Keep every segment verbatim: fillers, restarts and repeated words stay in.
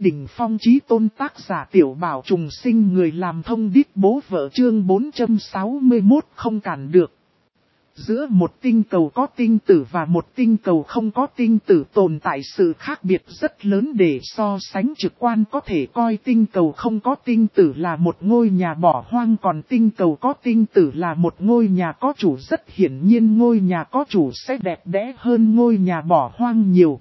đỉnh phong chí tôn tác giả Tiểu Bảo trùng sinh người làm thông điệp bố vợ chương bốn trăm sáu mươi mốt không cản được. Giữa một tinh cầu có tinh tử và một tinh cầu không có tinh tử tồn tại sự khác biệt rất lớn để so sánh trực quan có thể coi tinh cầu không có tinh tử là một ngôi nhà bỏ hoang còn tinh cầu có tinh tử là một ngôi nhà có chủ rất hiển nhiên ngôi nhà có chủ sẽ đẹp đẽ hơn ngôi nhà bỏ hoang nhiều.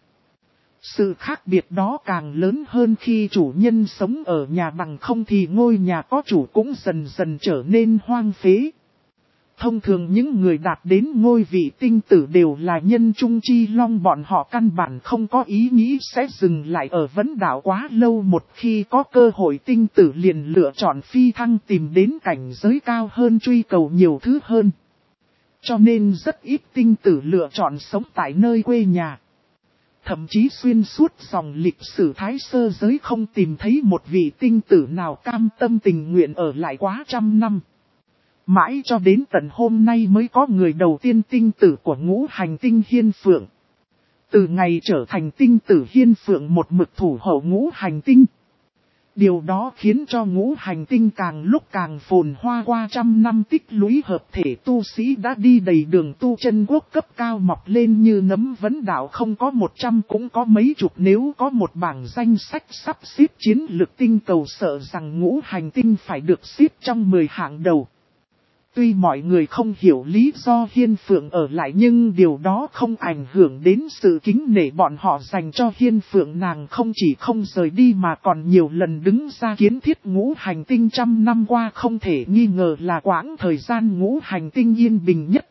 Sự khác biệt đó càng lớn hơn khi chủ nhân sống ở nhà bằng không thì ngôi nhà có chủ cũng dần dần trở nên hoang phế. Thông thường những người đạt đến ngôi vị tinh tử đều là nhân trung chi long bọn họ căn bản không có ý nghĩ sẽ dừng lại ở vấn đảo quá lâu một khi có cơ hội tinh tử liền lựa chọn phi thăng tìm đến cảnh giới cao hơn truy cầu nhiều thứ hơn. Cho nên rất ít tinh tử lựa chọn sống tại nơi quê nhà. Thậm chí xuyên suốt dòng lịch sử Thái Sơ giới không tìm thấy một vị tinh tử nào cam tâm tình nguyện ở lại quá trăm năm. Mãi cho đến tận hôm nay mới có người đầu tiên tinh tử của ngũ hành tinh Hiên Phượng. Từ ngày trở thành tinh tử Hiên Phượng một mực thủ hộ ngũ hành tinh. Điều đó khiến cho ngũ hành tinh càng lúc càng phồn hoa qua trăm năm tích lũy hợp thể tu sĩ đã đi đầy đường tu chân quốc cấp cao mọc lên như nấm vấn đảo không có một trăm cũng có mấy chục nếu có một bảng danh sách sắp xếp chiến lược tinh cầu sợ rằng ngũ hành tinh phải được xếp trong mười hạng đầu. Tuy mọi người không hiểu lý do Hiên Phượng ở lại nhưng điều đó không ảnh hưởng đến sự kính nể bọn họ dành cho Hiên Phượng nàng không chỉ không rời đi mà còn nhiều lần đứng ra kiến thiết ngũ hành tinh trăm năm qua không thể nghi ngờ là quãng thời gian ngũ hành tinh yên bình nhất.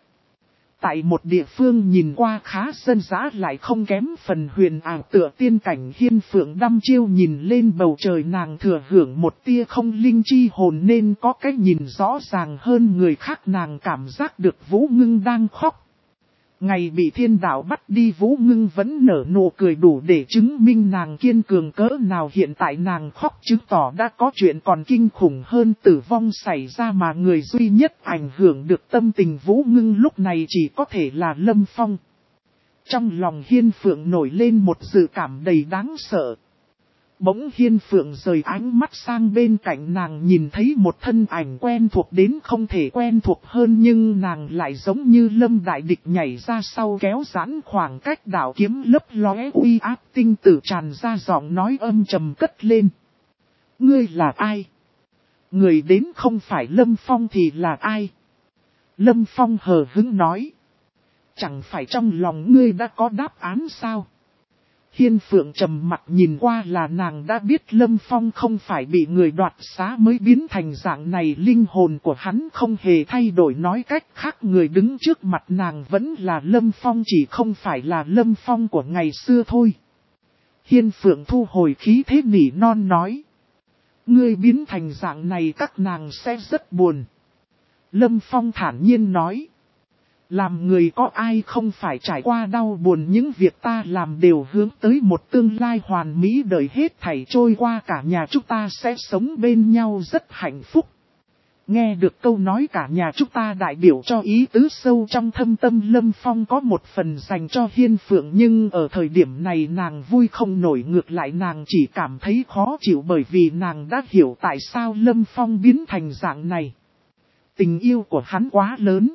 Tại một địa phương nhìn qua khá dân dã lại không kém phần huyền ảo tựa tiên cảnh Hiên Phượng đăm chiêu nhìn lên bầu trời nàng thừa hưởng một tia không linh chi hồn nên có cách nhìn rõ ràng hơn người khác nàng cảm giác được Vũ Ngưng đang khóc. Ngày bị thiên đạo bắt đi Vũ Ngưng vẫn nở nụ cười đủ để chứng minh nàng kiên cường cỡ nào hiện tại nàng khóc chứng tỏ đã có chuyện còn kinh khủng hơn tử vong xảy ra mà người duy nhất ảnh hưởng được tâm tình Vũ Ngưng lúc này chỉ có thể là Lâm Phong. Trong lòng Hiên Phượng nổi lên một dự cảm đầy đáng sợ. Bỗng Hiên Phượng rời ánh mắt sang bên cạnh nàng nhìn thấy một thân ảnh quen thuộc đến không thể quen thuộc hơn nhưng nàng lại giống như lâm đại địch nhảy ra sau kéo giãn khoảng cách đảo kiếm lấp lóe uy áp tinh tử tràn ra giọng nói âm trầm cất lên. Ngươi là ai? Người đến không phải Lâm Phong thì là ai? Lâm Phong hờ hững nói. Chẳng phải trong lòng ngươi đã có đáp án sao? Hiên Phượng trầm mặt nhìn qua là nàng đã biết Lâm Phong không phải bị người đoạt xá mới biến thành dạng này linh hồn của hắn không hề thay đổi nói cách khác người đứng trước mặt nàng vẫn là Lâm Phong chỉ không phải là Lâm Phong của ngày xưa thôi. Hiên Phượng thu hồi khí thế nỉ non nói. Ngươi biến thành dạng này các nàng sẽ rất buồn. Lâm Phong thản nhiên nói. Làm người có ai không phải trải qua đau buồn những việc ta làm đều hướng tới một tương lai hoàn mỹ đời hết thảy trôi qua cả nhà chúng ta sẽ sống bên nhau rất hạnh phúc. Nghe được câu nói cả nhà chúng ta đại biểu cho ý tứ sâu trong thâm tâm Lâm Phong có một phần dành cho Hiên Phượng nhưng ở thời điểm này nàng vui không nổi ngược lại nàng chỉ cảm thấy khó chịu bởi vì nàng đã hiểu tại sao Lâm Phong biến thành dạng này. Tình yêu của hắn quá lớn.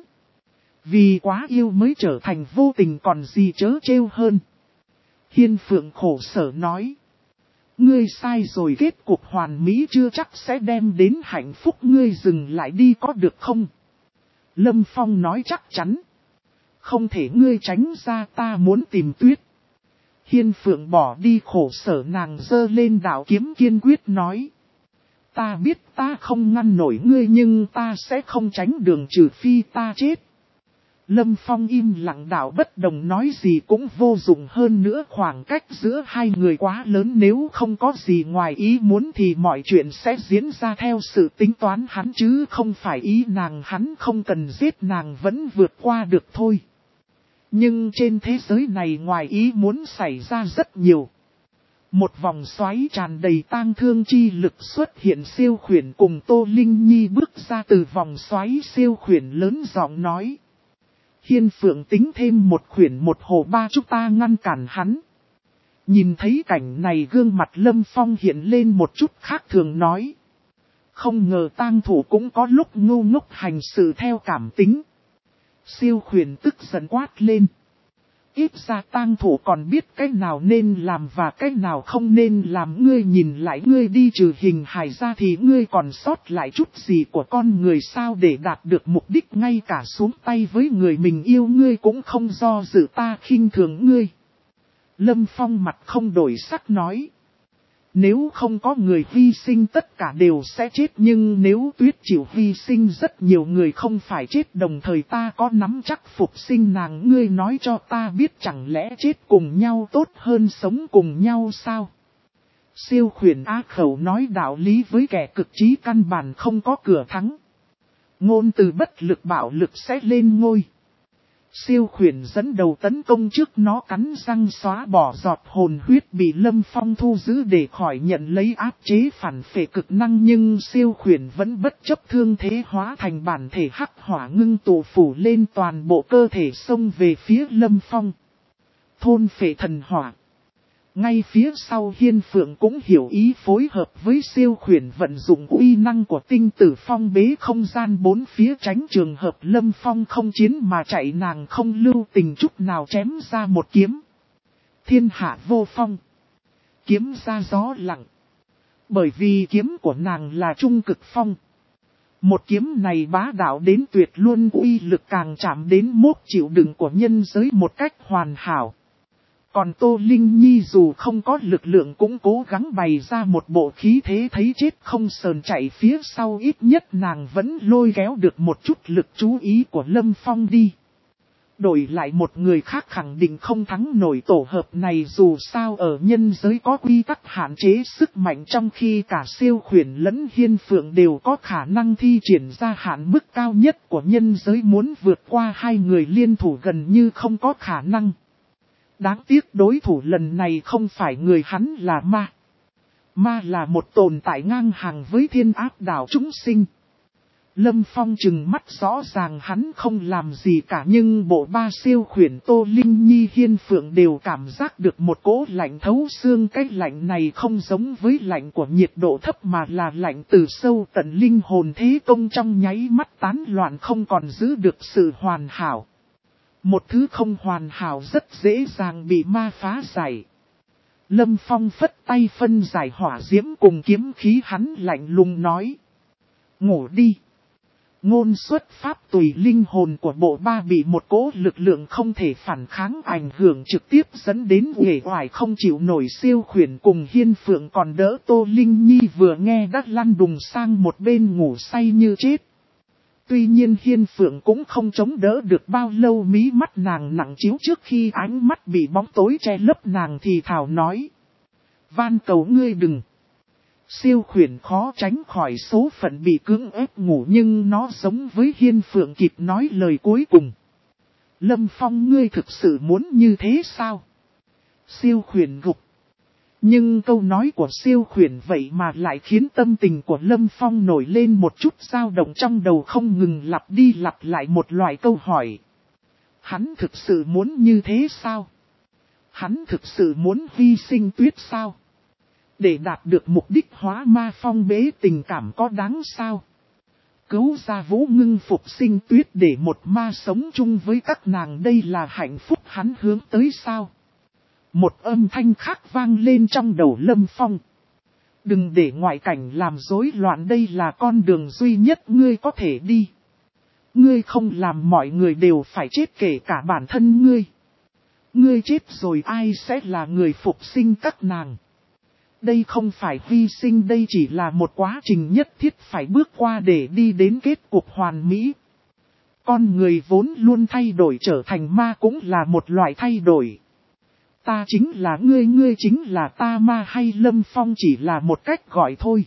Vì quá yêu mới trở thành vô tình còn gì chớ trêu hơn. Hiên Phượng khổ sở nói. Ngươi sai rồi kết cục hoàn mỹ chưa chắc sẽ đem đến hạnh phúc ngươi dừng lại đi có được không? Lâm Phong nói chắc chắn. Không thể ngươi tránh ra ta muốn tìm Tuyết. Hiên Phượng bỏ đi khổ sở nàng giơ lên đạo kiếm kiên quyết nói. Ta biết ta không ngăn nổi ngươi nhưng ta sẽ không tránh đường trừ phi ta chết. Lâm Phong im lặng đạo bất đồng nói gì cũng vô dụng hơn nữa khoảng cách giữa hai người quá lớn nếu không có gì ngoài ý muốn thì mọi chuyện sẽ diễn ra theo sự tính toán hắn chứ không phải ý nàng hắn không cần giết nàng vẫn vượt qua được thôi. Nhưng trên thế giới này ngoài ý muốn xảy ra rất nhiều. Một vòng xoáy tràn đầy tang thương chi lực xuất hiện siêu khuyển cùng Tô Linh Nhi bước ra từ vòng xoáy siêu khuyển lớn giọng nói. Hiên Phượng tính thêm một khuyển một hồ ba chúng ta ngăn cản hắn. Nhìn thấy cảnh này gương mặt Lâm Phong hiện lên một chút khác thường nói. Không ngờ tang thủ cũng có lúc ngu ngốc hành sự theo cảm tính. Siêu khuyển tức giận quát lên. Ít ra tang thủ còn biết cái nào nên làm và cái nào không nên làm. Ngươi nhìn lại, ngươi đi trừ hình hài ra thì ngươi còn sót lại chút gì của con người sao để đạt được mục đích. Ngay cả xuống tay với người mình yêu ngươi cũng không do dự, ta khinh thường ngươi. Lâm Phong mặt không đổi sắc nói. Nếu không có người hy sinh tất cả đều sẽ chết, nhưng nếu Tuyết chịu hy sinh rất nhiều người không phải chết đồng thời ta có nắm chắc phục sinh nàng. Ngươi nói cho ta biết, chẳng lẽ chết cùng nhau tốt hơn sống cùng nhau sao? Siêu khuyển á khẩu nói đạo lý với kẻ cực trí căn bản không có cửa thắng. Ngôn từ bất lực bạo lực sẽ lên ngôi. Siêu khuyển dẫn đầu tấn công trước, nó cắn răng xóa bỏ giọt hồn huyết bị Lâm Phong thu giữ để khỏi nhận lấy áp chế phản phệ cực năng, nhưng siêu khuyển vẫn bất chấp thương thế hóa thành bản thể hắc hỏa ngưng tụ phủ lên toàn bộ cơ thể xông về phía Lâm Phong. Thôn phệ thần hỏa. Ngay phía sau Hiên Phượng cũng hiểu ý phối hợp với siêu khuyển vận dụng uy năng của tinh tử phong bế không gian bốn phía, tránh trường hợp Lâm Phong không chiến mà chạy. Nàng không lưu tình chút nào chém ra một kiếm. Thiên hạ vô phong. Kiếm ra gió lặng. Bởi vì kiếm của nàng là trung cực phong. Một kiếm này bá đạo đến tuyệt luôn, uy lực càng chạm đến mốc chịu đựng của nhân giới một cách hoàn hảo. Còn Tô Linh Nhi dù không có lực lượng cũng cố gắng bày ra một bộ khí thế thấy chết không sờn chạy phía sau, ít nhất nàng vẫn lôi kéo được một chút lực chú ý của Lâm Phong đi. Đổi lại một người khác khẳng định không thắng nổi tổ hợp này, dù sao ở nhân giới có quy tắc hạn chế sức mạnh, trong khi cả siêu khuyển lẫn Hiên Phượng đều có khả năng thi triển ra hạn mức cao nhất của nhân giới, muốn vượt qua hai người liên thủ gần như không có khả năng. Đáng tiếc đối thủ lần này không phải người, hắn là ma. Ma là một tồn tại ngang hàng với thiên ác đạo chúng sinh. Lâm Phong trừng mắt, rõ ràng hắn không làm gì cả, nhưng bộ ba siêu khuyển Tô Linh Nhi Hiên Phượng đều cảm giác được một cỗ lạnh thấu xương. Cái lạnh này không giống với lạnh của nhiệt độ thấp mà là lạnh từ sâu tận linh hồn, thế công trong nháy mắt tán loạn, không còn giữ được sự hoàn hảo. Một thứ không hoàn hảo rất dễ dàng bị ma phá giải. Lâm Phong phất tay phân giải hỏa diễm cùng kiếm khí, hắn lạnh lùng nói. Ngủ đi. Ngôn xuất pháp tùy linh hồn của bộ ba bị một cỗ lực lượng không thể phản kháng ảnh hưởng trực tiếp, dẫn đến uể oải không chịu nổi. Siêu khuyển cùng Hiên Phượng còn đỡ, Tô Linh Nhi vừa nghe đã lăn đùng sang một bên ngủ say như chết. Tuy nhiên Hiên Phượng cũng không chống đỡ được bao lâu, mí mắt nàng nặng chiếu trước khi ánh mắt bị bóng tối che lấp, nàng thì thào nói. Van cầu ngươi đừng. Siêu khuyển khó tránh khỏi số phận bị cưỡng ép ngủ, nhưng nó giống với Hiên Phượng kịp nói lời cuối cùng. Lâm Phong, ngươi thực sự muốn như thế sao? Siêu khuyển gục. Nhưng câu nói của siêu khuyển vậy mà lại khiến tâm tình của Lâm Phong nổi lên một chút dao động, trong đầu không ngừng lặp đi lặp lại một loại câu hỏi. Hắn thực sự muốn như thế sao? Hắn thực sự muốn hy sinh Tuyết sao? Để đạt được mục đích hóa ma phong bế tình cảm có đáng sao? Cứu ra Vũ Ngưng phục sinh Tuyết để một ma sống chung với các nàng, đây là hạnh phúc hắn hướng tới sao? Một âm thanh khác vang lên trong đầu Lâm Phong. Đừng để ngoại cảnh làm rối loạn, đây là con đường duy nhất ngươi có thể đi. Ngươi không làm mọi người đều phải chết, kể cả bản thân ngươi. Ngươi chết rồi ai sẽ là người phục sinh các nàng? Đây không phải hy sinh, đây chỉ là một quá trình nhất thiết phải bước qua để đi đến kết cục hoàn mỹ. Con người vốn luôn thay đổi, trở thành ma cũng là một loại thay đổi. Ta chính là ngươi, ngươi chính là ta, ma hay Lâm Phong chỉ là một cách gọi thôi.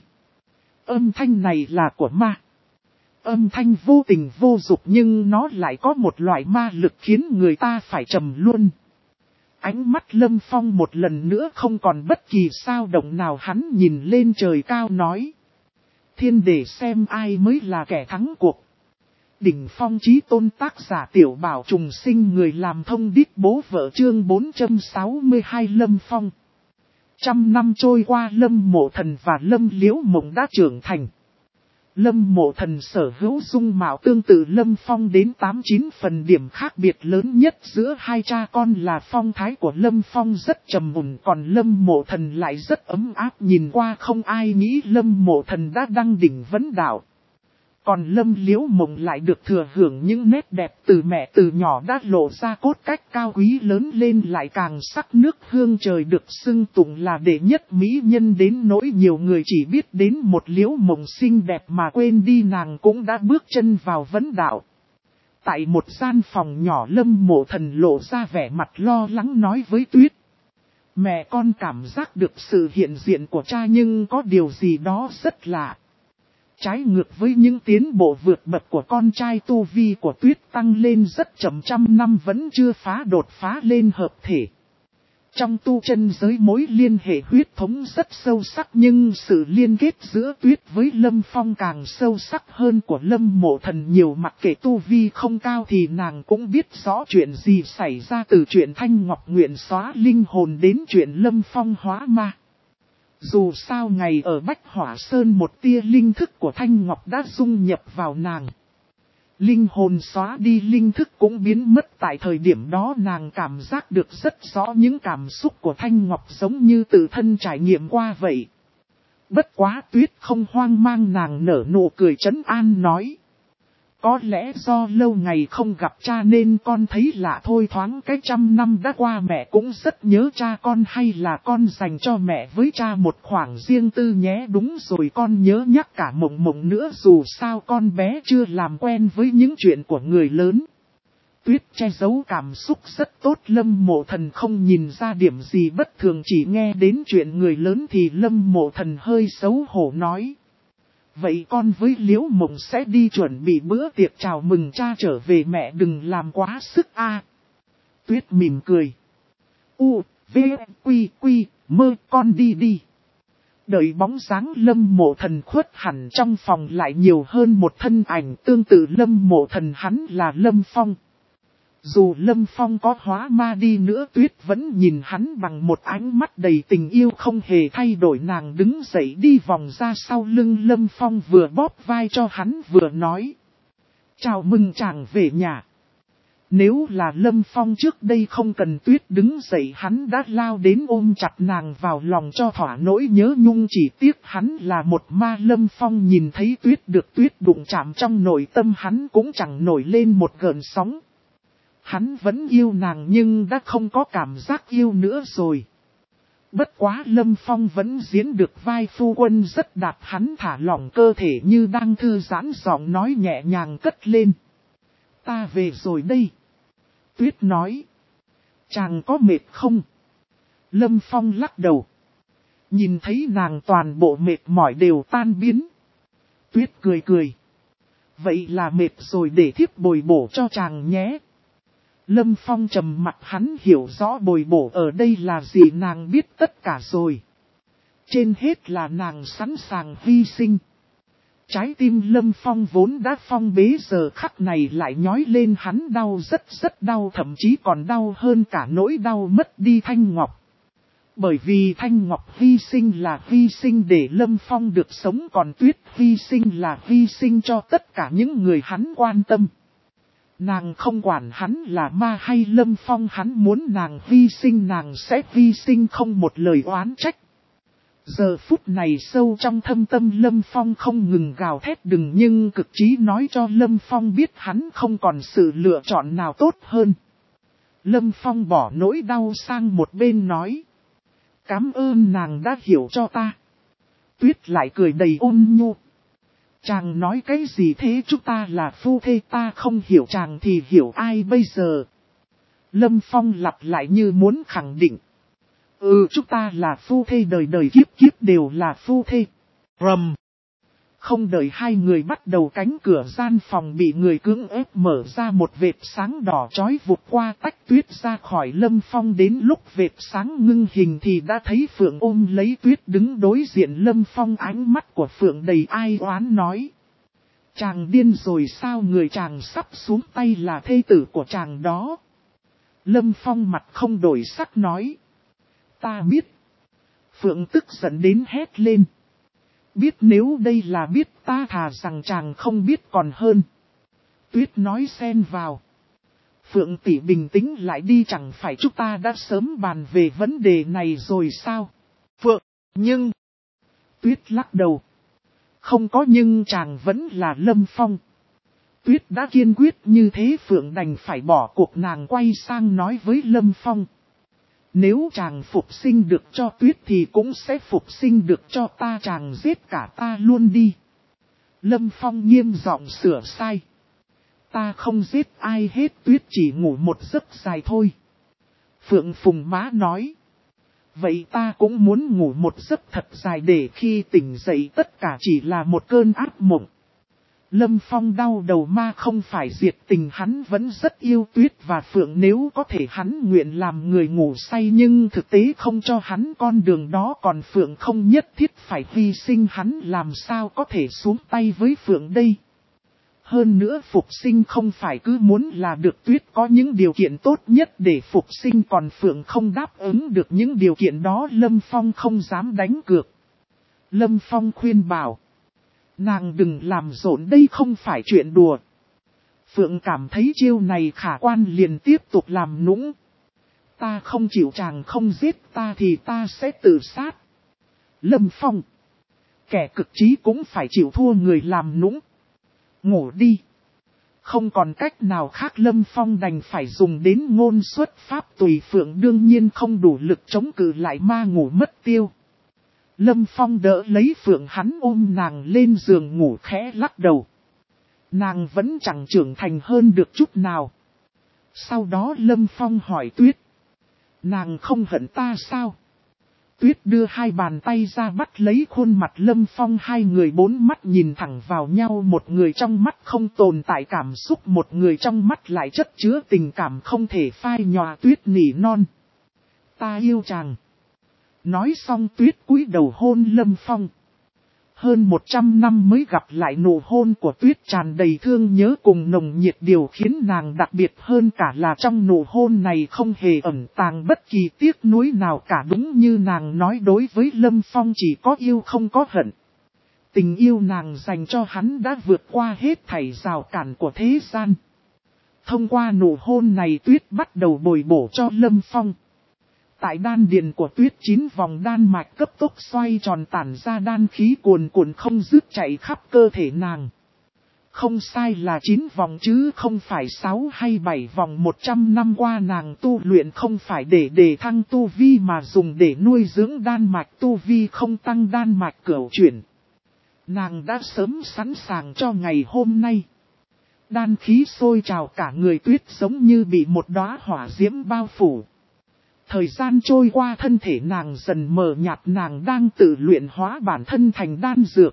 Âm thanh này là của ma. Âm thanh vô tình vô dục, nhưng nó lại có một loại ma lực khiến người ta phải trầm luôn. Ánh mắt Lâm Phong một lần nữa không còn bất kỳ sao động nào, hắn nhìn lên trời cao nói. Thiên để xem ai mới là kẻ thắng cuộc. Đỉnh phong chí tôn, tác giả Tiểu Bảo Trùng Sinh, người làm thông điệp bố vợ, chương bốn trăm sáu mươi hai Lâm Phong. Trăm năm trôi qua, Lâm Mộ Thần và Lâm Liễu Mộng đã trưởng thành. Lâm Mộ Thần sở hữu dung mạo tương tự Lâm Phong đến tám chín phần, điểm khác biệt lớn nhất giữa hai cha con là phong thái của Lâm Phong rất trầm ổn, còn Lâm Mộ Thần lại rất ấm áp, nhìn qua không ai nghĩ Lâm Mộ Thần đã đăng đỉnh vấn đạo. Còn Lâm Liễu Mộng lại được thừa hưởng những nét đẹp từ mẹ, từ nhỏ đã lộ ra cốt cách cao quý, lớn lên lại càng sắc nước hương trời, được xưng tụng là đệ nhất mỹ nhân, đến nỗi nhiều người chỉ biết đến một Liễu Mộng xinh đẹp mà quên đi nàng cũng đã bước chân vào vấn đạo. Tại một gian phòng nhỏ, Lâm Mộ Thần lộ ra vẻ mặt lo lắng nói với Tuyết. Mẹ con cảm giác được sự hiện diện của cha nhưng có điều gì đó rất lạ. Trái ngược với những tiến bộ vượt bậc của con trai, tu vi của Tuyết tăng lên rất chậm, trăm năm vẫn chưa phá đột phá lên hợp thể. Trong tu chân giới mối liên hệ huyết thống rất sâu sắc, nhưng sự liên kết giữa Tuyết với Lâm Phong càng sâu sắc hơn của Lâm Mộ Thần nhiều, mặc kệ tu vi không cao thì nàng cũng biết rõ chuyện gì xảy ra, từ chuyện Thanh Ngọc nguyện xóa linh hồn đến chuyện Lâm Phong hóa ma. Dù sao ngày ở Bách Hỏa Sơn, một tia linh thức của Thanh Ngọc đã dung nhập vào nàng. Linh hồn xóa đi, linh thức cũng biến mất, tại thời điểm đó nàng cảm giác được rất rõ những cảm xúc của Thanh Ngọc giống như tự thân trải nghiệm qua vậy. Bất quá Tuyết không hoang mang, nàng nở nụ cười trấn an nói. Có lẽ do lâu ngày không gặp cha nên con thấy lạ thôi, thoáng cái trăm năm đã qua mẹ cũng rất nhớ cha con, hay là con dành cho mẹ với cha một khoảng riêng tư nhé. Đúng rồi, con nhớ nhắc cả Mộng Mộng nữa, dù sao con bé chưa làm quen với những chuyện của người lớn. Tuyết che giấu cảm xúc rất tốt, Lâm Mộ Thần không nhìn ra điểm gì bất thường, chỉ nghe đến chuyện người lớn thì Lâm Mộ Thần hơi xấu hổ nói. Vậy con với Liễu Mộng sẽ đi chuẩn bị bữa tiệc chào mừng cha trở về, mẹ đừng làm quá sức a. À. Tuyết mỉm cười. U, V, Quy, Quy, mơ, con đi đi. Đợi bóng dáng Lâm Mộ Thần khuất hẳn, trong phòng lại nhiều hơn một thân ảnh tương tự Lâm Mộ Thần, hắn là Lâm Phong. Dù Lâm Phong có hóa ma đi nữa, Tuyết vẫn nhìn hắn bằng một ánh mắt đầy tình yêu không hề thay đổi. Nàng đứng dậy đi vòng ra sau lưng Lâm Phong, vừa bóp vai cho hắn vừa nói. Chào mừng chàng về nhà. Nếu là Lâm Phong trước đây không cần Tuyết đứng dậy, hắn đã lao đến ôm chặt nàng vào lòng cho thỏa nỗi nhớ nhung, chỉ tiếc hắn là một ma. Lâm Phong nhìn thấy Tuyết được Tuyết đụng chạm, trong nội tâm hắn cũng chẳng nổi lên một gợn sóng. Hắn vẫn yêu nàng nhưng đã không có cảm giác yêu nữa rồi. Bất quá Lâm Phong vẫn diễn được vai phu quân rất đạt, hắn thả lỏng cơ thể như đang thư giãn, giọng nói nhẹ nhàng cất lên. Ta về rồi đây. Tuyết nói. Chàng có mệt không? Lâm Phong lắc đầu. Nhìn thấy nàng toàn bộ mệt mỏi đều tan biến. Tuyết cười cười. Vậy là mệt rồi, để thiếp bồi bổ cho chàng nhé. Lâm Phong trầm mặt, hắn hiểu rõ bồi bổ ở đây là gì, nàng biết tất cả rồi. Trên hết là nàng sẵn sàng hy sinh. Trái tim Lâm Phong vốn đã phong bế giờ khắc này lại nhói lên, hắn đau rất rất đau, thậm chí còn đau hơn cả nỗi đau mất đi Thanh Ngọc. Bởi vì Thanh Ngọc hy sinh là hy sinh để Lâm Phong được sống, còn Tuyết hy sinh là hy sinh cho tất cả những người hắn quan tâm. Nàng không quản hắn là ma hay Lâm Phong, hắn muốn nàng hy sinh nàng sẽ hy sinh, không một lời oán trách. Giờ phút này sâu trong thâm tâm Lâm Phong không ngừng gào thét đừng, nhưng cực chí nói cho Lâm Phong biết hắn không còn sự lựa chọn nào tốt hơn. Lâm Phong bỏ nỗi đau sang một bên nói. Cảm ơn nàng đã hiểu cho ta. Tuyết lại cười đầy ôn nhu. Chàng nói cái gì thế, chúng ta là phu thê, ta không hiểu chàng thì hiểu ai bây giờ? Lâm Phong lặp lại như muốn khẳng định. Ừ, chúng ta là phu thê, đời đời kiếp kiếp đều là phu thê. Rầm. Không đợi hai người bắt đầu, cánh cửa gian phòng bị người cưỡng ép mở ra, một vệt sáng đỏ chói vụt qua tách Tuyết ra khỏi Lâm Phong. Đến lúc vệt sáng ngưng hình thì đã thấy Phượng ôm lấy Tuyết đứng đối diện Lâm Phong, ánh mắt của Phượng đầy ai oán nói. Chàng điên rồi sao, người chàng sắp xuống tay là thê tử của chàng đó. Lâm Phong mặt không đổi sắc nói. Ta biết. Phượng tức giận đến hét lên. Biết nếu đây là biết ta thà rằng chàng không biết còn hơn. Tuyết nói xen vào. Phượng tỷ bình tĩnh lại đi, chẳng phải chúng ta đã sớm bàn về vấn đề này rồi sao? Phượng, nhưng... Tuyết lắc đầu. Không có nhưng chàng vẫn là Lâm Phong. Tuyết đã kiên quyết như thế, Phượng đành phải bỏ cuộc, nàng quay sang nói với Lâm Phong. Nếu chàng phục sinh được cho Tuyết thì cũng sẽ phục sinh được cho ta, chàng giết cả ta luôn đi. Lâm Phong nghiêm giọng sửa sai. Ta không giết ai hết, Tuyết chỉ ngủ một giấc dài thôi. Phượng phùng má nói. Vậy ta cũng muốn ngủ một giấc thật dài để khi tỉnh dậy tất cả chỉ là một cơn ác mộng. Lâm Phong đau đầu, ma không phải diệt tình, hắn vẫn rất yêu Tuyết và Phượng, nếu có thể hắn nguyện làm người ngủ say, nhưng thực tế không cho hắn con đường đó, còn Phượng không nhất thiết phải hy sinh, hắn làm sao có thể xuống tay với Phượng đây. Hơn nữa phục sinh không phải cứ muốn là được, Tuyết có những điều kiện tốt nhất để phục sinh, còn Phượng không đáp ứng được những điều kiện đó, Lâm Phong không dám đánh cược. Lâm Phong khuyên bảo. Nàng đừng làm rộn, đây không phải chuyện đùa. Phượng cảm thấy chiêu này khả quan liền tiếp tục làm nũng. Ta không chịu, chàng không giết ta thì ta sẽ tự sát. Lâm Phong. Kẻ cực trí cũng phải chịu thua, người làm nũng. Ngủ đi. Không còn cách nào khác, Lâm Phong đành phải dùng đến ngôn xuất pháp tùy, Phượng đương nhiên không đủ lực chống cự lại, ma ngủ mất tiêu. Lâm Phong đỡ lấy Phượng, hắn ôm nàng lên giường ngủ, khẽ lắc đầu. Nàng vẫn chẳng trưởng thành hơn được chút nào. Sau đó Lâm Phong hỏi Tuyết. Nàng không hận ta sao? Tuyết đưa hai bàn tay ra bắt lấy khuôn mặt Lâm Phong, hai người bốn mắt nhìn thẳng vào nhau, một người trong mắt không tồn tại cảm xúc, một người trong mắt lại chất chứa tình cảm không thể phai nhòa. Tuyết nỉ non. Ta yêu chàng. Nói xong Tuyết cúi đầu hôn Lâm Phong. Hơn một trăm năm mới gặp lại, nụ hôn của Tuyết tràn đầy thương nhớ cùng nồng nhiệt, điều khiến nàng đặc biệt hơn cả là trong nụ hôn này không hề ẩn tàng bất kỳ tiếc nuối nào cả, đúng như nàng nói, đối với Lâm Phong chỉ có yêu không có hận. Tình yêu nàng dành cho hắn đã vượt qua hết thảy rào cản của thế gian. Thông qua nụ hôn này Tuyết bắt đầu bồi bổ cho Lâm Phong. Tại đan điền của Tuyết, chín vòng đan mạch cấp tốc xoay tròn, tản ra đan khí cuồn cuộn không dứt chạy khắp cơ thể nàng. Không sai là chín vòng chứ không phải sáu hay bảy vòng. Một trăm năm qua nàng tu luyện không phải để đề thăng tu vi mà dùng để nuôi dưỡng đan mạch, tu vi không tăng đan mạch cửu chuyển. Nàng đã sớm sẵn sàng cho ngày hôm nay. Đan khí sôi trào, cả người Tuyết giống như bị một đóa hỏa diễm bao phủ. Thời gian trôi qua, thân thể nàng dần mờ nhạt, nàng đang tự luyện hóa bản thân thành đan dược.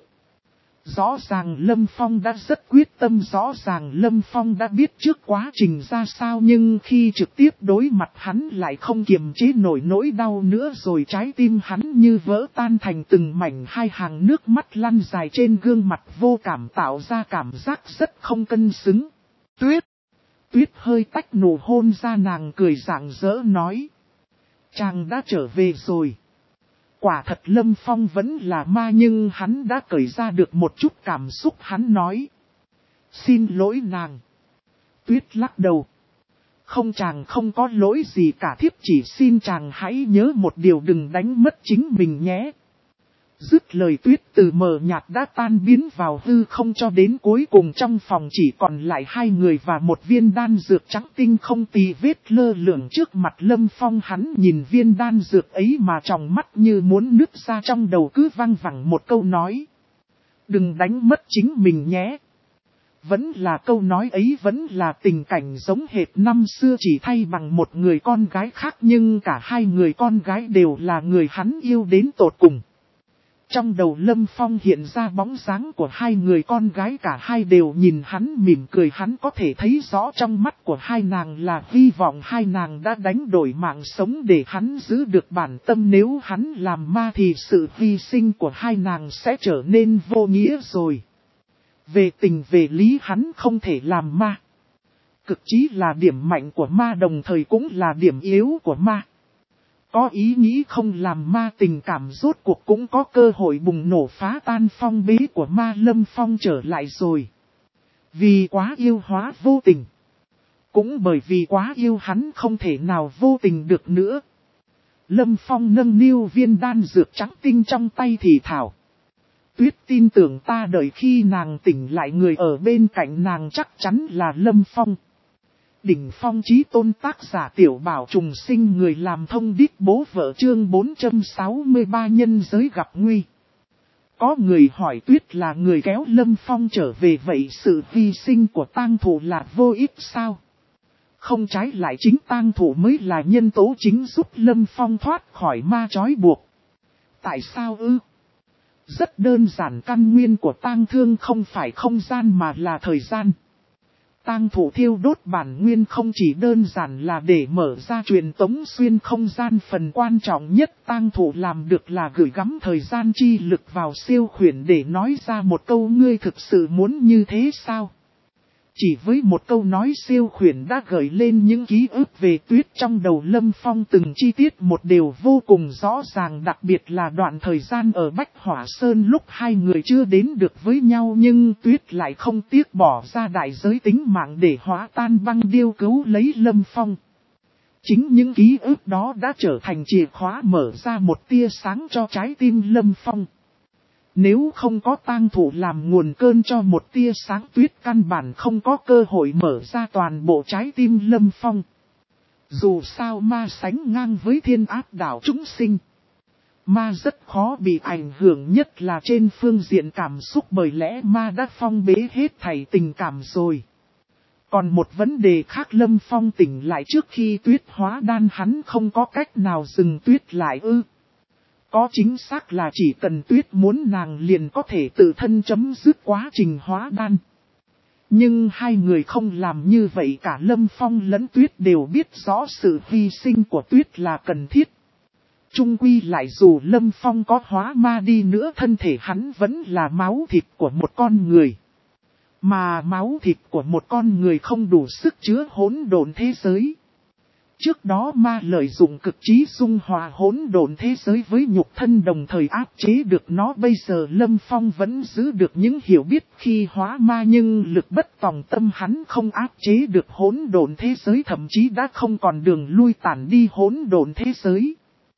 Rõ ràng Lâm Phong đã rất quyết tâm, rõ ràng Lâm Phong đã biết trước quá trình ra sao, nhưng khi trực tiếp đối mặt hắn lại không kiềm chế nổi nỗi đau nữa rồi, trái tim hắn như vỡ tan thành từng mảnh, hai hàng nước mắt lăn dài trên gương mặt vô cảm, tạo ra cảm giác rất không cân xứng. Tuyết! Tuyết hơi tách nụ hôn ra, nàng cười rạng rỡ nói. Chàng đã trở về rồi. Quả thật Lâm Phong vẫn là ma, nhưng hắn đã cởi ra được một chút cảm xúc, hắn nói. Xin lỗi nàng. Tuyết lắc đầu. Không, chàng không có lỗi gì cả, thiếp chỉ xin chàng hãy nhớ một điều, đừng đánh mất chính mình nhé. Dứt lời Tuyết từ mờ nhạt đã tan biến vào hư không, cho đến cuối cùng trong phòng chỉ còn lại hai người và một viên đan dược trắng tinh không tì vết lơ lửng trước mặt Lâm Phong. Hắn nhìn viên đan dược ấy mà tròng mắt như muốn nứt ra, trong đầu cứ văng vẳng một câu nói. Đừng đánh mất chính mình nhé. Vẫn là câu nói ấy, vẫn là tình cảnh giống hệt năm xưa, chỉ thay bằng một người con gái khác, nhưng cả hai người con gái đều là người hắn yêu đến tột cùng. Trong đầu Lâm Phong hiện ra bóng dáng của hai người con gái, cả hai đều nhìn hắn mỉm cười, hắn có thể thấy rõ trong mắt của hai nàng là hy vọng, hai nàng đã đánh đổi mạng sống để hắn giữ được bản tâm, nếu hắn làm ma thì sự hy sinh của hai nàng sẽ trở nên vô nghĩa rồi. Về tình về lý hắn không thể làm ma. Cực chí là điểm mạnh của ma, đồng thời cũng là điểm yếu của ma. có ý nghĩ không làm ma tình cảm rốt cuộc cũng có cơ hội bùng nổ phá tan phong bế của ma Lâm Phong trở lại rồi. Vì quá yêu Hóa vô tình. Cũng bởi vì quá yêu hắn không thể nào vô tình được nữa. Lâm Phong nâng niu viên đan dược trắng tinh trong tay thì thảo. Tuyết tin tưởng ta đợi khi nàng tỉnh lại người ở bên cạnh nàng chắc chắn là Lâm Phong. Đỉnh phong chí tôn tác giả tiểu bảo trùng sinh người làm thông điệp bố vợ chương bốn trăm sáu mươi ba nhân giới gặp nguy. Có người hỏi Tuyết là người kéo Lâm Phong trở về vậy sự hy sinh của tang thủ là vô ích sao? Không, trái lại chính tang thủ mới là nhân tố chính giúp Lâm Phong thoát khỏi ma trói buộc. Tại sao ư? Rất đơn giản, căn nguyên của tang thương không phải không gian mà là thời gian. Tang thủ thiêu đốt bản nguyên không chỉ đơn giản là để mở ra truyền tống xuyên không gian, phần quan trọng nhất tang thủ làm được là gửi gắm thời gian chi lực vào siêu khuyển để nói ra một câu ngươi thực sự muốn như thế sao? Chỉ với một câu nói siêu khuyển đã gợi lên những ký ức về Tuyết trong đầu Lâm Phong, từng chi tiết một đều vô cùng rõ ràng, đặc biệt là đoạn thời gian ở Bách Hỏa Sơn lúc hai người chưa đến được với nhau nhưng Tuyết lại không tiếc bỏ ra đại giới tính mạng để hóa tan băng điêu cứu lấy Lâm Phong. Chính những ký ức đó đã trở thành chìa khóa mở ra một tia sáng cho trái tim Lâm Phong. Nếu không có tang thủ làm nguồn cơn cho một tia sáng, Tuyết căn bản không có cơ hội mở ra toàn bộ trái tim Lâm Phong. Dù sao ma sánh ngang với thiên ác đảo chúng sinh. Ma rất khó bị ảnh hưởng, nhất là trên phương diện cảm xúc, bởi lẽ ma đã phong bế hết thảy tình cảm rồi. Còn một vấn đề khác, Lâm Phong tỉnh lại trước khi Tuyết hóa đan, hắn không có cách nào dừng Tuyết lại ư? Có, chính xác là chỉ cần Tuyết muốn nàng liền có thể tự thân chấm dứt quá trình hóa đan. Nhưng hai người không làm như vậy, cả Lâm Phong lẫn Tuyết đều biết rõ sự hy sinh của Tuyết là cần thiết. Chung quy lại dù Lâm Phong có hóa ma đi nữa, thân thể hắn vẫn là máu thịt của một con người. Mà máu thịt của một con người không đủ sức chứa hỗn độn thế giới. Trước đó ma lợi dụng cực trí dung hòa hỗn độn thế giới với nhục thân, đồng thời áp chế được nó. Bây giờ Lâm Phong vẫn giữ được những hiểu biết khi hóa ma, nhưng lực bất tòng tâm, hắn không áp chế được hỗn độn thế giới, thậm chí đã không còn đường lui, tản đi hỗn độn thế giới.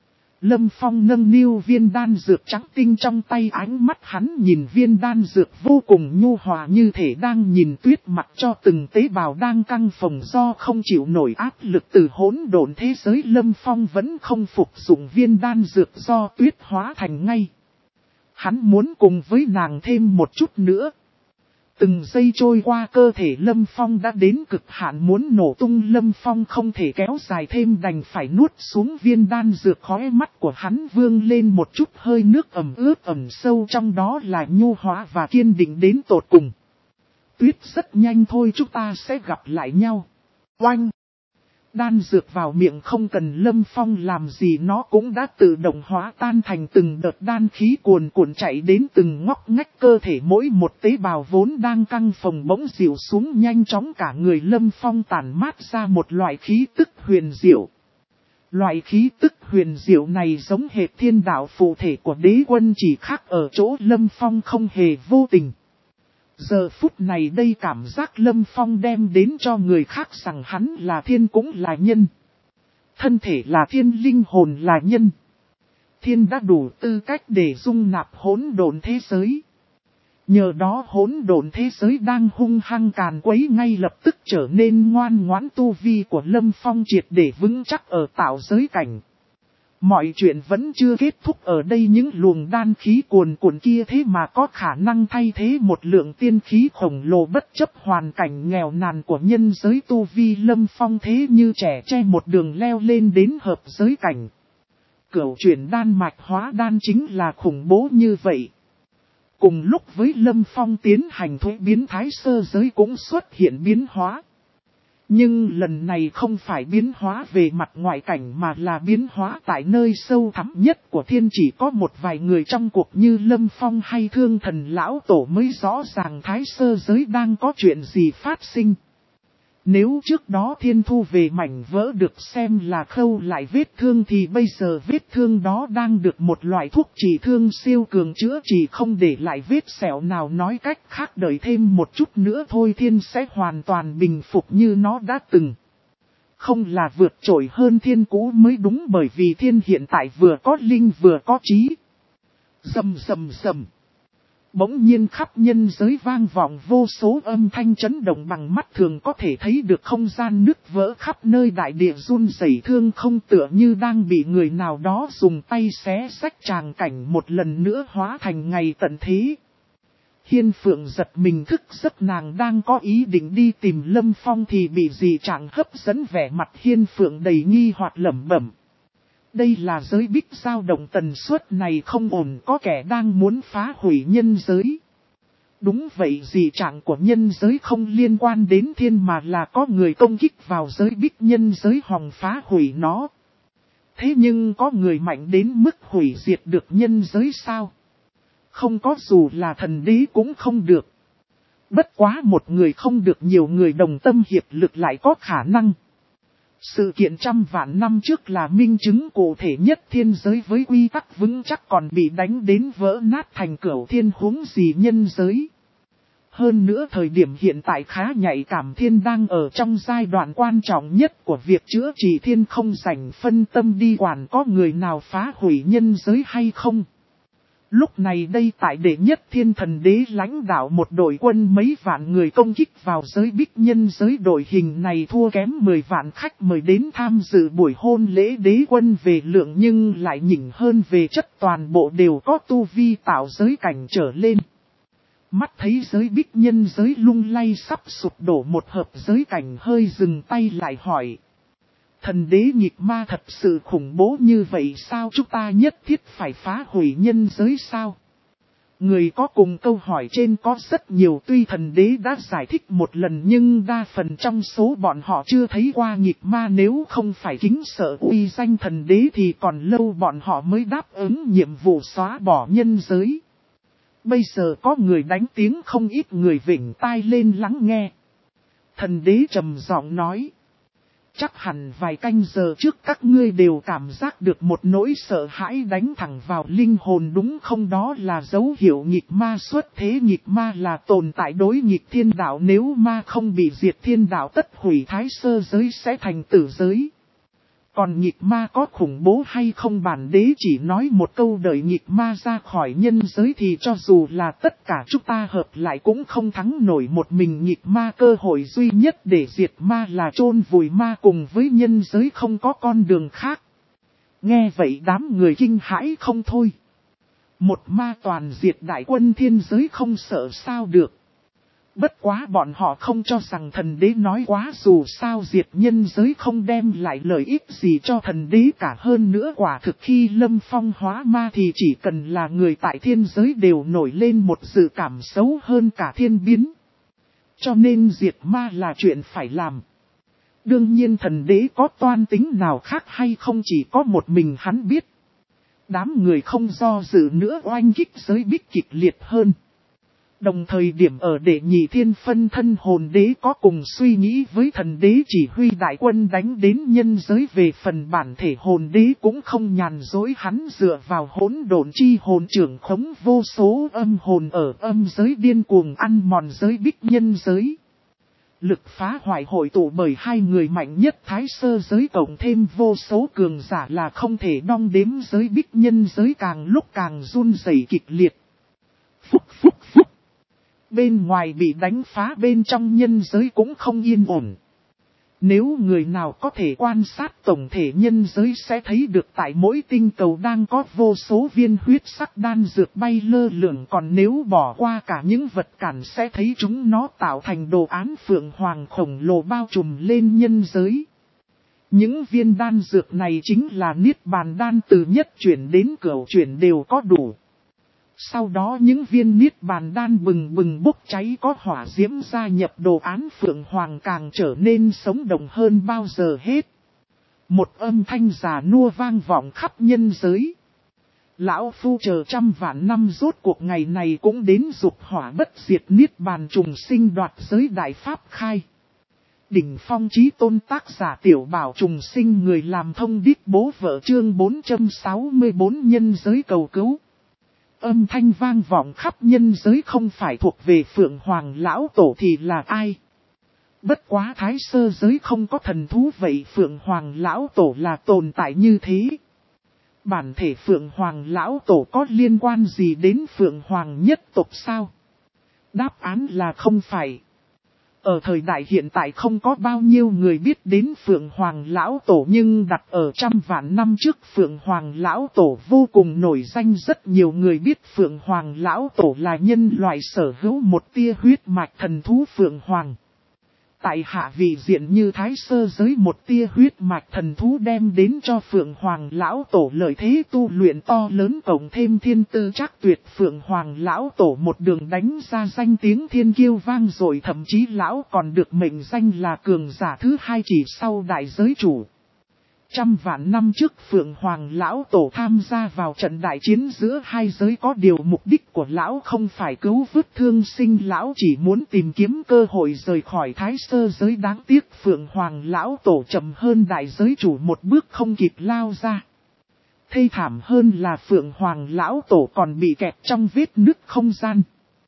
Lâm Phong nâng niu viên đan dược trắng tinh trong tay, ánh mắt hắn nhìn viên đan dược vô cùng nhu hòa, như thể đang nhìn Tuyết mặc cho từng tế bào đang căng phồng do không chịu nổi áp lực từ hỗn độn thế giới. Lâm Phong vẫn không phục dụng viên đan dược do Tuyết hóa thành ngay. Hắn muốn cùng với nàng thêm một chút nữa. Từng giây trôi qua, cơ thể Lâm Phong đã đến cực hạn muốn nổ tung. Lâm Phong không thể kéo dài thêm, đành phải nuốt xuống viên đan dược. Khóe mắt của hắn vương lên một chút hơi nước ẩm ướt, ẩm sâu trong đó là nhu hóa và kiên định đến tột cùng. Tuyết, rất nhanh thôi chúng ta sẽ gặp lại nhau. Oanh! Đan dược vào miệng không cần Lâm Phong làm gì, nó cũng đã tự động hóa tan thành từng đợt đan khí cuồn cuộn chạy đến từng ngóc ngách cơ thể. Mỗi một tế bào vốn đang căng phồng bỗng dịu xuống, nhanh chóng cả người Lâm Phong tản mát ra một loại khí tức huyền diệu. Loại khí tức huyền diệu này giống hệt thiên đạo phụ thể của đế quân, chỉ khác ở chỗ Lâm Phong không hề vô tình. Giờ phút này đây, cảm giác Lâm Phong đem đến cho người khác rằng hắn là thiên cũng là nhân. Thân thể là thiên, linh hồn là nhân. Thiên đã đủ tư cách để dung nạp hỗn độn thế giới. Nhờ đó hỗn độn thế giới đang hung hăng càn quấy ngay lập tức trở nên ngoan ngoãn, tu vi của Lâm Phong triệt để vững chắc ở tạo giới cảnh. Mọi chuyện vẫn chưa kết thúc ở đây, những luồng đan khí cuồn cuộn kia thế mà có khả năng thay thế một lượng tiên khí khổng lồ. Bất chấp hoàn cảnh nghèo nàn của nhân giới, tu vi Lâm Phong thế như trẻ tre một đường leo lên đến hợp giới cảnh. Cửu chuyển đan mạch hóa đan chính là khủng bố như vậy. Cùng lúc với Lâm Phong tiến hành thuế biến, thái sơ giới cũng xuất hiện biến hóa. Nhưng lần này không phải biến hóa về mặt ngoại cảnh mà là biến hóa tại nơi sâu thẳm nhất của thiên. Chỉ có một vài người trong cuộc như Lâm Phong hay Thương Thần Lão Tổ mới rõ ràng thái sơ giới đang có chuyện gì phát sinh. Nếu trước đó thiên thu về mảnh vỡ được xem là khâu lại vết thương thì bây giờ vết thương đó đang được một loại thuốc trị thương siêu cường chữa trị không để lại vết sẹo nào, nói cách khác đợi thêm một chút nữa thôi thiên sẽ hoàn toàn bình phục như nó đã từng. Không là vượt trội hơn thiên cũ mới đúng, bởi vì thiên hiện tại vừa có linh vừa có trí. Rầm rầm rầm. Bỗng nhiên khắp nhân giới vang vọng vô số âm thanh chấn động bằng mắt thường có thể thấy được, không gian nứt vỡ khắp nơi, đại địa run rẩy thương không, tựa như đang bị người nào đó dùng tay xé xách, tràng cảnh một lần nữa hóa thành ngày tận thế. Hiên Phượng giật mình thức giấc, nàng đang có ý định đi tìm Lâm Phong thì bị dị trạng hấp dẫn, vẻ mặt Hiên Phượng đầy nghi hoặc lẩm bẩm. Đây là giới bích dao động, tần suất này không ổn, có kẻ đang muốn phá hủy nhân giới. Đúng vậy, dị trạng của nhân giới không liên quan đến thiên mà là có người công kích vào giới bích nhân giới hòng phá hủy nó. Thế nhưng có người mạnh đến mức hủy diệt được nhân giới sao? Không có, dù là thần đế cũng không được. Bất quá một người không được, nhiều người đồng tâm hiệp lực lại có khả năng. Sự kiện trăm vạn năm trước là minh chứng cụ thể nhất, thiên giới với quy tắc vững chắc còn bị đánh đến vỡ nát thành cửu thiên, huống gì nhân giới. Hơn nữa thời điểm hiện tại khá nhạy cảm, thiên đang ở trong giai đoạn quan trọng nhất của việc chữa trị, thiên không dành phân tâm đi quản có người nào phá hủy nhân giới hay không. Lúc này đây tại đệ nhất thiên thần đế lãnh đạo một đội quân mấy vạn người công kích vào giới bích nhân giới, đội hình này thua kém mười vạn khách mời đến tham dự buổi hôn lễ, đế quân về lượng nhưng lại nhỉnh hơn về chất, toàn bộ đều có tu vi tạo giới cảnh trở lên. Mắt thấy giới bích nhân giới lung lay sắp sụp đổ, một hợp giới cảnh hơi dừng tay lại hỏi. Thần đế nghịch ma thật sự khủng bố như vậy sao, chúng ta nhất thiết phải phá hủy nhân giới sao? Người có cùng câu hỏi trên có rất nhiều, tuy thần đế đã giải thích một lần nhưng đa phần trong số bọn họ chưa thấy qua nghịch ma, nếu không phải kính sợ uy danh thần đế thì còn lâu bọn họ mới đáp ứng nhiệm vụ xóa bỏ nhân giới. Bây giờ có người đánh tiếng, không ít người vểnh tai lên lắng nghe. Thần đế trầm giọng nói. Chắc hẳn vài canh giờ trước các ngươi đều cảm giác được một nỗi sợ hãi đánh thẳng vào linh hồn đúng không? Đó là dấu hiệu nghịch ma xuất thế. Nghịch ma là tồn tại đối nghịch thiên đạo, nếu ma không bị diệt thiên đạo tất hủy thái sơ giới sẽ thành tử giới. Còn nghịch ma có khủng bố hay không, bản đế chỉ nói một câu, đợi nghịch ma ra khỏi nhân giới thì cho dù là tất cả chúng ta hợp lại cũng không thắng nổi một mình nghịch ma. Cơ hội duy nhất để diệt ma là chôn vùi ma cùng với nhân giới, không có con đường khác. Nghe vậy đám người kinh hãi không thôi. Một ma toàn diệt đại quân thiên giới không sợ sao được. Bất quá bọn họ không cho rằng thần đế nói quá, dù sao diệt nhân giới không đem lại lợi ích gì cho thần đế cả, hơn nữa quả thực khi Lâm Phong hóa ma thì chỉ cần là người tại thiên giới đều nổi lên một dự cảm xấu hơn cả thiên biến. Cho nên diệt ma là chuyện phải làm. Đương nhiên thần đế có toan tính nào khác hay không chỉ có một mình hắn biết. Đám người không do dự nữa oanh kích giới bích kịch liệt hơn. Đồng thời điểm ở đệ nhị thiên phân thân hồn đế có cùng suy nghĩ với thần đế, chỉ huy đại quân đánh đến nhân giới. Về phần bản thể hồn đế cũng không nhàn dối, hắn dựa vào hỗn độn chi hồn trưởng khống vô số âm hồn ở âm giới điên cuồng ăn mòn giới bích nhân giới. Lực phá hoại hội tụ bởi hai người mạnh nhất thái sơ giới cộng thêm vô số cường giả là không thể đong đếm, giới bích nhân giới càng lúc càng run rẩy kịch liệt. Phúc phúc phúc. Bên ngoài bị đánh phá, bên trong nhân giới cũng không yên ổn. Nếu người nào có thể quan sát tổng thể nhân giới sẽ thấy được tại mỗi tinh cầu đang có vô số viên huyết sắc đan dược bay lơ lửng, còn nếu bỏ qua cả những vật cản sẽ thấy chúng nó tạo thành đồ án phượng hoàng khổng lồ bao trùm lên nhân giới. Những viên đan dược này chính là niết bàn đan, từ nhất chuyển đến cửu chuyển đều có đủ. Sau đó những viên niết bàn đan bừng bừng bốc cháy có hỏa diễm gia nhập đồ án phượng hoàng càng trở nên sống động hơn bao giờ hết. Một âm thanh già nua vang vọng khắp nhân giới. Lão phu chờ trăm vạn năm rốt cuộc ngày này cũng đến, dục hỏa bất diệt niết bàn trùng sinh đoạt giới đại pháp khai. Đỉnh phong chí tôn tác giả Tiểu Bảo trùng sinh, người làm thông điệp bố vợ, chương bốn trăm sáu mươi bốn nhân giới cầu cứu. Âm thanh vang vọng khắp nhân giới, không phải thuộc về Phượng Hoàng Lão Tổ thì là ai? Bất quá Thái Sơ giới không có thần thú, vậy Phượng Hoàng Lão Tổ là tồn tại như thế. Bản thể Phượng Hoàng Lão Tổ có liên quan gì đến Phượng Hoàng nhất tộc sao? Đáp án là không phải. Ở thời đại hiện tại không có bao nhiêu người biết đến Phượng Hoàng Lão Tổ, nhưng đặt ở trăm vạn năm trước Phượng Hoàng Lão Tổ vô cùng nổi danh, rất nhiều người biết Phượng Hoàng Lão Tổ là nhân loại sở hữu một tia huyết mạch thần thú Phượng Hoàng. Tại hạ vị diện như Thái Sơ giới, một tia huyết mạch thần thú đem đến cho Phượng Hoàng Lão Tổ lợi thế tu luyện to lớn, cộng thêm thiên tư chắc tuyệt. Phượng Hoàng Lão Tổ một đường đánh ra danh tiếng thiên kiêu vang dội, thậm chí Lão còn được mệnh danh là cường giả thứ hai chỉ sau đại giới chủ. Trăm vạn năm trước Phượng Hoàng Lão Tổ tham gia vào trận đại chiến giữa hai giới, có điều mục đích của Lão không phải cứu vớt thương sinh, Lão chỉ muốn tìm kiếm cơ hội rời khỏi Thái Sơ giới. Đáng tiếc Phượng Hoàng Lão Tổ chậm hơn đại giới chủ một bước, không kịp lao ra. Thê thảm hơn là Phượng Hoàng Lão Tổ còn bị kẹt trong vết nứt không gian.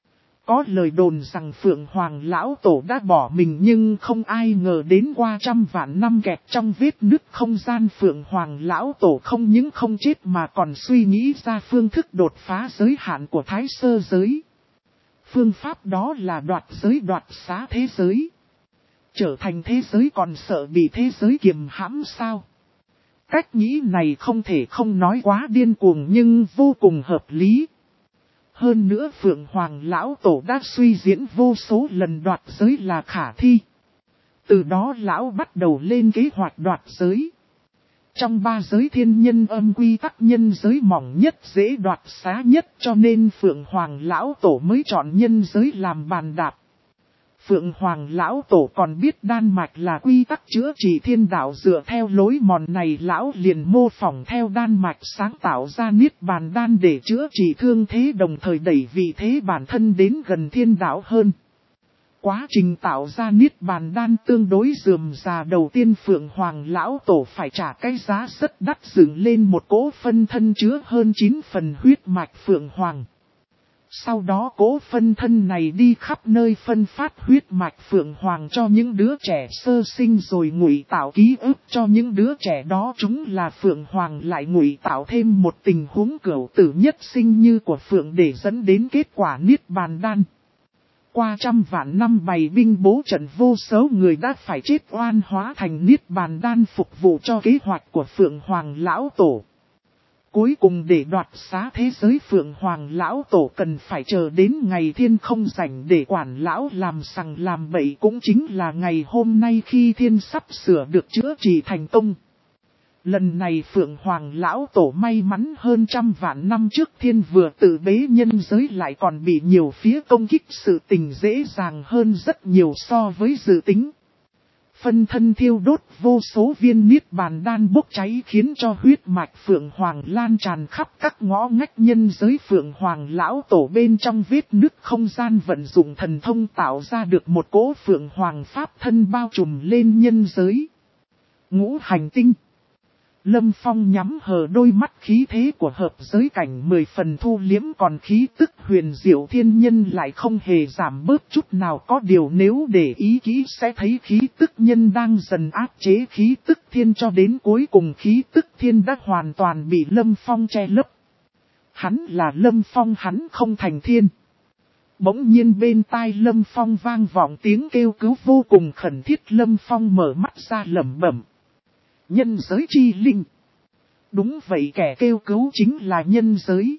Có lời đồn rằng Phượng Hoàng Lão Tổ đã bỏ mình, nhưng không ai ngờ đến qua trăm vạn năm kẹt trong vết nứt không gian, Phượng Hoàng Lão Tổ không những không chết mà còn suy nghĩ ra phương thức đột phá giới hạn của Thái Sơ giới. Phương pháp đó là đoạt giới, đoạt xá thế giới. Trở thành thế giới còn sợ bị thế giới kiềm hãm sao? Cách nghĩ này không thể không nói quá điên cuồng nhưng vô cùng hợp lý. Hơn nữa Phượng Hoàng Lão Tổ đã suy diễn vô số lần đoạt giới là khả thi. Từ đó Lão bắt đầu lên kế hoạch đoạt giới. Trong ba giới thiên nhân âm quy tắc, nhân giới mỏng nhất, dễ đoạt xá nhất, cho nên Phượng Hoàng Lão Tổ mới chọn nhân giới làm bàn đạp. Phượng Hoàng Lão Tổ còn biết đan mạch là quy tắc chữa trị thiên đạo, dựa theo lối mòn này Lão liền mô phỏng theo đan mạch sáng tạo ra niết bàn đan để chữa trị thương thế, đồng thời đẩy vị thế bản thân đến gần thiên đạo hơn. Quá trình tạo ra niết bàn đan tương đối rườm rà, đầu tiên Phượng Hoàng Lão Tổ phải trả cái giá rất đắt, dựng lên một cỗ phân thân chứa hơn chín phần huyết mạch Phượng Hoàng. Sau đó cỗ phân thân này đi khắp nơi phân phát huyết mạch Phượng Hoàng cho những đứa trẻ sơ sinh, rồi ngụy tạo ký ức cho những đứa trẻ đó. Chúng là Phượng Hoàng lại ngụy tạo thêm một tình huống cửu tử nhất sinh như của Phượng để dẫn đến kết quả niết bàn đan. Qua trăm vạn năm bày binh bố trận, vô số người đã phải chết oan hóa thành niết bàn đan phục vụ cho kế hoạch của Phượng Hoàng Lão Tổ. Cuối cùng để đoạt xá thế giới, Phượng Hoàng Lão Tổ cần phải chờ đến ngày thiên không rảnh để quản Lão làm sằng làm bậy, cũng chính là ngày hôm nay khi thiên sắp sửa được chữa trị thành công. Lần này Phượng Hoàng Lão Tổ may mắn hơn, trăm vạn năm trước thiên vừa tự bế nhân giới lại còn bị nhiều phía công kích, sự tình dễ dàng hơn rất nhiều so với dự tính. Phân thân thiêu đốt vô số viên niết bàn đan bốc cháy, khiến cho huyết mạch Phượng Hoàng lan tràn khắp các ngõ ngách nhân giới. Phượng Hoàng Lão Tổ bên trong vết nứt không gian vận dụng thần thông tạo ra được một cỗ Phượng Hoàng pháp thân bao trùm lên nhân giới. Ngũ hành tinh. Lâm Phong nhắm hờ đôi mắt, khí thế của hợp giới cảnh mười phần thu liếm, còn khí tức huyền diệu thiên nhân lại không hề giảm bớt chút nào. Có điều nếu để ý kỹ sẽ thấy khí tức nhân đang dần áp chế khí tức thiên, cho đến cuối cùng khí tức thiên đã hoàn toàn bị Lâm Phong che lấp. Hắn là Lâm Phong, hắn không thành thiên. Bỗng nhiên bên tai Lâm Phong vang vọng tiếng kêu cứu vô cùng khẩn thiết. Lâm Phong mở mắt ra lẩm bẩm. Nhân giới chi linh. Đúng vậy, kẻ kêu cứu chính là nhân giới.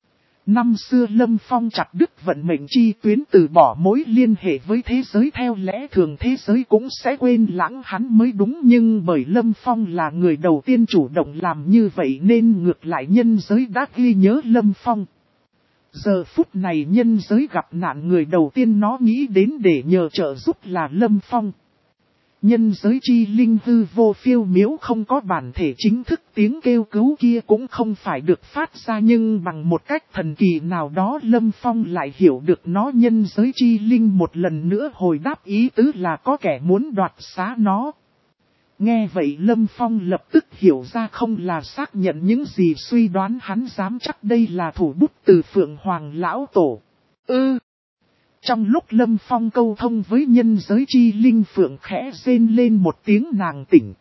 Năm xưa Lâm Phong chặt đứt vận mệnh chi tuyến, từ bỏ mối liên hệ với thế giới, theo lẽ thường thế giới cũng sẽ quên lãng hắn mới đúng, nhưng bởi Lâm Phong là người đầu tiên chủ động làm như vậy nên ngược lại nhân giới đã ghi nhớ Lâm Phong. Giờ phút này nhân giới gặp nạn, người đầu tiên nó nghĩ đến để nhờ trợ giúp là Lâm Phong. Nhân giới chi linh hư vô phiêu miếu không có bản thể chính thức, tiếng kêu cứu kia cũng không phải được phát ra, nhưng bằng một cách thần kỳ nào đó Lâm Phong lại hiểu được nó. Nhân giới chi linh một lần nữa hồi đáp, ý tứ là có kẻ muốn đoạt xá nó. Nghe vậy Lâm Phong lập tức hiểu ra, không là xác nhận những gì suy đoán, hắn dám chắc đây là thủ bút từ Phượng Hoàng Lão Tổ. Ư! Trong lúc Lâm Phong câu thông với nhân giới chi linh, Phượng khẽ rên lên một tiếng, nàng tỉnh.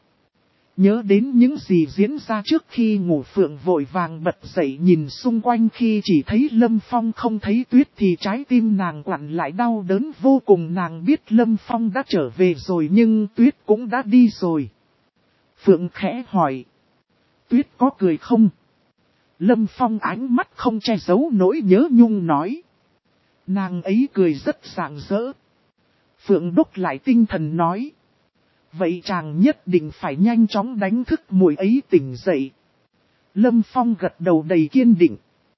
Nhớ đến những gì diễn ra trước khi ngủ, Phượng vội vàng bật dậy nhìn xung quanh, khi chỉ thấy Lâm Phong không thấy Tuyết thì trái tim nàng quặn lại đau đớn vô cùng. Nàng biết Lâm Phong đã trở về rồi nhưng Tuyết cũng đã đi rồi. Phượng khẽ hỏi, Tuyết có cười không? Lâm Phong ánh mắt không che giấu nỗi nhớ nhung nói, nàng ấy cười rất rạng rỡ. Phượng đúc lại tinh thần nói, vậy chàng nhất định phải nhanh chóng đánh thức muội ấy tỉnh dậy. Lâm Phong gật đầu đầy kiên định.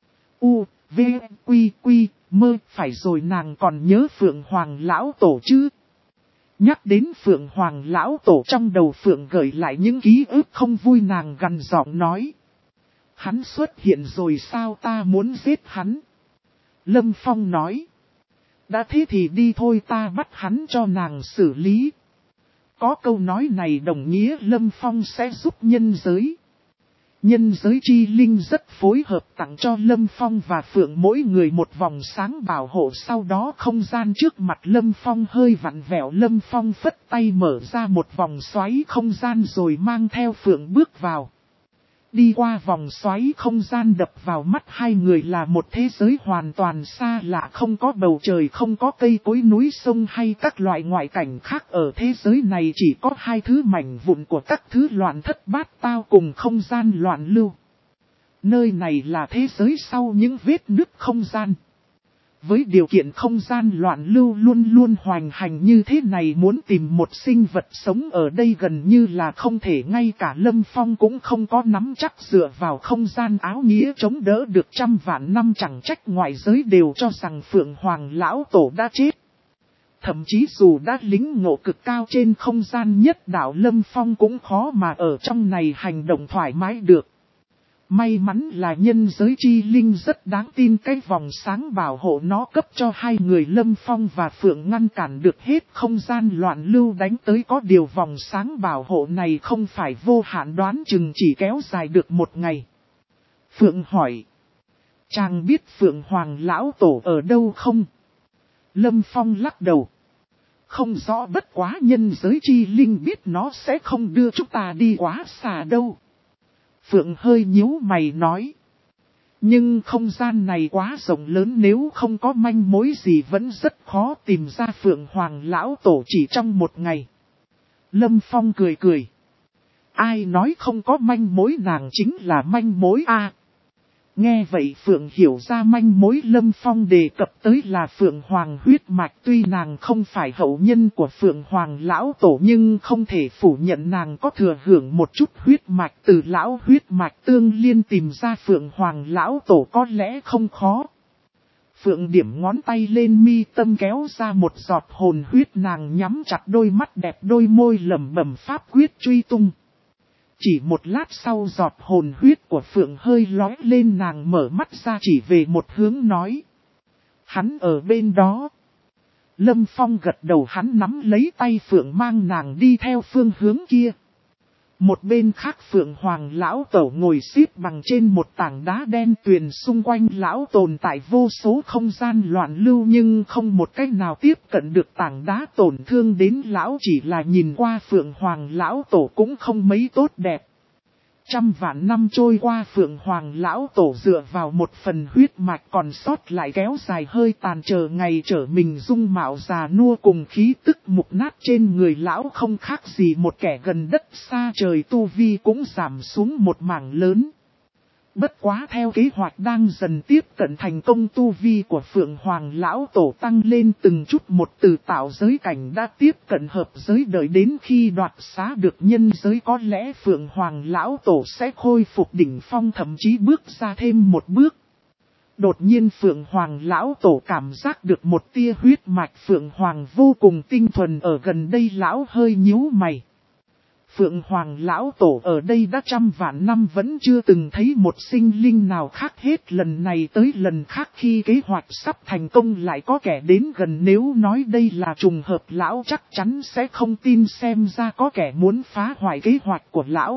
U, V, Quy, Quy, mơ, phải rồi, nàng còn nhớ Phượng Hoàng Lão Tổ chứ? Nhắc đến Phượng Hoàng Lão Tổ, trong đầu Phượng gợi lại những ký ức không vui, nàng gằn giọng nói, hắn xuất hiện rồi sao, ta muốn giết hắn. Lâm Phong nói, đã thế thì đi thôi, ta bắt hắn cho nàng xử lý. Có câu nói này đồng nghĩa Lâm Phong sẽ giúp nhân giới. Nhân giới chi linh rất phối hợp, tặng cho Lâm Phong và Phượng mỗi người một vòng sáng bảo hộ. Sau đó không gian trước mặt Lâm Phong hơi vặn vẹo, Lâm Phong phất tay mở ra một vòng xoáy không gian rồi mang theo Phượng bước vào. Đi qua vòng xoáy không gian, đập vào mắt hai người là một thế giới hoàn toàn xa lạ, không có bầu trời, không có cây cối núi sông hay các loại ngoại cảnh khác. Ở thế giới này chỉ có hai thứ mảnh vụn của các thứ loạn thất bát tao cùng không gian loạn lưu. Nơi này là thế giới sau những vết nứt không gian. Với điều kiện không gian loạn lưu luôn luôn hoành hành như thế này, muốn tìm một sinh vật sống ở đây gần như là không thể. Ngay cả Lâm Phong cũng không có nắm chắc, dựa vào không gian áo nghĩa chống đỡ được trăm vạn năm, chẳng trách ngoại giới đều cho rằng Phượng Hoàng Lão Tổ đã chết. Thậm chí dù đã lính ngộ cực cao trên không gian nhất đạo, Lâm Phong cũng khó mà ở trong này hành động thoải mái được. May mắn là nhân giới chi linh rất đáng tin, cái vòng sáng bảo hộ nó cấp cho hai người Lâm Phong và Phượng ngăn cản được hết không gian loạn lưu đánh tới. Có điều vòng sáng bảo hộ này không phải vô hạn, đoán chừng chỉ kéo dài được một ngày. Phượng hỏi, chàng biết Phượng Hoàng Lão Tổ ở đâu không? Lâm Phong lắc đầu, không rõ, bất quá nhân giới chi linh biết nó sẽ không đưa chúng ta đi quá xa đâu. Phượng hơi nhíu mày nói, nhưng không gian này quá rộng lớn, nếu không có manh mối gì vẫn rất khó tìm ra Phượng Hoàng Lão Tổ chỉ trong một ngày. Lâm Phong cười cười, ai nói không có manh mối, nàng chính là manh mối a. Nghe vậy Phượng hiểu ra manh mối Lâm Phong đề cập tới là Phượng Hoàng huyết mạch. Tuy nàng không phải hậu nhân của Phượng Hoàng Lão Tổ nhưng không thể phủ nhận nàng có thừa hưởng một chút huyết mạch từ lão huyết mạch tương liên, tìm ra Phượng Hoàng Lão Tổ có lẽ không khó. Phượng điểm ngón tay lên mi tâm kéo ra một giọt hồn huyết, nàng nhắm chặt đôi mắt đẹp, đôi môi lẩm bẩm pháp quyết truy tung. Chỉ một lát sau giọt hồn huyết của Phượng hơi lóe lên, nàng mở mắt ra chỉ về một hướng nói, hắn ở bên đó. Lâm Phong gật đầu, hắn nắm lấy tay Phượng mang nàng đi theo phương hướng kia. Một bên khác Phượng Hoàng Lão Tổ ngồi xếp bằng trên một tảng đá đen tuyền, xung quanh lão tồn tại vô số không gian loạn lưu nhưng không một cách nào tiếp cận được tảng đá tổn thương đến lão, chỉ là nhìn qua Phượng Hoàng Lão Tổ cũng không mấy tốt đẹp. Trăm vạn năm trôi qua, Phượng Hoàng Lão Tổ dựa vào một phần huyết mạch còn sót lại kéo dài hơi tàn, chờ ngày trở mình dung mạo già nua cùng khí tức mục nát trên người lão không khác gì một kẻ gần đất xa trời, tu vi cũng giảm xuống một mảng lớn. Bất quá theo kế hoạch đang dần tiếp cận thành công, tu vi của Phượng Hoàng Lão Tổ tăng lên từng chút một, từ tạo giới cảnh đã tiếp cận hợp giới, đợi đến khi đoạt xá được nhân giới có lẽ Phượng Hoàng Lão Tổ sẽ khôi phục đỉnh phong, thậm chí bước ra thêm một bước. Đột nhiên Phượng Hoàng lão tổ cảm giác được một tia huyết mạch Phượng Hoàng vô cùng tinh thuần ở gần đây, lão hơi nhíu mày. Phượng Hoàng lão tổ ở đây đã trăm vạn năm vẫn chưa từng thấy một sinh linh nào khác hết, lần này tới lần khác khi kế hoạch sắp thành công lại có kẻ đến gần, nếu nói đây là trùng hợp lão chắc chắn sẽ không tin, xem ra có kẻ muốn phá hoại kế hoạch của lão.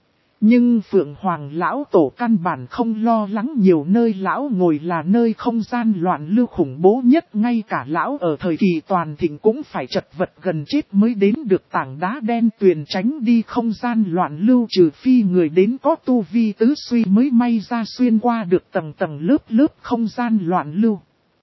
Nhưng Phượng Hoàng lão tổ căn bản không lo lắng, nhiều nơi lão ngồi là nơi không gian loạn lưu khủng bố nhất, ngay cả lão ở thời kỳ toàn thịnh cũng phải chật vật gần chết mới đến được tảng đá đen tuyền, tránh đi không gian loạn lưu, trừ phi người đến có tu vi tứ suy mới may ra xuyên qua được tầng tầng lớp lớp không gian loạn lưu.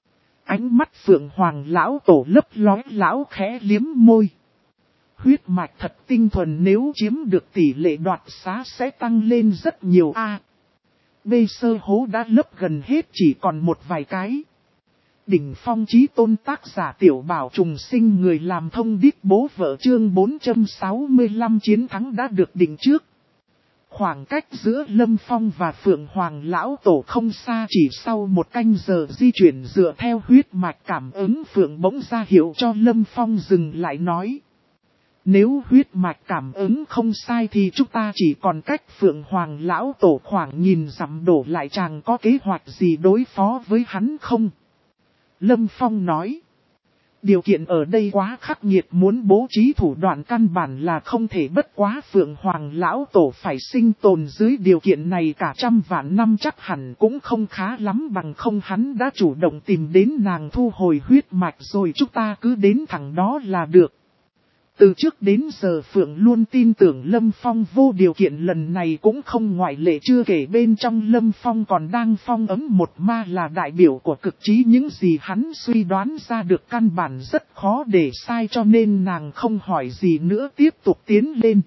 Ánh mắt Phượng Hoàng lão tổ lấp lóe, lão khẽ liếm môi. Huyết mạch thật tinh thuần, nếu chiếm được tỷ lệ đoạt xá sẽ tăng lên rất nhiều a. À, B sơ hố đã lấp gần hết, chỉ còn một vài cái. Đỉnh phong chí tôn, tác giả Tiểu Bảo Trùng Sinh, người làm thông điệp bố vợ, chương bốn trăm sáu mươi lăm chiến thắng đã được định trước. Khoảng cách giữa Lâm Phong và Phượng Hoàng lão tổ không xa, chỉ sau một canh giờ di chuyển dựa theo huyết mạch cảm ứng, Phượng bỗng ra hiệu cho Lâm Phong dừng lại nói. Nếu huyết mạch cảm ứng không sai thì chúng ta chỉ còn cách Phượng Hoàng lão tổ khoảng nghìn dặm, đổ lại, chàng có kế hoạch gì đối phó với hắn không? Lâm Phong nói. Điều kiện ở đây quá khắc nghiệt, muốn bố trí thủ đoạn căn bản là không thể, bất quá Phượng Hoàng lão tổ phải sinh tồn dưới điều kiện này cả trăm vạn năm chắc hẳn cũng không khá lắm, bằng không hắn đã chủ động tìm đến nàng thu hồi huyết mạch rồi, chúng ta cứ đến thẳng đó là được. Từ trước đến giờ Phượng luôn tin tưởng Lâm Phong vô điều kiện, lần này cũng không ngoại lệ, chưa kể bên trong Lâm Phong còn đang phong ấm một ma là đại biểu của cực trí, những gì hắn suy đoán ra được căn bản rất khó để sai, cho nên nàng không hỏi gì nữa tiếp tục tiến lên.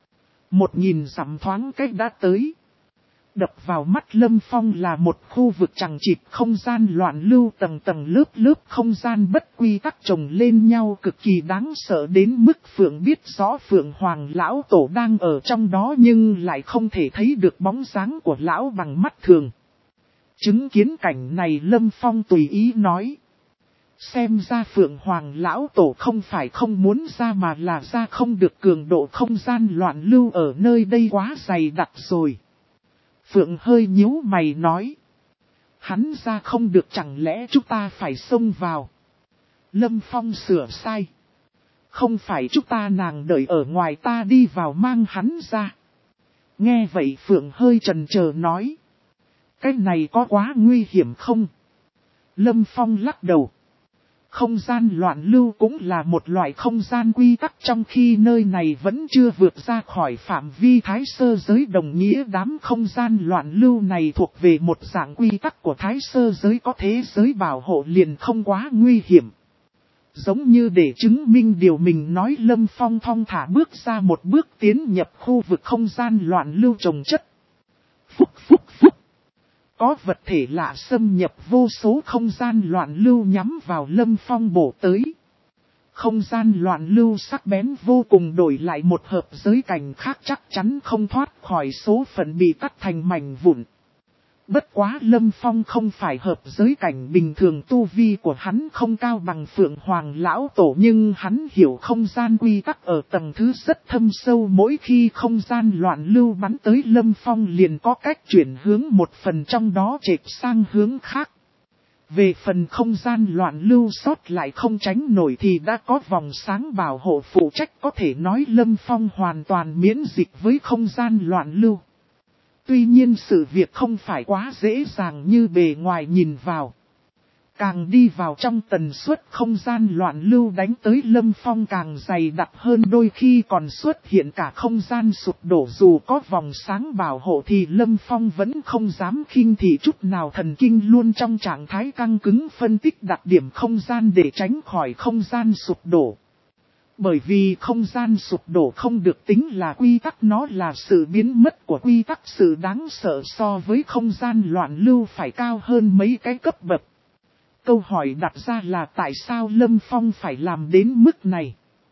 Một nghìn dặm thoáng cách đã tới. Đập vào mắt Lâm Phong là một khu vực chằng chịt, không gian loạn lưu, tầng tầng lớp lớp không gian bất quy tắc chồng lên nhau, cực kỳ đáng sợ đến mức Phượng biết rõ Phượng Hoàng lão tổ đang ở trong đó nhưng lại không thể thấy được bóng dáng của lão bằng mắt thường. Chứng kiến cảnh này Lâm Phong tùy ý nói. Xem ra Phượng Hoàng lão tổ không phải không muốn ra mà là ra không được, cường độ không gian loạn lưu ở nơi đây quá dày đặc rồi. Phượng hơi nhíu mày nói. Hắn ra không được, chẳng lẽ chúng ta phải xông vào? Lâm Phong sửa sai. Không phải chúng ta, nàng đợi ở ngoài, ta đi vào mang hắn ra. Nghe vậy Phượng hơi chần chờ nói. Cái này có quá nguy hiểm không? Lâm Phong lắc đầu. Không gian loạn lưu cũng là một loại không gian quy tắc, trong khi nơi này vẫn chưa vượt ra khỏi phạm vi thái sơ giới, đồng nghĩa đám không gian loạn lưu này thuộc về một dạng quy tắc của thái sơ giới, có thế giới bảo hộ liền không quá nguy hiểm. Giống như để chứng minh điều mình nói, Lâm Phong thong thả bước ra một bước tiến nhập khu vực không gian loạn lưu trồng chất. Phúc phúc phúc. Có vật thể lạ xâm nhập, vô số không gian loạn lưu nhắm vào Lâm Phong bổ tới. Không gian loạn lưu sắc bén vô cùng, đổi lại một hợp giới cảnh khác chắc chắn không thoát khỏi số phận bị cắt thành mảnh vụn. Bất quá Lâm Phong không phải hợp giới cảnh bình thường, tu vi của hắn không cao bằng Phượng Hoàng lão tổ, nhưng hắn hiểu không gian quy tắc ở tầng thứ rất thâm sâu, mỗi khi không gian loạn lưu bắn tới Lâm Phong liền có cách chuyển hướng một phần trong đó chệch sang hướng khác. Về phần không gian loạn lưu sót lại không tránh nổi thì đã có vòng sáng bảo hộ phụ trách, có thể nói Lâm Phong hoàn toàn miễn dịch với không gian loạn lưu. Tuy nhiên sự việc không phải quá dễ dàng như bề ngoài nhìn vào. Càng đi vào trong, tần suất không gian loạn lưu đánh tới Lâm Phong càng dày đặc hơn, đôi khi còn xuất hiện cả không gian sụp đổ. Dù có vòng sáng bảo hộ thì Lâm Phong vẫn không dám khinh thị chút nào, thần kinh luôn trong trạng thái căng cứng, phân tích đặc điểm không gian để tránh khỏi không gian sụp đổ. Bởi vì không gian sụp đổ không được tính là quy tắc, nó là sự biến mất của quy tắc, sự đáng sợ so với không gian loạn lưu phải cao hơn mấy cái cấp bậc. Câu hỏi đặt ra là tại sao Lâm Phong phải làm đến mức này?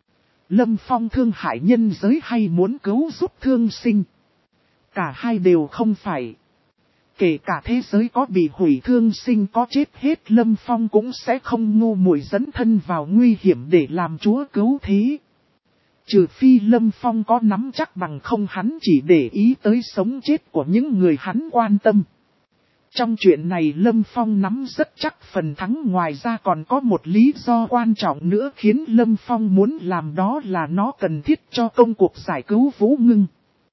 Lâm Phong thương hại nhân giới hay muốn cứu giúp thương sinh? Cả hai đều không phải. Kể cả thế giới có bị hủy thương sinh có chết hết, Lâm Phong cũng sẽ không ngu muội dẫn thân vào nguy hiểm để làm chúa cứu thế. Trừ phi Lâm Phong có nắm chắc, bằng không hắn chỉ để ý tới sống chết của những người hắn quan tâm. Trong chuyện này Lâm Phong nắm rất chắc phần thắng, ngoài ra còn có một lý do quan trọng nữa khiến Lâm Phong muốn làm, đó là nó cần thiết cho công cuộc giải cứu Vũ Ngưng.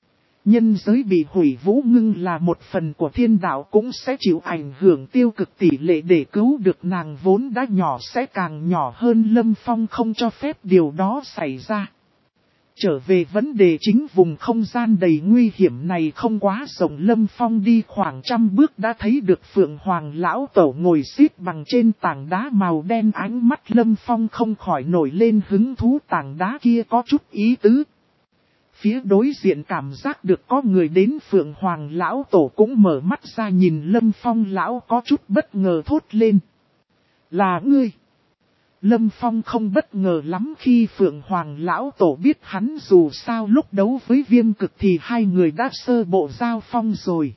Nhân giới bị hủy, Vũ Ngưng là một phần của thiên đạo cũng sẽ chịu ảnh hưởng tiêu cực, tỷ lệ để cứu được nàng vốn đã nhỏ sẽ càng nhỏ hơn. Lâm Phong không cho phép điều đó xảy ra. Trở về vấn đề chính, vùng không gian đầy nguy hiểm này không quá rộng. Lâm Phong đi khoảng trăm bước đã thấy được Phượng Hoàng lão tổ ngồi xếp bằng trên tảng đá màu đen. Ánh mắt Lâm Phong không khỏi nổi lên hứng thú, tảng đá kia có chút ý tứ. Phía đối diện cảm giác được có người đến, Phượng Hoàng lão tổ cũng mở mắt ra nhìn Lâm Phong, lão có chút bất ngờ thốt lên: "Là ngươi?" Lâm Phong không bất ngờ lắm khi Phượng Hoàng lão tổ biết hắn, dù sao lúc đấu với Viêm Cực thì hai người đã sơ bộ giao phong rồi.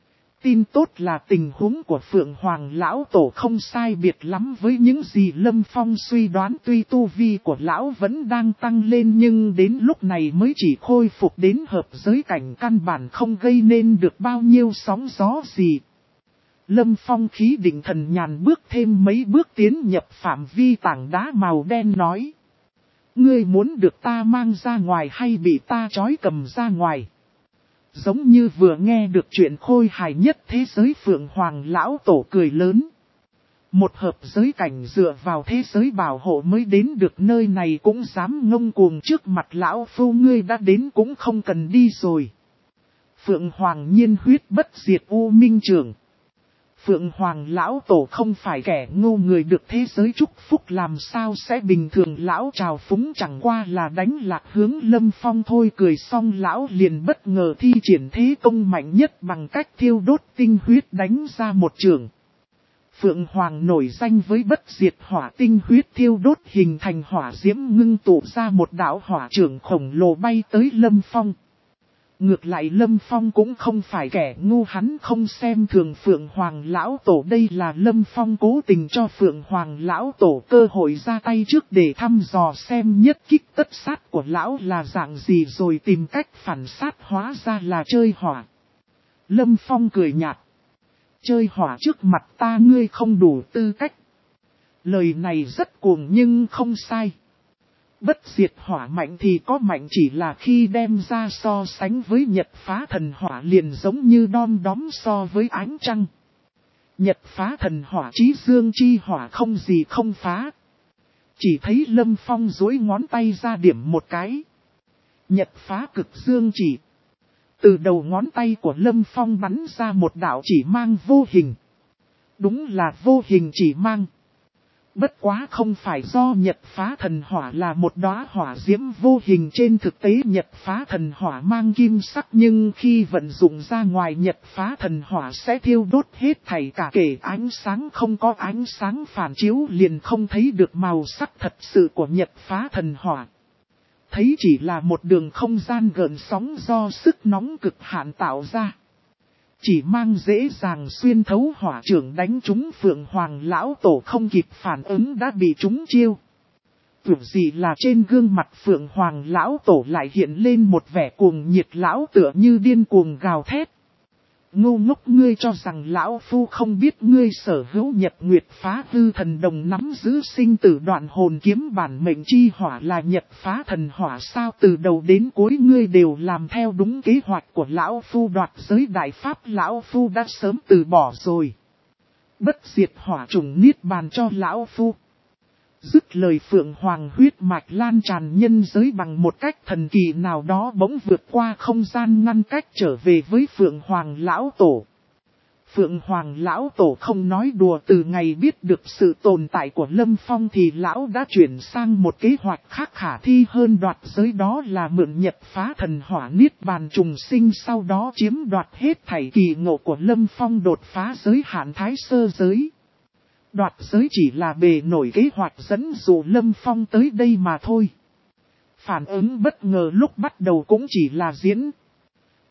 Tin tốt là tình huống của Phượng Hoàng lão tổ không sai biệt lắm với những gì Lâm Phong suy đoán, tuy tu vi của lão vẫn đang tăng lên nhưng đến lúc này mới chỉ khôi phục đến hợp giới cảnh, căn bản không gây nên được bao nhiêu sóng gió gì. Lâm Phong khí định thần nhàn bước thêm mấy bước tiến nhập phạm vi tảng đá màu đen, nói: "Ngươi muốn được ta mang ra ngoài hay bị ta trói cầm ra ngoài?" Giống như vừa nghe được chuyện khôi hài nhất thế giới, Phượng Hoàng lão tổ cười lớn. Một hợp giới cảnh dựa vào thế giới bảo hộ mới đến được nơi này cũng dám ngông cuồng trước mặt lão phu, ngươi đã đến cũng không cần đi rồi. Phượng Hoàng nhiên huyết bất diệt U Minh Trưởng. Phượng Hoàng lão tổ không phải kẻ ngu, người được thế giới chúc phúc làm sao sẽ bình thường. Lão trào phúng chẳng qua là đánh lạc hướng Lâm Phong thôi. Cười xong lão liền bất ngờ thi triển thế công mạnh nhất bằng cách thiêu đốt tinh huyết đánh ra một chưởng. Phượng Hoàng nổi danh với bất diệt hỏa, tinh huyết thiêu đốt hình thành hỏa diễm, ngưng tụ ra một đạo hỏa chưởng khổng lồ bay tới Lâm Phong. Ngược lại Lâm Phong cũng không phải kẻ ngu, hắn không xem thường Phượng Hoàng lão tổ. Đây là Lâm Phong cố tình cho Phượng Hoàng lão tổ cơ hội ra tay trước để thăm dò xem nhất kích tất sát của lão là dạng gì, rồi tìm cách phản sát, hóa ra là chơi hỏa. Lâm Phong cười nhạt: "Chơi hỏa trước mặt ta ngươi không đủ tư cách." Lời này rất cuồng nhưng không sai. Bất diệt hỏa mạnh thì có mạnh, chỉ là khi đem ra so sánh với Nhật Phá Thần Hỏa liền giống như đom đóm so với ánh trăng. Nhật Phá Thần Hỏa chí dương chi hỏa không gì không phá. Chỉ thấy Lâm Phong duỗi ngón tay ra điểm một cái. Nhật Phá Cực Dương chỉ. Từ đầu ngón tay của Lâm Phong bắn ra một đạo chỉ mang vô hình. Đúng là vô hình chỉ mang. Bất quá không phải do Nhật Phá Thần Hỏa là một đóa hỏa diễm vô hình, trên thực tế Nhật Phá Thần Hỏa mang kim sắc, nhưng khi vận dụng ra ngoài Nhật Phá Thần Hỏa sẽ thiêu đốt hết thảy cả, kể ánh sáng. Không có ánh sáng phản chiếu liền không thấy được màu sắc thật sự của Nhật Phá Thần Hỏa. Thấy chỉ là một đường không gian gợn sóng do sức nóng cực hạn tạo ra. Chỉ mang dễ dàng xuyên thấu hỏa chưởng đánh trúng Phượng Hoàng lão tổ, không kịp phản ứng đã bị trúng chiêu. Tưởng gì là trên gương mặt Phượng Hoàng lão tổ lại hiện lên một vẻ cuồng nhiệt, lão tựa như điên cuồng gào thét: "Ngu ngốc, ngươi cho rằng lão phu không biết ngươi sở hữu Nhật Nguyệt Phá Hư Thần Đồng, nắm giữ sinh tử đoạn hồn kiếm, bản mệnh chi hỏa là Nhật Phá Thần Hỏa sao? Từ đầu đến cuối ngươi đều làm theo đúng kế hoạch của lão phu, đoạt giới đại pháp lão phu đã sớm từ bỏ rồi. Bất diệt hỏa trùng niết bàn cho lão phu." Dứt lời Phượng Hoàng huyết mạch lan tràn nhân giới bằng một cách thần kỳ nào đó, bỗng vượt qua không gian ngăn cách trở về với Phượng Hoàng lão tổ. Phượng Hoàng lão tổ không nói đùa, từ ngày biết được sự tồn tại của Lâm Phong thì lão đã chuyển sang một kế hoạch khác khả thi hơn, đoạt giới, đó là mượn Nhật Phá Thần Hỏa niết bàn trùng sinh, sau đó chiếm đoạt hết thảy kỳ ngộ của Lâm Phong, đột phá giới hạn thái sơ giới. Đoạt giới chỉ là bề nổi kế hoạch dẫn dụ Lâm Phong tới đây mà thôi. Phản ứng bất ngờ lúc bắt đầu cũng chỉ là diễn.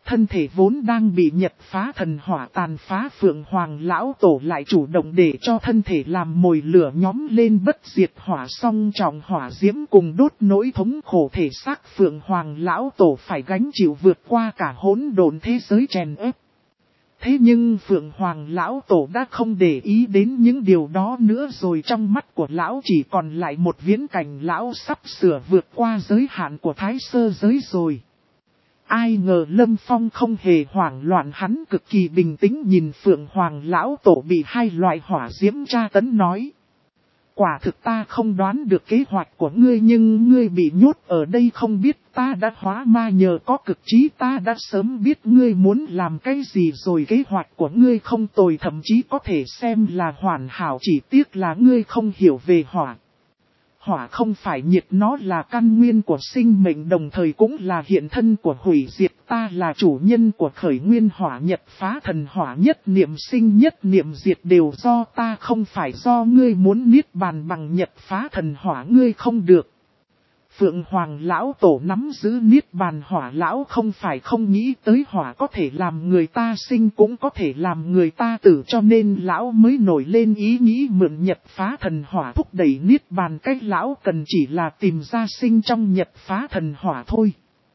thân thể vốn đang bị Nhật Phá Thần Hỏa tàn phá, Phượng Hoàng Lão Tổ lại chủ động để cho thân thể làm mồi lửa nhóm lên bất diệt hỏa, song trọng hỏa diễm cùng đốt nỗi thống khổ thể xác Phượng Hoàng Lão Tổ phải gánh chịu vượt qua cả hỗn độn thế giới chèn ép. Thế nhưng Phượng Hoàng Lão Tổ đã không để ý đến những điều đó nữa rồi, trong mắt của Lão chỉ còn lại một viễn cảnh Lão sắp sửa vượt qua giới hạn của Thái Sơ giới rồi. Ai ngờ Lâm Phong không hề hoảng loạn, hắn cực kỳ bình tĩnh nhìn Phượng Hoàng Lão Tổ bị hai loại hỏa diễm tra tấn nói. Quả thực ta không đoán được kế hoạch của ngươi, nhưng ngươi bị nhốt ở đây không biết ta đã hóa ma, nhờ có cực trí ta đã sớm biết ngươi muốn làm cái gì rồi. Kế hoạch của ngươi không tồi, thậm chí có thể xem là hoàn hảo, chỉ tiếc là ngươi không hiểu về hỏa. Hỏa không phải nhiệt, nó là căn nguyên của sinh mệnh, đồng thời cũng là hiện thân của hủy diệt. Ta là chủ nhân của khởi nguyên hỏa, Nhật Phá Thần Hỏa, nhất niệm sinh nhất niệm diệt đều do ta, không phải do ngươi muốn niết bàn bằng Nhật Phá Thần Hỏa, ngươi không được. Phượng Hoàng Lão Tổ nắm giữ niết bàn hỏa, Lão không phải không nghĩ tới hỏa có thể làm người ta sinh cũng có thể làm người ta tử, cho nên Lão mới nổi lên ý nghĩ mượn Nhật Phá Thần Hỏa thúc đẩy niết bàn. Cách Lão cần chỉ là tìm ra sinh trong Nhật Phá Thần Hỏa thôi.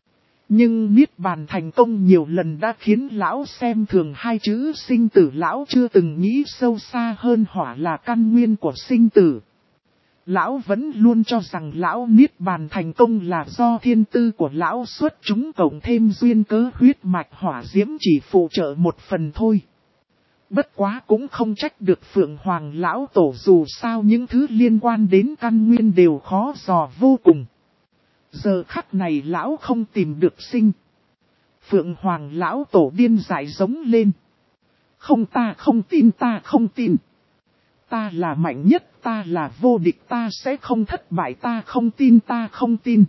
Nhưng niết bàn thành công nhiều lần đã khiến Lão xem thường hai chữ sinh tử. Lão chưa từng nghĩ sâu xa hơn hỏa là căn nguyên của sinh tử. Lão vẫn luôn cho rằng Lão niết bàn thành công là do thiên tư của Lão xuất chúng cộng thêm duyên cớ huyết mạch hỏa diễm chỉ phụ trợ một phần thôi. Bất quá cũng không trách được Phượng Hoàng Lão Tổ, dù sao những thứ liên quan đến căn nguyên đều khó dò vô cùng. Giờ khắc này Lão không tìm được sinh. Phượng Hoàng Lão Tổ điên dại giống lên. Không, ta không tin, ta không tin. Ta là mạnh nhất, ta là vô địch, ta sẽ không thất bại, ta không tin, ta không tin.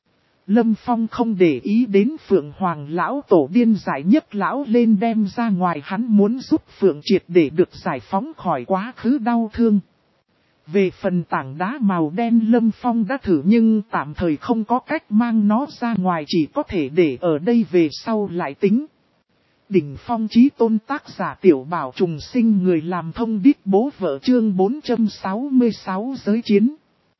Lâm Phong không để ý đến Phượng Hoàng Lão Tổ điên dại, nhấc Lão lên đem ra ngoài, hắn muốn giúp Phượng Triệt để được giải phóng khỏi quá khứ đau thương. Về phần tảng đá màu đen Lâm Phong đã thử nhưng tạm thời không có cách mang nó ra ngoài, chỉ có thể để ở đây về sau lại tính. Đỉnh phong chí tôn, tác giả Tiểu Bảo Trùng Sinh, người làm thông điệp bố vợ, chương bốn trăm sáu mươi sáu giới chiến.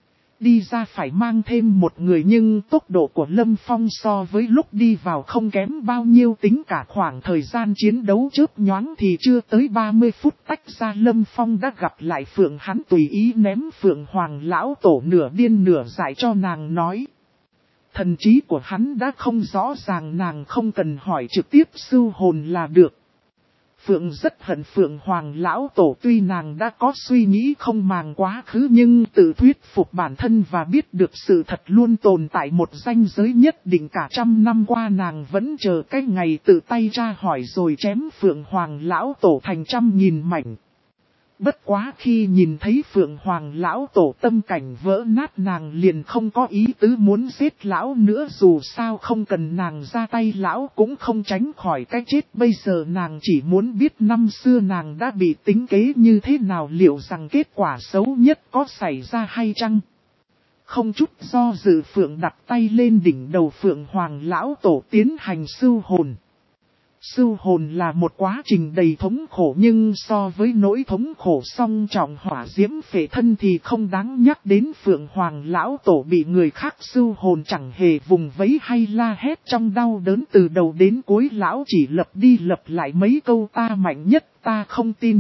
Đi ra phải mang thêm một người nhưng tốc độ của Lâm Phong so với lúc đi vào không kém bao nhiêu, tính cả khoảng thời gian chiến đấu chớp nhoáng thì chưa tới ba mươi phút tách ra Lâm Phong đã gặp lại Phượng, hắn tùy ý ném Phượng Hoàng Lão Tổ nửa điên nửa dại cho nàng nói. Thần trí của hắn đã không rõ ràng, nàng không cần hỏi trực tiếp sưu hồn là được. Phượng rất hận Phượng Hoàng Lão Tổ, tuy nàng đã có suy nghĩ không màng quá khứ nhưng tự thuyết phục bản thân và biết được sự thật luôn tồn tại một ranh giới nhất định. Cả trăm năm qua nàng vẫn chờ cái ngày tự tay ra hỏi rồi chém Phượng Hoàng Lão Tổ thành trăm nghìn mảnh. Bất quá khi nhìn thấy Phượng Hoàng Lão Tổ tâm cảnh vỡ nát, nàng liền không có ý tứ muốn giết Lão nữa, dù sao không cần nàng ra tay Lão cũng không tránh khỏi cái chết. Bây giờ nàng chỉ muốn biết năm xưa nàng đã bị tính kế như thế nào, liệu rằng kết quả xấu nhất có xảy ra hay chăng? Không chút do dự Phượng đặt tay lên đỉnh đầu Phượng Hoàng Lão Tổ tiến hành sưu hồn. Sưu hồn là một quá trình đầy thống khổ nhưng so với nỗi thống khổ song trọng hỏa diễm phệ thân thì không đáng nhắc đến. Phượng Hoàng Lão Tổ bị người khác sưu hồn chẳng hề vùng vẫy hay la hét trong đau đớn, từ đầu đến cuối Lão chỉ lặp đi lặp lại mấy câu ta mạnh nhất, ta không tin.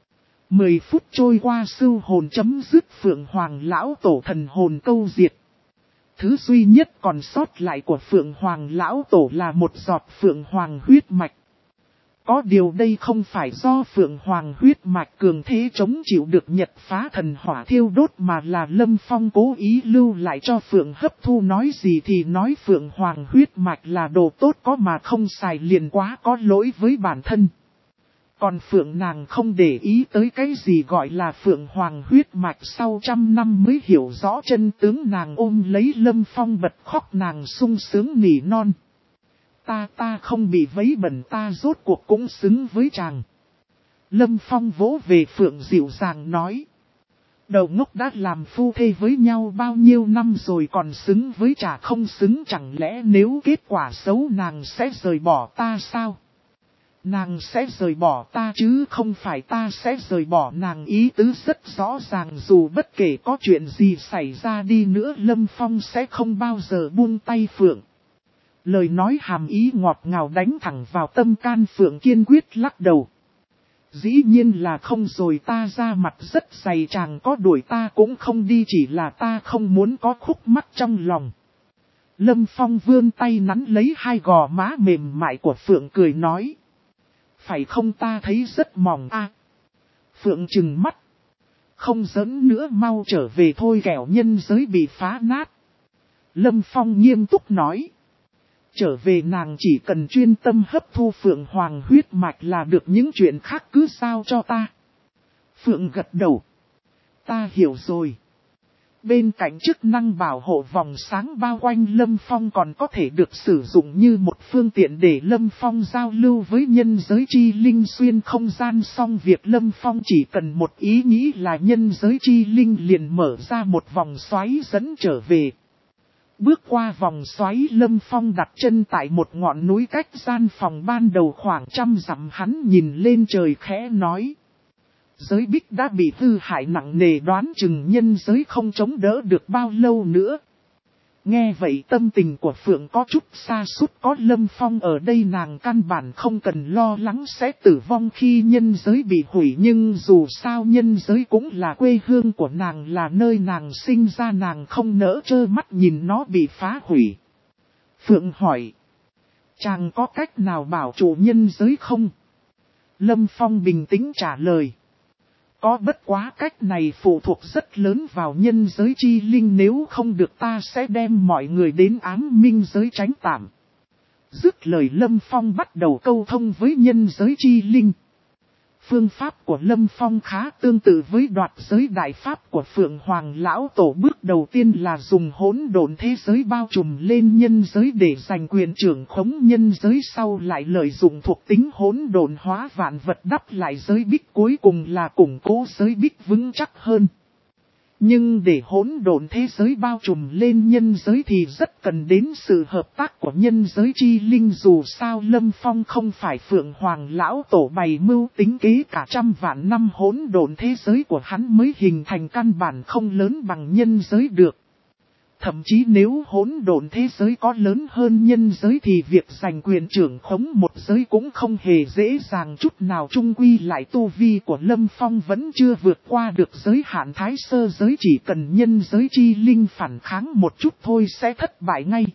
Mười phút trôi qua sưu hồn chấm dứt, Phượng Hoàng Lão Tổ thần hồn câu diệt. Thứ duy nhất còn sót lại của Phượng Hoàng Lão Tổ là một giọt Phượng Hoàng huyết mạch. Có điều đây không phải do Phượng Hoàng huyết mạch cường thế chống chịu được Nhật Phá Thần Hỏa thiêu đốt, mà là Lâm Phong cố ý lưu lại cho Phượng hấp thu. Nói gì thì nói Phượng Hoàng huyết mạch là đồ tốt, có mà không xài liền quá có lỗi với bản thân. Còn Phượng nàng không để ý tới cái gì gọi là Phượng Hoàng huyết mạch, sau trăm năm mới hiểu rõ chân tướng. Nàng ôm lấy Lâm Phong bật khóc, nàng sung sướng nỉ non. Ta ta không bị vấy bẩn, ta rốt cuộc cũng xứng với chàng. Lâm Phong vỗ về Phượng dịu dàng nói. Đầu ngốc đã làm phu thê với nhau bao nhiêu năm rồi còn xứng với chả không xứng, chẳng lẽ nếu kết quả xấu nàng sẽ rời bỏ ta sao? Nàng sẽ rời bỏ ta chứ không phải ta sẽ rời bỏ nàng, ý tứ rất rõ ràng, dù bất kể có chuyện gì xảy ra đi nữa Lâm Phong sẽ không bao giờ buông tay Phượng. Lời nói hàm ý ngọt ngào đánh thẳng vào tâm can Phượng, kiên quyết lắc đầu. Dĩ nhiên là không rồi, ta ra mặt rất dày, chàng có đuổi ta cũng không đi, chỉ là ta không muốn có khúc mắc trong lòng. Lâm Phong vươn tay nắn lấy hai gò má mềm mại của Phượng cười nói. Phải không, ta thấy rất mỏng a. À, Phượng trừng mắt. Không giỡn nữa, mau trở về thôi kẻo nhân giới bị phá nát. Lâm Phong nghiêm túc nói. Trở về nàng chỉ cần chuyên tâm hấp thu Phượng Hoàng huyết mạch là được, những chuyện khác cứ giao cho ta. Phượng gật đầu. Ta hiểu rồi. Bên cạnh chức năng bảo hộ vòng sáng bao quanh Lâm Phong còn có thể được sử dụng như một phương tiện để Lâm Phong giao lưu với nhân giới chi linh xuyên không gian, xong việc Lâm Phong chỉ cần một ý nghĩ là nhân giới chi linh liền mở ra một vòng xoáy dẫn trở về. Bước qua vòng xoáy, Lâm Phong đặt chân tại một ngọn núi cách gian phòng ban đầu khoảng trăm dặm, hắn nhìn lên trời khẽ nói. Giới bích đã bị hư hại nặng nề, đoán chừng nhân giới không chống đỡ được bao lâu nữa. Nghe vậy tâm tình của Phượng có chút sa sút, có Lâm Phong ở đây nàng căn bản không cần lo lắng sẽ tử vong khi nhân giới bị hủy, nhưng dù sao nhân giới cũng là quê hương của nàng, là nơi nàng sinh ra, nàng không nỡ trơ mắt nhìn nó bị phá hủy. Phượng hỏi, chàng có cách nào bảo trụ nhân giới không? Lâm Phong bình tĩnh trả lời. Có, bất quá cách này phụ thuộc rất lớn vào nhân giới chi linh, nếu không được ta sẽ đem mọi người đến ám minh giới tránh tạm. Dứt lời Lâm Phong bắt đầu câu thông với nhân giới chi linh. Phương pháp của Lâm Phong khá tương tự với đoạt giới đại pháp của Phượng Hoàng Lão Tổ. Bước đầu tiên là dùng hỗn độn thế giới bao trùm lên nhân giới để giành quyền trưởng khống nhân giới, sau lại lợi dụng thuộc tính hỗn độn hóa vạn vật đắp lại giới bích, cuối cùng là củng cố giới bích vững chắc hơn. Nhưng để hỗn độn thế giới bao trùm lên nhân giới thì rất cần đến sự hợp tác của nhân giới chi linh, dù sao Lâm Phong không phải Phượng Hoàng Lão Tổ bày mưu tính kế cả trăm vạn năm, hỗn độn thế giới của hắn mới hình thành căn bản không lớn bằng nhân giới được. Thậm chí nếu hỗn độn thế giới có lớn hơn nhân giới thì việc giành quyền trưởng khống một giới cũng không hề dễ dàng chút nào. Chung quy lại tu vi của Lâm Phong vẫn chưa vượt qua được giới hạn thái sơ giới, chỉ cần nhân giới chi linh phản kháng một chút thôi sẽ thất bại ngay.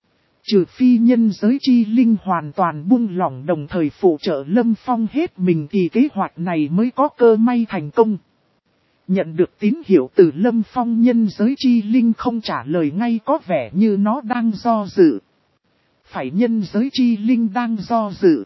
Trừ phi nhân giới chi linh hoàn toàn buông lỏng đồng thời phụ trợ Lâm Phong hết mình thì kế hoạch này mới có cơ may thành công. Nhận được tín hiệu từ Lâm Phong, nhân giới chi linh không trả lời ngay, có vẻ như nó đang do dự. Phải, nhân giới chi linh đang do dự.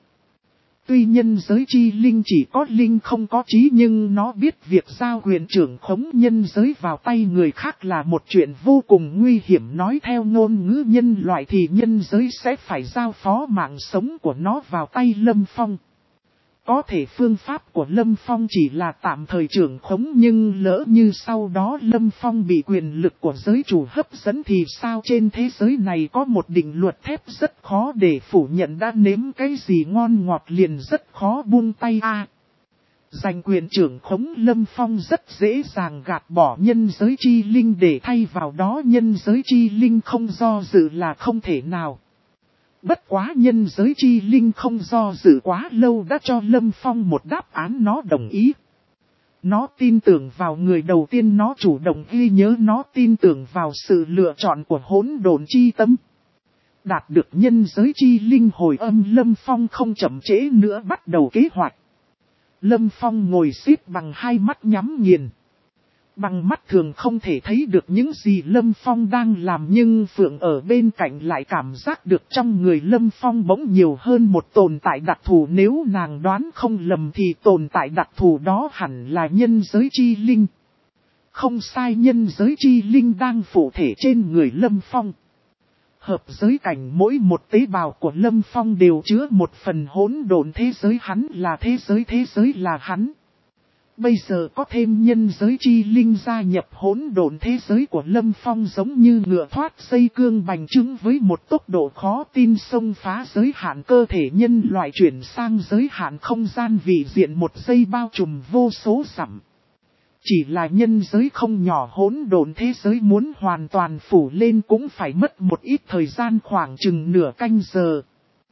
Tuy nhân giới chi linh chỉ có linh không có trí, nhưng nó biết việc giao quyền trưởng khống nhân giới vào tay người khác là một chuyện vô cùng nguy hiểm. Nói theo ngôn ngữ nhân loại thì nhân giới sẽ phải giao phó mạng sống của nó vào tay Lâm Phong. Có thể phương pháp của Lâm Phong chỉ là tạm thời trưởng khống, nhưng lỡ như sau đó Lâm Phong bị quyền lực của giới chủ hấp dẫn thì sao? Trên thế giới này có một định luật thép rất khó để phủ nhận, đã nếm cái gì ngon ngọt liền rất khó buông tay a. Giành quyền trưởng khống, Lâm Phong rất dễ dàng gạt bỏ nhân giới chi linh để thay vào đó nhân giới chi linh không do dự là không thể nào. Bất quá nhân giới chi linh không do dự quá lâu đã cho Lâm Phong một đáp án, nó đồng ý. Nó tin tưởng vào người đầu tiên, nó chủ động ghi nhớ, nó tin tưởng vào sự lựa chọn của hỗn độn chi tâm. Đạt được nhân giới chi linh hồi âm, Lâm Phong không chậm trễ nữa bắt đầu kế hoạch. Lâm Phong ngồi xếp bằng, hai mắt nhắm nghiền. Bằng mắt thường không thể thấy được những gì Lâm Phong đang làm, nhưng Phượng ở bên cạnh lại cảm giác được trong người Lâm Phong bỗng nhiều hơn một tồn tại đặc thù. Nếu nàng đoán không lầm thì tồn tại đặc thù đó hẳn là nhân giới chi linh. Không sai, nhân giới chi linh đang phụ thể trên người Lâm Phong. Hợp giới cảnh, mỗi một tế bào của Lâm Phong đều chứa một phần hỗn độn thế giới, hắn là thế giới, thế giới là hắn. Bây giờ có thêm nhân giới chi linh gia nhập hỗn độn thế giới của Lâm Phong giống như ngựa thoát dây cương bành trướng với một tốc độ khó tin xông phá giới hạn cơ thể nhân loại chuyển sang giới hạn không gian vị diện một giây bao trùm vô số dặm. Chỉ là nhân giới không nhỏ hỗn độn thế giới muốn hoàn toàn phủ lên cũng phải mất một ít thời gian khoảng chừng nửa canh giờ.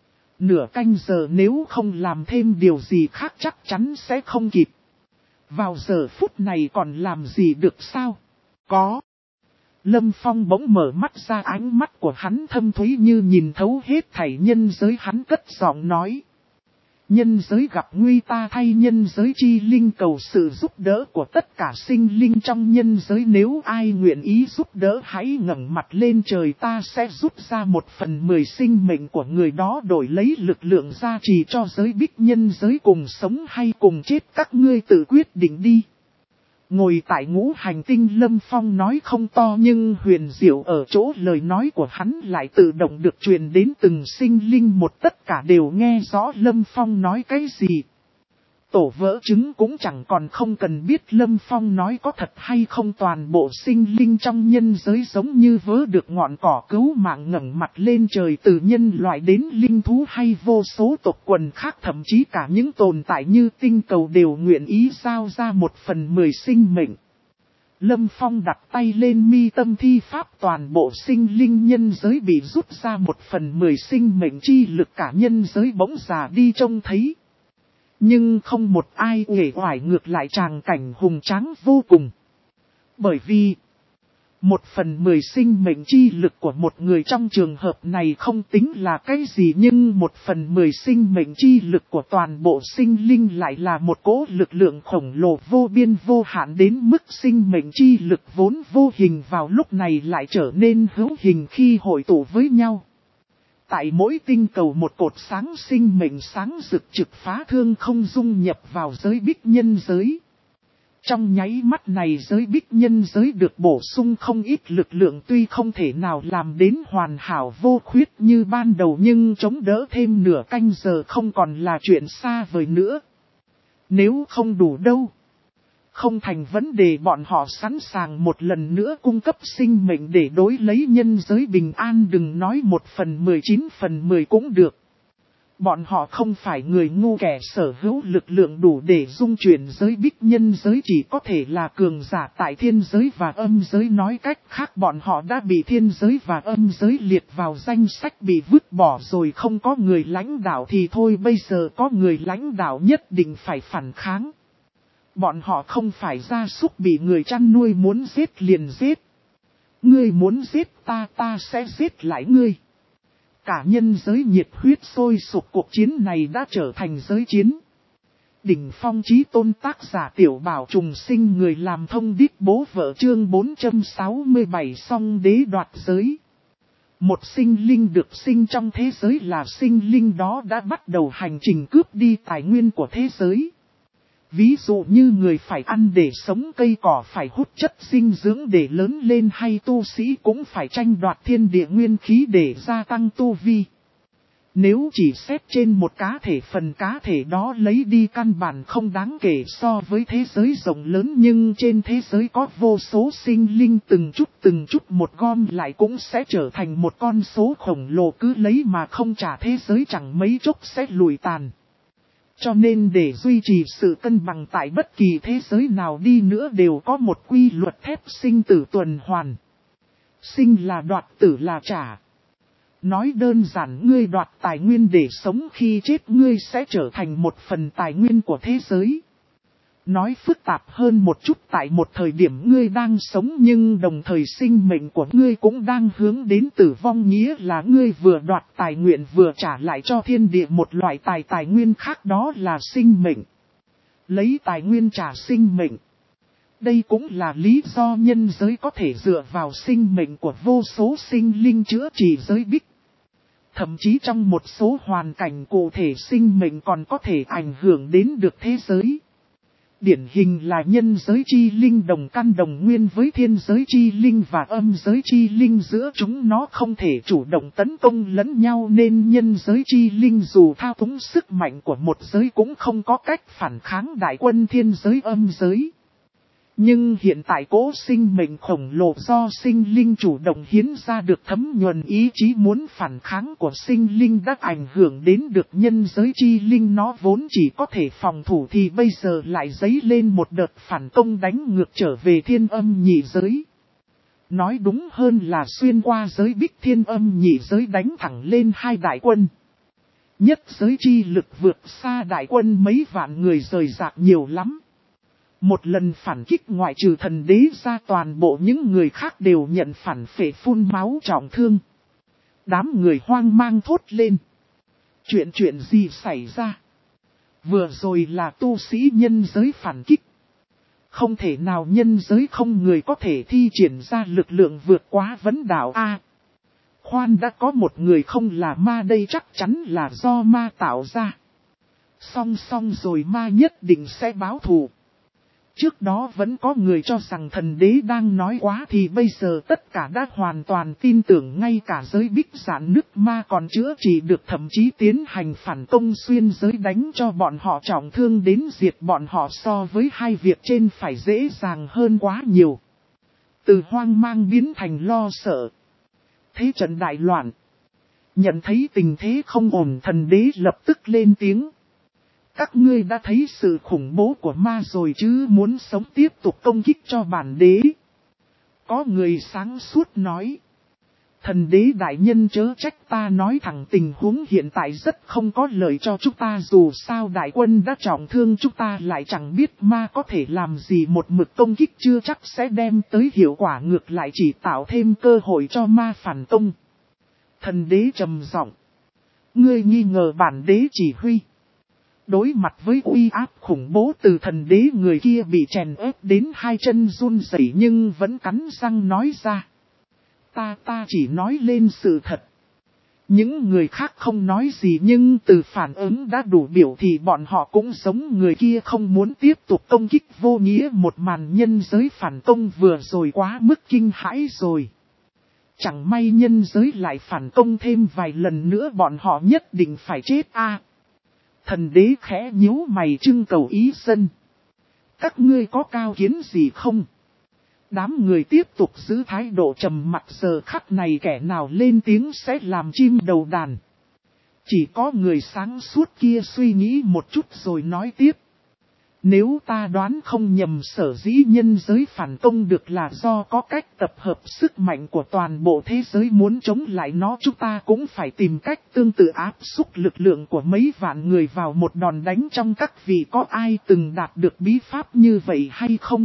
Nửa canh giờ nếu không làm thêm điều gì khác chắc chắn sẽ không kịp. Vào giờ phút này còn làm gì được sao? Có. Lâm Phong bỗng mở mắt ra, ánh mắt của hắn thâm thúy như nhìn thấu hết thảy nhân giới, hắn cất giọng nói. Nhân giới gặp nguy ta thay nhân giới chi linh cầu sự giúp đỡ của tất cả sinh linh trong nhân giới, nếu ai nguyện ý giúp đỡ hãy ngẩng mặt lên trời, ta sẽ rút ra một phần mười sinh mệnh của người đó đổi lấy lực lượng gia trì cho giới bích nhân giới, cùng sống hay cùng chết các ngươi tự quyết định đi. Ngồi tại ngũ hành tinh Lâm Phong nói không to nhưng huyền diệu ở chỗ lời nói của hắn lại tự động được truyền đến từng sinh linh một, tất cả đều nghe rõ Lâm Phong nói cái gì. Tổ vỡ trứng cũng chẳng còn không cần biết Lâm Phong nói có thật hay không, toàn bộ sinh linh trong nhân giới giống như vớ được ngọn cỏ cứu mạng ngẩng mặt lên trời, từ nhân loại đến linh thú hay vô số tộc quần khác, thậm chí cả những tồn tại như tinh cầu đều nguyện ý giao ra một phần mười sinh mệnh. Lâm Phong đặt tay lên mi tâm thi pháp, toàn bộ sinh linh nhân giới bị rút ra một phần mười sinh mệnh chi lực, cả nhân giới bỗng già đi trông thấy. Nhưng không một ai uể oải, ngược lại tràng cảnh hùng tráng vô cùng. Bởi vì, một phần mười sinh mệnh chi lực của một người trong trường hợp này không tính là cái gì, nhưng một phần mười sinh mệnh chi lực của toàn bộ sinh linh lại là một cỗ lực lượng khổng lồ vô biên vô hạn, đến mức sinh mệnh chi lực vốn vô hình vào lúc này lại trở nên hữu hình khi hội tụ với nhau. Tại mỗi tinh cầu một cột sáng sinh mệnh sáng rực trực phá thương không dung nhập vào giới bích nhân giới. Trong nháy mắt này giới bích nhân giới được bổ sung không ít lực lượng, tuy không thể nào làm đến hoàn hảo vô khuyết như ban đầu nhưng chống đỡ thêm nửa canh giờ không còn là chuyện xa vời nữa. Nếu không đủ đâu, không thành vấn đề, bọn họ sẵn sàng một lần nữa cung cấp sinh mệnh để đối lấy nhân giới bình an, đừng nói một phần mười chín phần mười cũng được. Bọn họ không phải người ngu, kẻ sở hữu lực lượng đủ để dung chuyển giới bích nhân giới chỉ có thể là cường giả tại thiên giới và âm giới, nói cách khác bọn họ đã bị thiên giới và âm giới liệt vào danh sách bị vứt bỏ rồi, không có người lãnh đạo thì thôi, bây giờ có người lãnh đạo nhất định phải phản kháng. Bọn họ không phải gia súc bị người chăn nuôi muốn giết liền giết. Ngươi muốn giết ta, ta sẽ giết lại ngươi. Cả nhân giới nhiệt huyết sôi sục, cuộc chiến này đã trở thành giới chiến. Đỉnh phong chí tôn tác giả Tiểu Bảo trùng sinh, người làm thông điệp bố vợ, chương bốn trăm sáu mươi bảy song đế đoạt giới. Một sinh linh được sinh trong thế giới là sinh linh đó đã bắt đầu hành trình cướp đi tài nguyên của thế giới. Ví dụ như người phải ăn để sống, cây cỏ phải hút chất dinh dưỡng để lớn lên, hay tu sĩ cũng phải tranh đoạt thiên địa nguyên khí để gia tăng tu vi. Nếu chỉ xét trên một cá thể, phần cá thể đó lấy đi căn bản không đáng kể so với thế giới rộng lớn, nhưng trên thế giới có vô số sinh linh, từng chút từng chút một gom lại cũng sẽ trở thành một con số khổng lồ, cứ lấy mà không trả, thế giới chẳng mấy chốc sẽ lụi tàn. Cho nên để duy trì sự cân bằng tại bất kỳ thế giới nào đi nữa đều có một quy luật thép sinh tử tuần hoàn. Sinh là đoạt, tử là trả. Nói đơn giản, ngươi đoạt tài nguyên để sống, khi chết ngươi sẽ trở thành một phần tài nguyên của thế giới. Nói phức tạp hơn một chút, tại một thời điểm ngươi đang sống nhưng đồng thời sinh mệnh của ngươi cũng đang hướng đến tử vong, nghĩa là ngươi vừa đoạt tài nguyện vừa trả lại cho thiên địa một loại tài tài nguyên khác, đó là sinh mệnh. Lấy tài nguyên trả sinh mệnh. Đây cũng là lý do nhân giới có thể dựa vào sinh mệnh của vô số sinh linh chữa trị giới bích. Thậm chí trong một số hoàn cảnh cụ thể sinh mệnh còn có thể ảnh hưởng đến được thế giới. Điển hình là nhân giới chi linh đồng căn đồng nguyên với thiên giới chi linh và âm giới chi linh, giữa chúng nó không thể chủ động tấn công lẫn nhau nên nhân giới chi linh dù thao túng sức mạnh của một giới cũng không có cách phản kháng đại quân thiên giới âm giới. Nhưng hiện tại cỗ sinh mệnh khổng lồ do sinh linh chủ động hiến ra được thấm nhuần ý chí muốn phản kháng của sinh linh đã ảnh hưởng đến được nhân giới chi linh, nó vốn chỉ có thể phòng thủ thì bây giờ lại dấy lên một đợt phản công đánh ngược trở về thiên âm nhị giới. Nói đúng hơn là xuyên qua giới bích thiên âm nhị giới đánh thẳng lên hai đại quân. Nhất giới chi lực vượt xa đại quân mấy vạn người rời rạc nhiều lắm. Một lần phản kích ngoại trừ thần đế ra, toàn bộ những người khác đều nhận phản phệ phun máu trọng thương. Đám người hoang mang thốt lên. Chuyện chuyện gì xảy ra? Vừa rồi là tu sĩ nhân giới phản kích. Không thể nào nhân giới không người có thể thi triển ra lực lượng vượt quá vấn đảo A. Khoan, đã có một người không là ma đây, chắc chắn là do ma tạo ra. Song song rồi, ma nhất định sẽ báo thù. Trước đó vẫn có người cho rằng thần đế đang nói quá thì bây giờ tất cả đã hoàn toàn tin tưởng, ngay cả giới bích giản nước ma còn chữa trị được, thậm chí tiến hành phản công xuyên giới đánh cho bọn họ trọng thương đến diệt bọn họ, so với hai việc trên phải dễ dàng hơn quá nhiều. Từ hoang mang biến thành lo sợ. Thế trận đại loạn. Nhận thấy tình thế không ổn, thần đế lập tức lên tiếng. Các ngươi đã thấy sự khủng bố của ma rồi chứ, muốn sống tiếp tục công kích cho bản đế. Có người sáng suốt nói. Thần đế đại nhân chớ trách, ta nói thẳng tình huống hiện tại rất không có lợi cho chúng ta, dù sao đại quân đã trọng thương, chúng ta lại chẳng biết ma có thể làm gì, một mực công kích chưa chắc sẽ đem tới hiệu quả, ngược lại chỉ tạo thêm cơ hội cho ma phản công. Thần đế trầm giọng. Ngươi nghi ngờ bản đế chỉ huy. Đối mặt với uy áp khủng bố từ thần đế, người kia bị chèn ép đến hai chân run rẩy nhưng vẫn cắn răng nói ra. Ta ta chỉ nói lên sự thật. Những người khác không nói gì nhưng từ phản ứng đã đủ biểu thì bọn họ cũng giống người kia, không muốn tiếp tục công kích vô nghĩa. Một màn nhân giới phản công vừa rồi quá mức kinh hãi rồi. Chẳng may nhân giới lại phản công thêm vài lần nữa, bọn họ nhất định phải chết a. Thần đế khẽ nhíu mày trưng cầu ý dân. Các ngươi có cao kiến gì không? Đám người tiếp tục giữ thái độ trầm mặc, giờ khắc này kẻ nào lên tiếng sẽ làm chim đầu đàn. Chỉ có người sáng suốt kia suy nghĩ một chút rồi nói tiếp. Nếu ta đoán không nhầm, sở dĩ nhân giới phản công được là do có cách tập hợp sức mạnh của toàn bộ thế giới, muốn chống lại nó chúng ta cũng phải tìm cách tương tự áp xúc lực lượng của mấy vạn người vào một đòn đánh. Trong các vị có ai từng đạt được bí pháp như vậy hay không?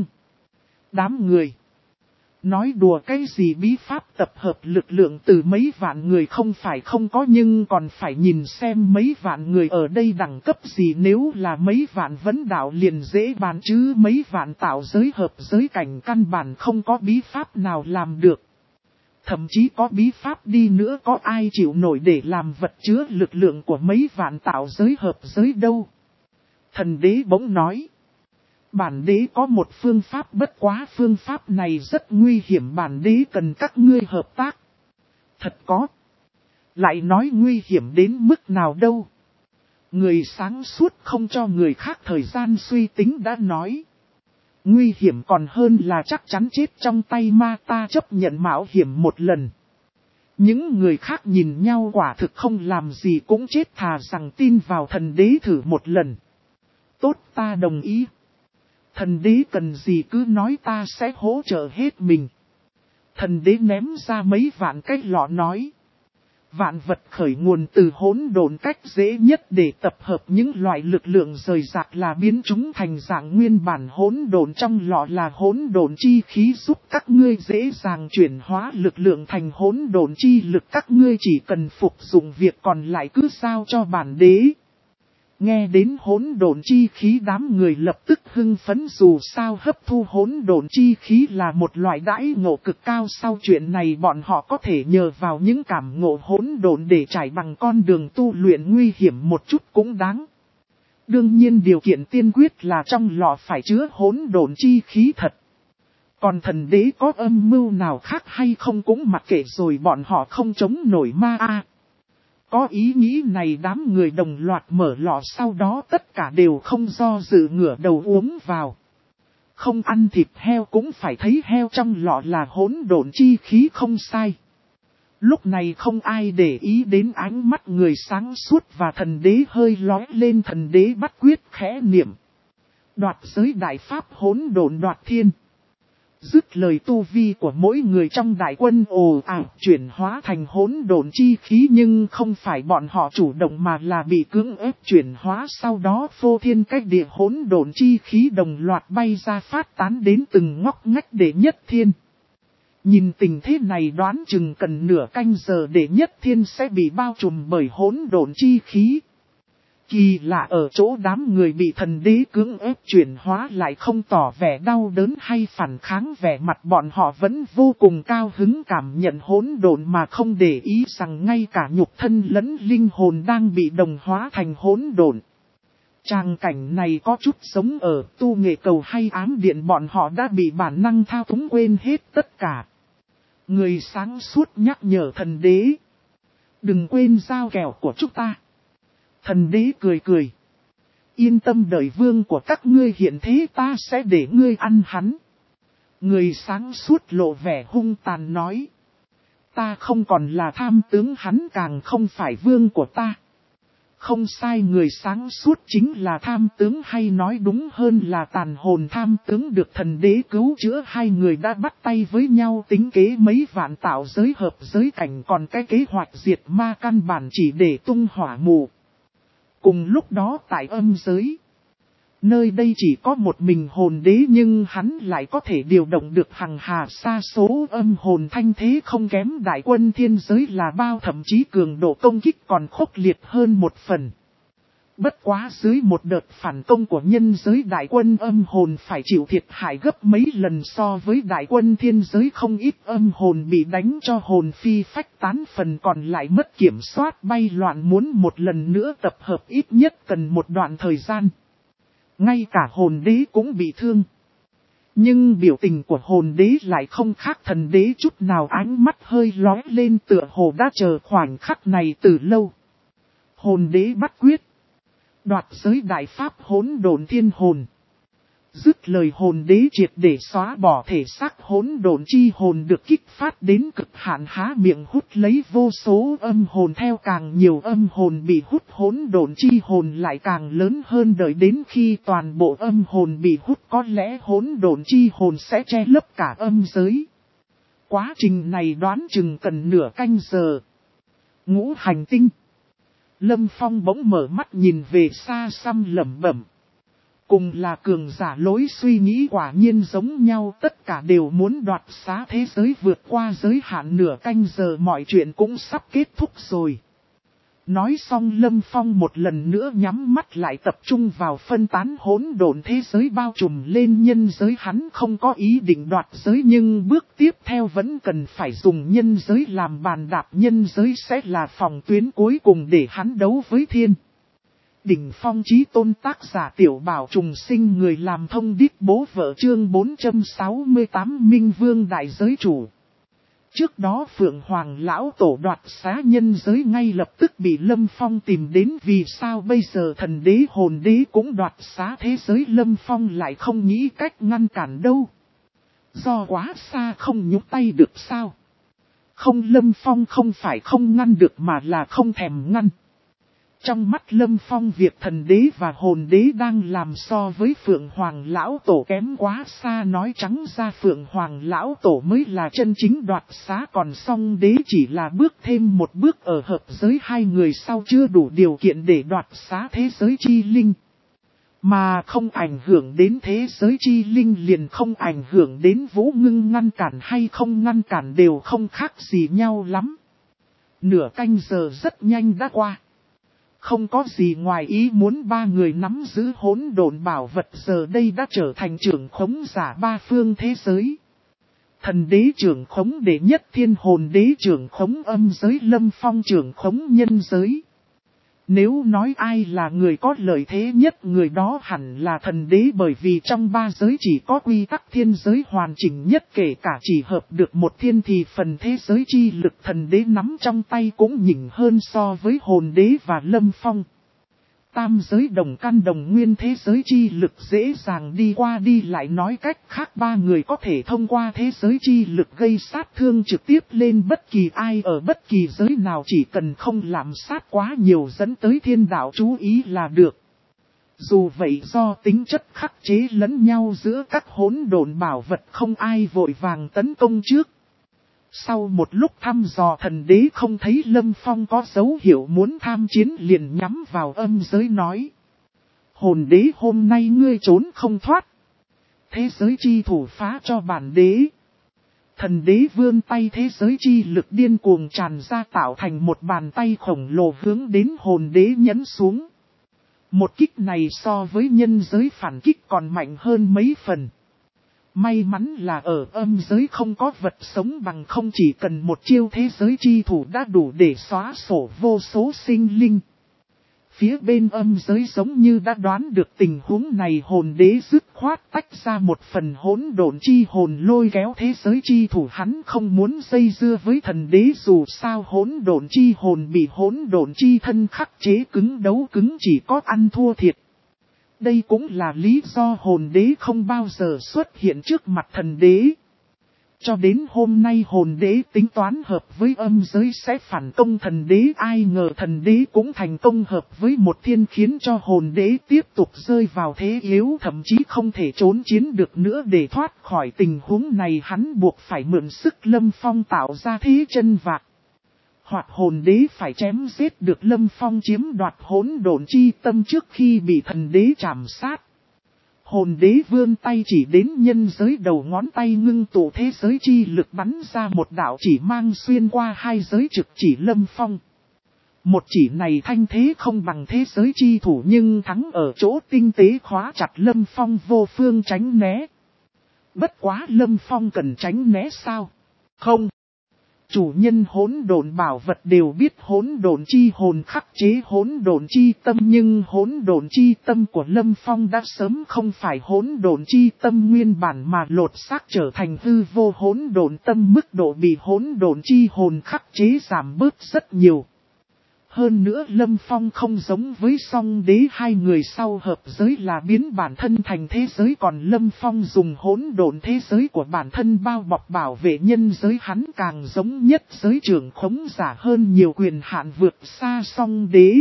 Đám người nói đùa cái gì bí pháp tập hợp lực lượng từ mấy vạn người, không phải không có, nhưng còn phải nhìn xem mấy vạn người ở đây đẳng cấp gì. Nếu là mấy vạn vấn đạo liền dễ bàn chứ mấy vạn tạo giới hợp giới cảnh căn bản không có bí pháp nào làm được. Thậm chí có bí pháp đi nữa có ai chịu nổi để làm vật chứa lực lượng của mấy vạn tạo giới hợp giới đâu. Thần đế bỗng nói. Bản đế có một phương pháp, bất quá phương pháp này rất nguy hiểm, bản đế cần các ngươi hợp tác. Thật có. Lại nói nguy hiểm đến mức nào đâu. Người sáng suốt không cho người khác thời gian suy tính đã nói. Nguy hiểm còn hơn là chắc chắn chết trong tay ma, ta chấp nhận mạo hiểm một lần. Những người khác nhìn nhau quả thực không làm gì cũng chết, thà rằng tin vào thần đế thử một lần. Tốt, ta đồng ý. Thần đế cần gì cứ nói, ta sẽ hỗ trợ hết mình. Thần đế ném ra mấy vạn cái lọ nói. Vạn vật khởi nguồn từ hỗn độn, cách dễ nhất để tập hợp những loại lực lượng rời rạc là biến chúng thành dạng nguyên bản hỗn độn. Trong lọ là hỗn độn chi khí, giúp các ngươi dễ dàng chuyển hóa lực lượng thành hỗn độn chi lực. Các ngươi chỉ cần phục dụng, việc còn lại cứ giao cho bản đế. Nghe đến hỗn độn chi khí, đám người lập tức hưng phấn, dù sao hấp thu hỗn độn chi khí là một loại đãi ngộ cực cao. Sau chuyện này bọn họ có thể nhờ vào những cảm ngộ hỗn độn để trải bằng con đường tu luyện nguy hiểm một chút cũng đáng. Đương nhiên điều kiện tiên quyết là trong lọ phải chứa hỗn độn chi khí thật. Còn thần đế có âm mưu nào khác hay không cũng mặc kệ rồi, bọn họ không chống nổi ma a. Có ý nghĩ này đám người đồng loạt mở lọ, sau đó tất cả đều không do dự ngửa đầu uống vào. Không ăn thịt heo cũng phải thấy heo trong lọ là hỗn độn chi khí không sai. Lúc này không ai để ý đến ánh mắt người sáng suốt và thần đế hơi lóe lên, thần đế bắt quyết khẽ niệm. Đoạt giới đại pháp hỗn độn đoạt thiên. Dứt lời, tu vi của mỗi người trong đại quân ồ ạt chuyển hóa thành hỗn độn chi khí, nhưng không phải bọn họ chủ động mà là bị cưỡng ép chuyển hóa, sau đó phô thiên cách địa hỗn độn chi khí đồng loạt bay ra phát tán đến từng ngóc ngách để nhất thiên. Nhìn tình thế này đoán chừng cần nửa canh giờ để nhất thiên sẽ bị bao trùm bởi hỗn độn chi khí. Kỳ lạ ở chỗ đám người bị thần đế cưỡng ép chuyển hóa lại không tỏ vẻ đau đớn hay phản kháng, vẻ mặt bọn họ vẫn vô cùng cao hứng cảm nhận hỗn độn mà không để ý rằng ngay cả nhục thân lẫn linh hồn đang bị đồng hóa thành hỗn độn. Tràng cảnh này có chút giống ở tu nghệ cầu hay ám điện, bọn họ đã bị bản năng thao túng quên hết tất cả. Người sáng suốt nhắc nhở thần đế. Đừng quên dao kèo của chúng ta. Thần đế cười cười. Yên tâm, đợi vương của các ngươi hiện thế ta sẽ để ngươi ăn hắn. Người sáng suốt lộ vẻ hung tàn nói. Ta không còn là tham tướng, hắn càng không phải vương của ta. Không sai, người sáng suốt chính là tham tướng, hay nói đúng hơn là tàn hồn tham tướng được thần đế cứu chữa. Hai người đã bắt tay với nhau tính kế mấy vạn tạo giới hợp giới cảnh, còn cái kế hoạch diệt ma căn bản chỉ để tung hỏa mù. Cùng lúc đó tại âm giới, nơi đây chỉ có một mình hồn đế nhưng hắn lại có thể điều động được hằng hà sa số âm hồn, thanh thế không kém đại quân thiên giới là bao, thậm chí cường độ công kích còn khốc liệt hơn một phần. Bất quá dưới một đợt phản công của nhân giới, đại quân âm hồn phải chịu thiệt hại gấp mấy lần so với đại quân thiên giới, không ít âm hồn bị đánh cho hồn phi phách tán, phần còn lại mất kiểm soát bay loạn, muốn một lần nữa tập hợp ít nhất cần một đoạn thời gian. Ngay cả hồn đế cũng bị thương. Nhưng biểu tình của hồn đế lại không khác thần đế chút nào, ánh mắt hơi lóe lên tựa hồ đã chờ khoảnh khắc này từ lâu. Hồn đế bắt quyết. Đoạt giới đại pháp hỗn độn thiên hồn. Dứt lời, hồn đế triệt để xóa bỏ thể xác hỗn độn chi hồn được kích phát đến cực hạn, há miệng hút lấy vô số âm hồn, theo càng nhiều âm hồn bị hút hỗn độn chi hồn lại càng lớn hơn, đợi đến khi toàn bộ âm hồn bị hút có lẽ hỗn độn chi hồn sẽ che lấp cả âm giới. Quá trình này đoán chừng cần nửa canh giờ. Ngũ hành tinh. Lâm Phong bỗng mở mắt nhìn về xa xăm lẩm bẩm. Cùng là cường giả, lối suy nghĩ quả nhiên giống nhau, tất cả đều muốn đoạt xá thế giới, vượt qua giới hạn, nửa canh giờ mọi chuyện cũng sắp kết thúc rồi. Nói xong Lâm Phong một lần nữa nhắm mắt lại, tập trung vào phân tán hỗn độn thế giới bao trùm lên nhân giới. Hắn không có ý định đoạt giới, nhưng bước tiếp theo vẫn cần phải dùng nhân giới làm bàn đạp, nhân giới sẽ là phòng tuyến cuối cùng để hắn đấu với thiên. Đỉnh phong chí tôn, tác giả Tiểu Bảo Trùng Sinh, người làm thông điệp bố vợ, chương bốn trăm sáu mươi tám Minh Vương Đại Giới Chủ. Trước đó Phượng Hoàng Lão Tổ đoạt xá nhân giới ngay lập tức bị Lâm Phong tìm đến, vì sao bây giờ thần đế hồn đế cũng đoạt xá thế giới Lâm Phong lại không nghĩ cách ngăn cản đâu. Do quá xa không nhúc tay được sao? Không, Lâm Phong không phải không ngăn được mà là không thèm ngăn. Trong mắt Lâm Phong, việc thần đế và hồn đế đang làm so với Phượng Hoàng Lão Tổ kém quá xa, nói trắng ra Phượng Hoàng Lão Tổ mới là chân chính đoạt xá, còn song đế chỉ là bước thêm một bước ở hợp giới, hai người sau chưa đủ điều kiện để đoạt xá thế giới chi linh. Mà không ảnh hưởng đến thế giới chi linh liền không ảnh hưởng đến Vũ Ngưng, ngăn cản hay không ngăn cản đều không khác gì nhau lắm. Nửa canh giờ rất nhanh đã qua. Không có gì ngoài ý muốn, ba người nắm giữ hỗn độn bảo vật giờ đây đã trở thành trưởng khống giả ba phương thế giới. Thần đế trưởng khống đệ nhất thiên, hồn đế trưởng khống âm giới, Lâm Phong trưởng khống nhân giới. Nếu nói ai là người có lợi thế nhất, người đó hẳn là thần đế, bởi vì trong ba giới chỉ có quy tắc thiên giới hoàn chỉnh nhất, kể cả chỉ hợp được một thiên thì phần thế giới chi lực thần đế nắm trong tay cũng nhỉnh hơn so với hồn đế và Lâm Phong. Tam giới đồng căn đồng nguyên, thế giới chi lực dễ dàng đi qua đi lại, nói cách khác ba người có thể thông qua thế giới chi lực gây sát thương trực tiếp lên bất kỳ ai ở bất kỳ giới nào, chỉ cần không làm sát quá nhiều dẫn tới thiên đạo chú ý là được. Dù vậy do tính chất khắc chế lẫn nhau giữa các hỗn độn bảo vật, không ai vội vàng tấn công trước. Sau một lúc thăm dò, thần đế không thấy Lâm Phong có dấu hiệu muốn tham chiến, liền nhắm vào âm giới nói: hồn đế, hôm nay ngươi trốn không thoát. Thế giới chi thủ phá cho bản đế. Thần đế vươn tay, thế giới chi lực điên cuồng tràn ra tạo thành một bàn tay khổng lồ hướng đến hồn đế nhấn xuống. Một kích này so với nhân giới phản kích còn mạnh hơn mấy phần. May mắn là ở âm giới không có vật sống, bằng không chỉ cần một chiêu thế giới chi thủ đã đủ để xóa sổ vô số sinh linh. Phía bên âm giới giống như đã đoán được tình huống này, hồn đế dứt khoát tách ra một phần hỗn độn chi hồn lôi kéo thế giới chi thủ. Hắn không muốn dây dưa với thần đế, dù sao hỗn độn chi hồn bị hỗn độn chi thân khắc chế, cứng đấu cứng chỉ có ăn thua thiệt. Đây cũng là lý do hồn đế không bao giờ xuất hiện trước mặt thần đế. Cho đến hôm nay hồn đế tính toán hợp với âm giới sẽ phản công thần đế, ai ngờ thần đế cũng thành công hợp với một thiên, khiến cho hồn đế tiếp tục rơi vào thế yếu, thậm chí không thể trốn chiến được nữa. Để thoát khỏi tình huống này, hắn buộc phải mượn sức Lâm Phong tạo ra thế chân vạc. Hoặc hồn đế phải chém giết được Lâm Phong, chiếm đoạt hỗn độn chi tâm trước khi bị thần đế chảm sát. Hồn đế vươn tay chỉ đến nhân giới, đầu ngón tay ngưng tụ thế giới chi lực bắn ra một đạo chỉ mang xuyên qua hai giới, trực chỉ Lâm Phong. Một chỉ này thanh thế không bằng thế giới chi thủ, nhưng thắng ở chỗ tinh tế khóa chặt Lâm Phong vô phương tránh né. Bất quá Lâm Phong cần tránh né sao? Không. Chủ nhân hỗn độn bảo vật đều biết hỗn độn chi hồn khắc chế hỗn độn chi tâm, nhưng hỗn độn chi tâm của Lâm Phong đã sớm không phải hỗn độn chi tâm nguyên bản mà lột xác trở thành hư vô hỗn độn tâm, mức độ bị hỗn độn chi hồn khắc chế giảm bớt rất nhiều. Hơn nữa Lâm Phong không giống với Song Đế, hai người sau hợp giới là biến bản thân thành thế giới, còn Lâm Phong dùng hỗn độn thế giới của bản thân bao bọc bảo vệ nhân giới, hắn càng giống nhất giới trưởng khống giả hơn nhiều, quyền hạn vượt xa Song Đế.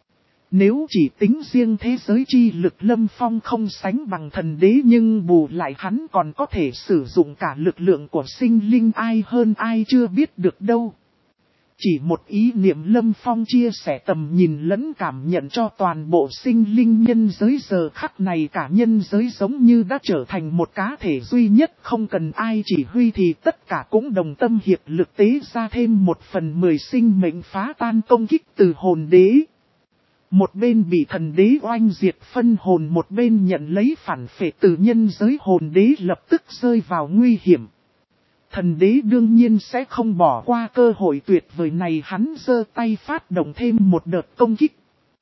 Nếu chỉ tính riêng thế giới chi lực, Lâm Phong không sánh bằng thần đế, nhưng bù lại hắn còn có thể sử dụng cả lực lượng của sinh linh, ai hơn ai chưa biết được đâu. Chỉ một ý niệm, Lâm Phong chia sẻ tầm nhìn lẫn cảm nhận cho toàn bộ sinh linh nhân giới. Giờ khắc này cả nhân giới giống như đã trở thành một cá thể duy nhất, không cần ai chỉ huy thì tất cả cũng đồng tâm hiệp lực tế ra thêm một phần mười sinh mệnh phá tan công kích từ hồn đế. Một bên bị thần đế oanh diệt phân hồn, một bên nhận lấy phản phệ từ nhân giới, hồn đế lập tức rơi vào nguy hiểm. Thần đế đương nhiên sẽ không bỏ qua cơ hội tuyệt vời này, hắn giơ tay phát động thêm một đợt công kích.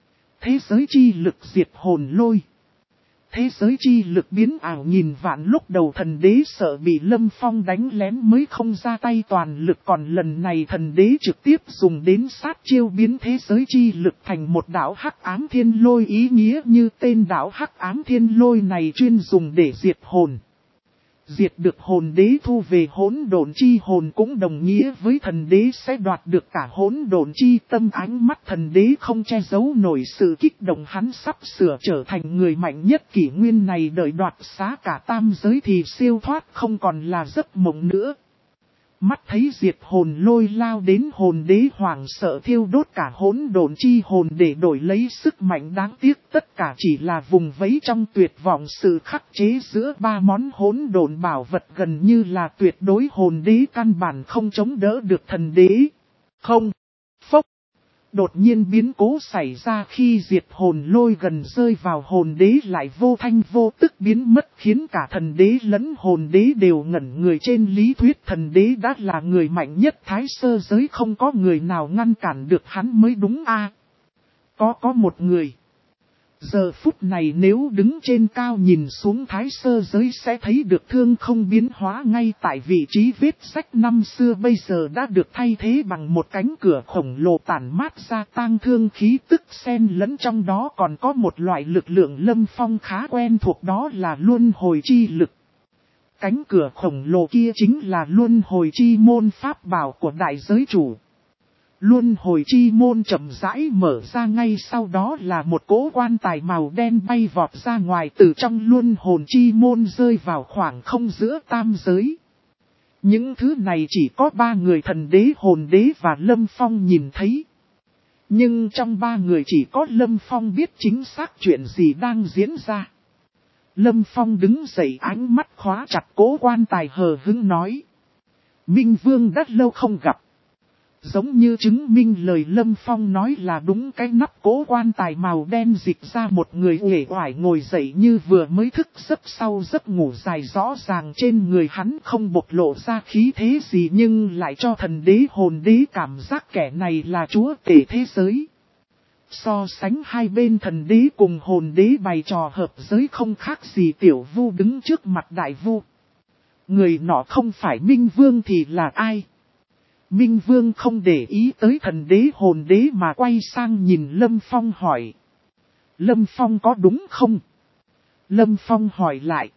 Thế giới chi lực diệt hồn lôi. Thế giới chi lực biến ảo nghìn vạn, lúc đầu thần đế sợ bị Lâm Phong đánh lén mới không ra tay toàn lực, còn lần này thần đế trực tiếp dùng đến sát chiêu biến thế giới chi lực thành một đạo hắc ám thiên lôi, ý nghĩa như tên đạo hắc ám thiên lôi này chuyên dùng để diệt hồn. Diệt được hồn đế thu về hỗn độn chi hồn cũng đồng nghĩa với thần đế sẽ đoạt được cả hỗn độn chi tâm. Ánh mắt thần đế không che giấu nổi sự kích động, hắn sắp sửa trở thành người mạnh nhất kỷ nguyên này, đợi đoạt xá cả tam giới thì siêu thoát không còn là giấc mộng nữa. Mắt thấy diệt hồn lôi lao đến, hồn đế hoảng sợ thiêu đốt cả hỗn độn chi hồn để đổi lấy sức mạnh, đáng tiếc tất cả chỉ là vùng vẫy trong tuyệt vọng. Sự khắc chế giữa ba món hỗn độn bảo vật gần như là tuyệt đối, hồn đế căn bản không chống đỡ được thần đế. Không. Phốc. Đột nhiên biến cố xảy ra khi diệt hồn lôi gần rơi vào hồn đế lại vô thanh vô tức biến mất, khiến cả thần đế lẫn hồn đế đều ngẩn người. Trên lý thuyết thần đế đã là người mạnh nhất thái sơ giới, không có người nào ngăn cản được hắn mới đúng a. Có có một người. Giờ phút này nếu đứng trên cao nhìn xuống thái sơ giới sẽ thấy được thương không biến hóa ngay tại vị trí vết rách năm xưa bây giờ đã được thay thế bằng một cánh cửa khổng lồ tản mát ra tang thương khí tức xen lẫn trong đó còn có một loại lực lượng Lâm Phong khá quen thuộc đó là luân hồi chi lực. Cánh cửa khổng lồ kia chính là luân hồi chi môn pháp bảo của đại giới chủ. Luân hồi chi môn chậm rãi mở ra ngay sau đó là một cỗ quan tài màu đen bay vọt ra ngoài từ trong luân hồn chi môn rơi vào khoảng không giữa tam giới. Những thứ này chỉ có ba người thần đế hồn đế và Lâm Phong nhìn thấy. Nhưng trong ba người chỉ có Lâm Phong biết chính xác chuyện gì đang diễn ra. Lâm Phong đứng dậy ánh mắt khóa chặt cố quan tài hờ hững nói. Minh Vương đã lâu không gặp. Giống như chứng minh lời Lâm Phong nói là đúng, cái nắp cố quan tài màu đen dịch ra một người uể oải ngồi dậy như vừa mới thức giấc sau giấc ngủ dài, rõ ràng trên người hắn không bộc lộ ra khí thế gì nhưng lại cho thần đế hồn đế cảm giác kẻ này là chúa tể thế giới. So sánh hai bên thần đế cùng hồn đế bày trò hợp giới không khác gì tiểu vu đứng trước mặt đại vu. Người nọ không phải Minh Vương thì là ai? Minh Vương không để ý tới thần đế hồn đế mà quay sang nhìn Lâm Phong hỏi. Lâm Phong có đúng không? Lâm Phong hỏi lại.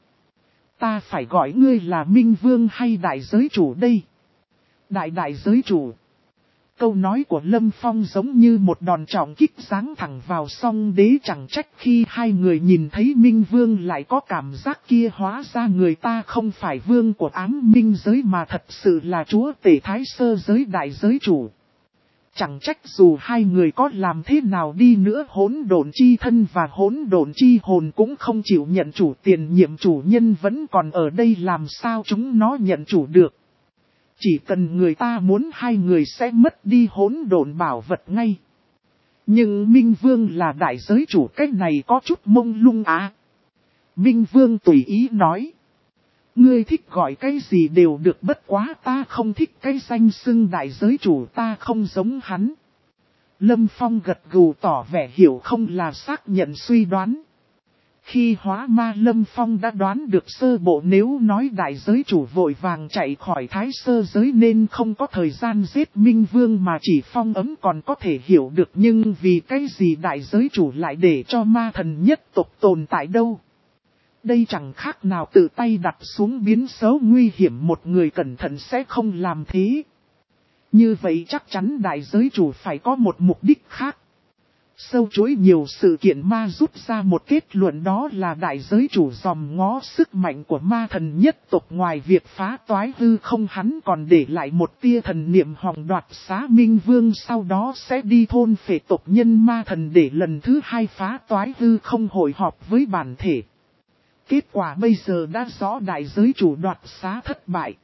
Ta phải gọi ngươi là Minh Vương hay đại giới chủ đây? Đại đại giới chủ. Câu nói của Lâm Phong giống như một đòn trọng kích giáng thẳng vào song đế, chẳng trách khi hai người nhìn thấy Minh Vương lại có cảm giác kia, hóa ra người ta không phải vương của ám minh giới mà thật sự là chúa tể thái sơ giới đại giới chủ. Chẳng trách dù hai người có làm thế nào đi nữa hỗn độn chi thân và hỗn độn chi hồn cũng không chịu nhận chủ, tiền nhiệm chủ nhân vẫn còn ở đây, làm sao chúng nó nhận chủ được. Chỉ cần người ta muốn hai người sẽ mất đi hỗn độn bảo vật ngay. Nhưng Minh Vương là đại giới chủ, cái này có chút mông lung à. Minh Vương tùy ý nói. Ngươi thích gọi cái gì đều được, bất quá ta không thích cái danh xưng đại giới chủ, ta không giống hắn. Lâm Phong gật gù tỏ vẻ hiểu, không là xác nhận suy đoán. Khi hóa ma Lâm Phong đã đoán được sơ bộ, nếu nói đại giới chủ vội vàng chạy khỏi thái sơ giới nên không có thời gian giết Minh Vương mà chỉ phong ấm còn có thể hiểu được, nhưng vì cái gì đại giới chủ lại để cho ma thần nhất tộc tồn tại đâu? Đây chẳng khác nào tự tay đặt xuống biến số nguy hiểm, một người cẩn thận sẽ không làm thế. Như vậy chắc chắn đại giới chủ phải có một mục đích khác. Sâu chuỗi nhiều sự kiện ma rút ra một kết luận, đó là đại giới chủ dòm ngó sức mạnh của ma thần nhất tộc, ngoài việc phá toái hư không hắn còn để lại một tia thần niệm hòng đoạt xá Minh Vương, sau đó sẽ đi thôn phệ tộc nhân ma thần để lần thứ hai phá toái hư không hội họp với bản thể. Kết quả bây giờ đã rõ, đại giới chủ đoạt xá thất bại.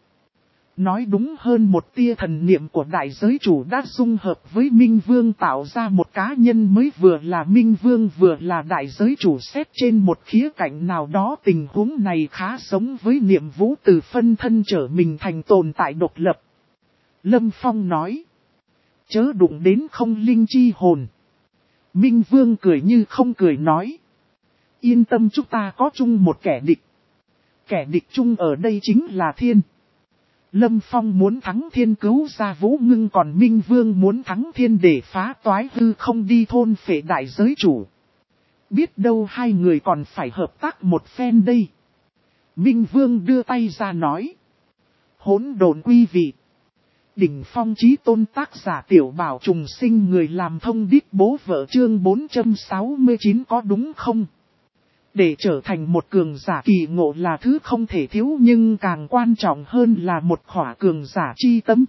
Nói đúng hơn, một tia thần niệm của đại giới chủ đã dung hợp với Minh Vương tạo ra một cá nhân mới, vừa là Minh Vương vừa là đại giới chủ. Xét trên một khía cạnh nào đó tình huống này khá giống với niệm vũ từ phân thân trở mình thành tồn tại độc lập. Lâm Phong nói. Chớ đụng đến không linh chi hồn. Minh Vương cười như không cười nói. Yên tâm, chúng ta có chung một kẻ địch. Kẻ địch chung ở đây chính là thiên. Lâm Phong muốn thắng thiên cứu ra Vũ Ngưng, còn Minh Vương muốn thắng thiên để phá toái hư không đi thôn phệ đại giới chủ. Biết đâu hai người còn phải hợp tác một phen đây. Minh Vương đưa tay ra nói. Hỗn độn quý vị. Đỉnh phong chí tôn, tác giả Tiểu Bảo Trùng Sinh, người làm thông điệp bố vợ, chương bốn trăm sáu mươi chín có đúng không? Để trở thành một cường giả, kỳ ngộ là thứ không thể thiếu, nhưng càng quan trọng hơn là một khỏa cường giả chi tâm.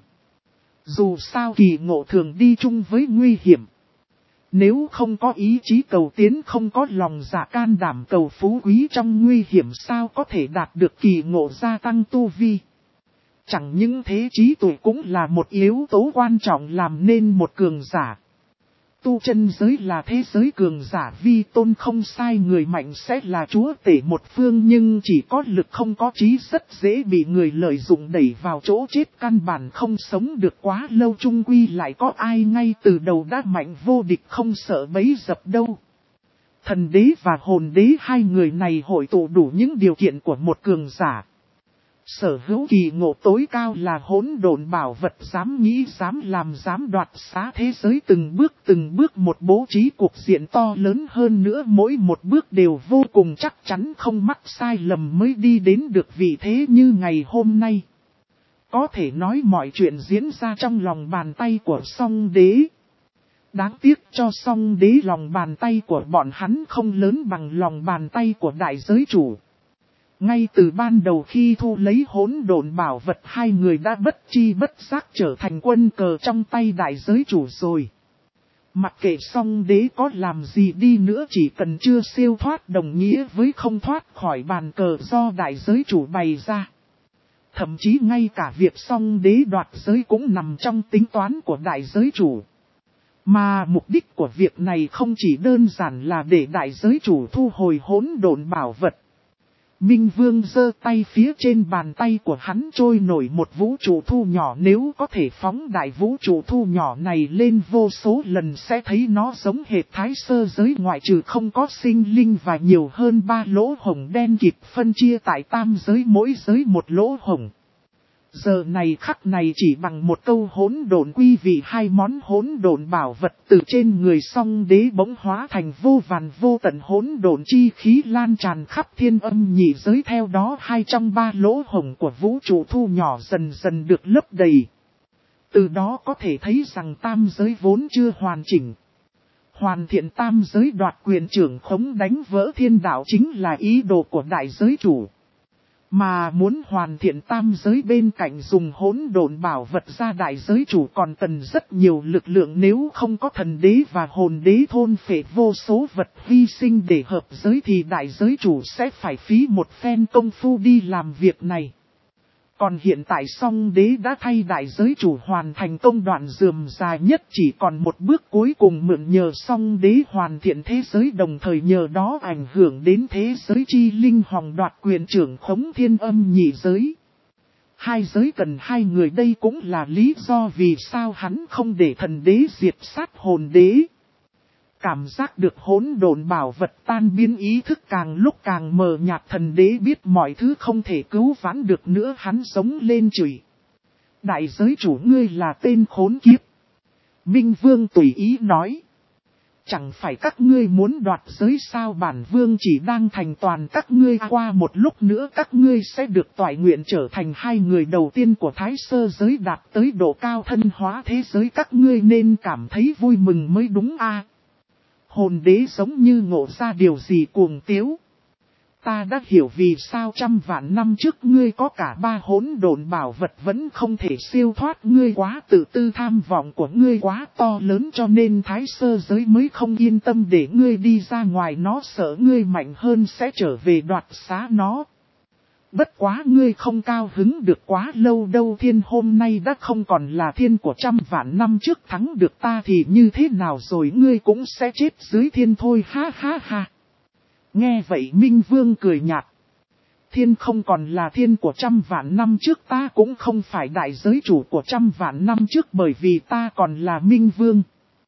Dù sao kỳ ngộ thường đi chung với nguy hiểm. Nếu không có ý chí cầu tiến, không có lòng dạ can đảm cầu phú quý trong nguy hiểm, sao có thể đạt được kỳ ngộ gia tăng tu vi. Chẳng những thế, trí tuệ cũng là một yếu tố quan trọng làm nên một cường giả. Tu chân giới là thế giới cường giả vi tôn, không sai, người mạnh sẽ là chúa tể một phương, nhưng chỉ có lực không có trí rất dễ bị người lợi dụng đẩy vào chỗ chết, căn bản không sống được quá lâu. Chung quy lại có ai ngay từ đầu đã mạnh vô địch không sợ bấy dập đâu. Thần đế và hồn đế, hai người này hội tụ đủ những điều kiện của một cường giả. Sở hữu kỳ ngộ tối cao là hỗn độn bảo vật, dám nghĩ dám làm dám đoạt xá thế giới, từng bước từng bước một bố trí cục diện to lớn hơn nữa, mỗi một bước đều vô cùng chắc chắn không mắc sai lầm mới đi đến được vị thế như ngày hôm nay. Có thể nói mọi chuyện diễn ra trong lòng bàn tay của Song Đế. Đáng tiếc cho Song Đế, lòng bàn tay của bọn hắn không lớn bằng lòng bàn tay của đại giới chủ. Ngay từ ban đầu khi thu lấy hỗn độn bảo vật, hai người đã bất chi bất giác trở thành quân cờ trong tay đại giới chủ rồi. Mặc kệ Song Đế có làm gì đi nữa, chỉ cần chưa siêu thoát đồng nghĩa với không thoát khỏi bàn cờ do đại giới chủ bày ra. Thậm chí ngay cả việc Song Đế đoạt giới cũng nằm trong tính toán của đại giới chủ. Mà mục đích của việc này không chỉ đơn giản là để đại giới chủ thu hồi hỗn độn bảo vật. Minh Vương giơ tay, phía trên bàn tay của hắn trôi nổi một vũ trụ thu nhỏ, nếu có thể phóng đại vũ trụ thu nhỏ này lên vô số lần sẽ thấy nó giống hệt thái sơ giới, ngoại trừ không có sinh linh và nhiều hơn ba lỗ hổng đen kịt phân chia tại tam giới, mỗi giới một lỗ hổng. Giờ này khắc này chỉ bằng một câu hỗn độn quy vị, hai món hỗn độn bảo vật từ trên người Song Đế bỗng hóa thành vô vàn vô tận hỗn độn chi khí lan tràn khắp thiên âm nhị giới, theo đó hai trong ba lỗ hổng của vũ trụ thu nhỏ dần dần được lấp đầy. Từ đó có thể thấy rằng tam giới vốn chưa hoàn chỉnh. Hoàn thiện tam giới, đoạt quyền trưởng khống, đánh vỡ thiên đạo chính là ý đồ của đại giới chủ. Mà muốn hoàn thiện tam giới, bên cạnh dùng hỗn độn bảo vật ra, đại giới chủ còn cần rất nhiều lực lượng, nếu không có thần đế và hồn đế thôn phệ vô số vật hy sinh để hợp giới thì đại giới chủ sẽ phải phí một phen công phu đi làm việc này. Còn hiện tại Song Đế đã thay đại giới chủ hoàn thành công đoạn rườm dài nhất, chỉ còn một bước cuối cùng, mượn nhờ Song Đế hoàn thiện thế giới, đồng thời nhờ đó ảnh hưởng đến thế giới chi linh hòng đoạt quyền trưởng khống thiên âm nhị giới. Hai giới cần hai người, đây cũng là lý do vì sao hắn không để thần đế diệt sát hồn đế. Cảm giác được hỗn độn bảo vật tan biến, ý thức càng lúc càng mờ nhạt, thần đế biết mọi thứ không thể cứu vãn được nữa, hắn sống lên chửi. Đại giới chủ, ngươi là tên khốn kiếp. Minh Vương tùy ý nói. Chẳng phải các ngươi muốn đoạt giới sao, bản vương chỉ đang thành toàn các ngươi, qua một lúc nữa các ngươi sẽ được toại nguyện trở thành hai người đầu tiên của thái sơ giới đạt tới độ cao thân hóa thế giới, các ngươi nên cảm thấy vui mừng mới đúng a. Hồn đế giống như ngộ ra điều gì, cuồng tiếu. Ta đã hiểu vì sao trăm vạn năm trước ngươi có cả ba hỗn độn bảo vật vẫn không thể siêu thoát, ngươi quá tự tư, tham vọng của ngươi quá to lớn, cho nên thái sơ giới mới không yên tâm để ngươi đi ra ngoài, nó sợ ngươi mạnh hơn sẽ trở về đoạt xá nó. Bất quá ngươi không cao hứng được quá lâu đâu, thiên hôm nay đã không còn là thiên của trăm vạn năm trước, thắng được ta thì như thế nào rồi, ngươi cũng sẽ chết dưới thiên thôi, ha ha ha. Nghe vậy Minh Vương cười nhạt. Thiên không còn là thiên của trăm vạn năm trước, ta cũng không phải đại giới chủ của trăm vạn năm trước, bởi vì ta còn là Minh Vương.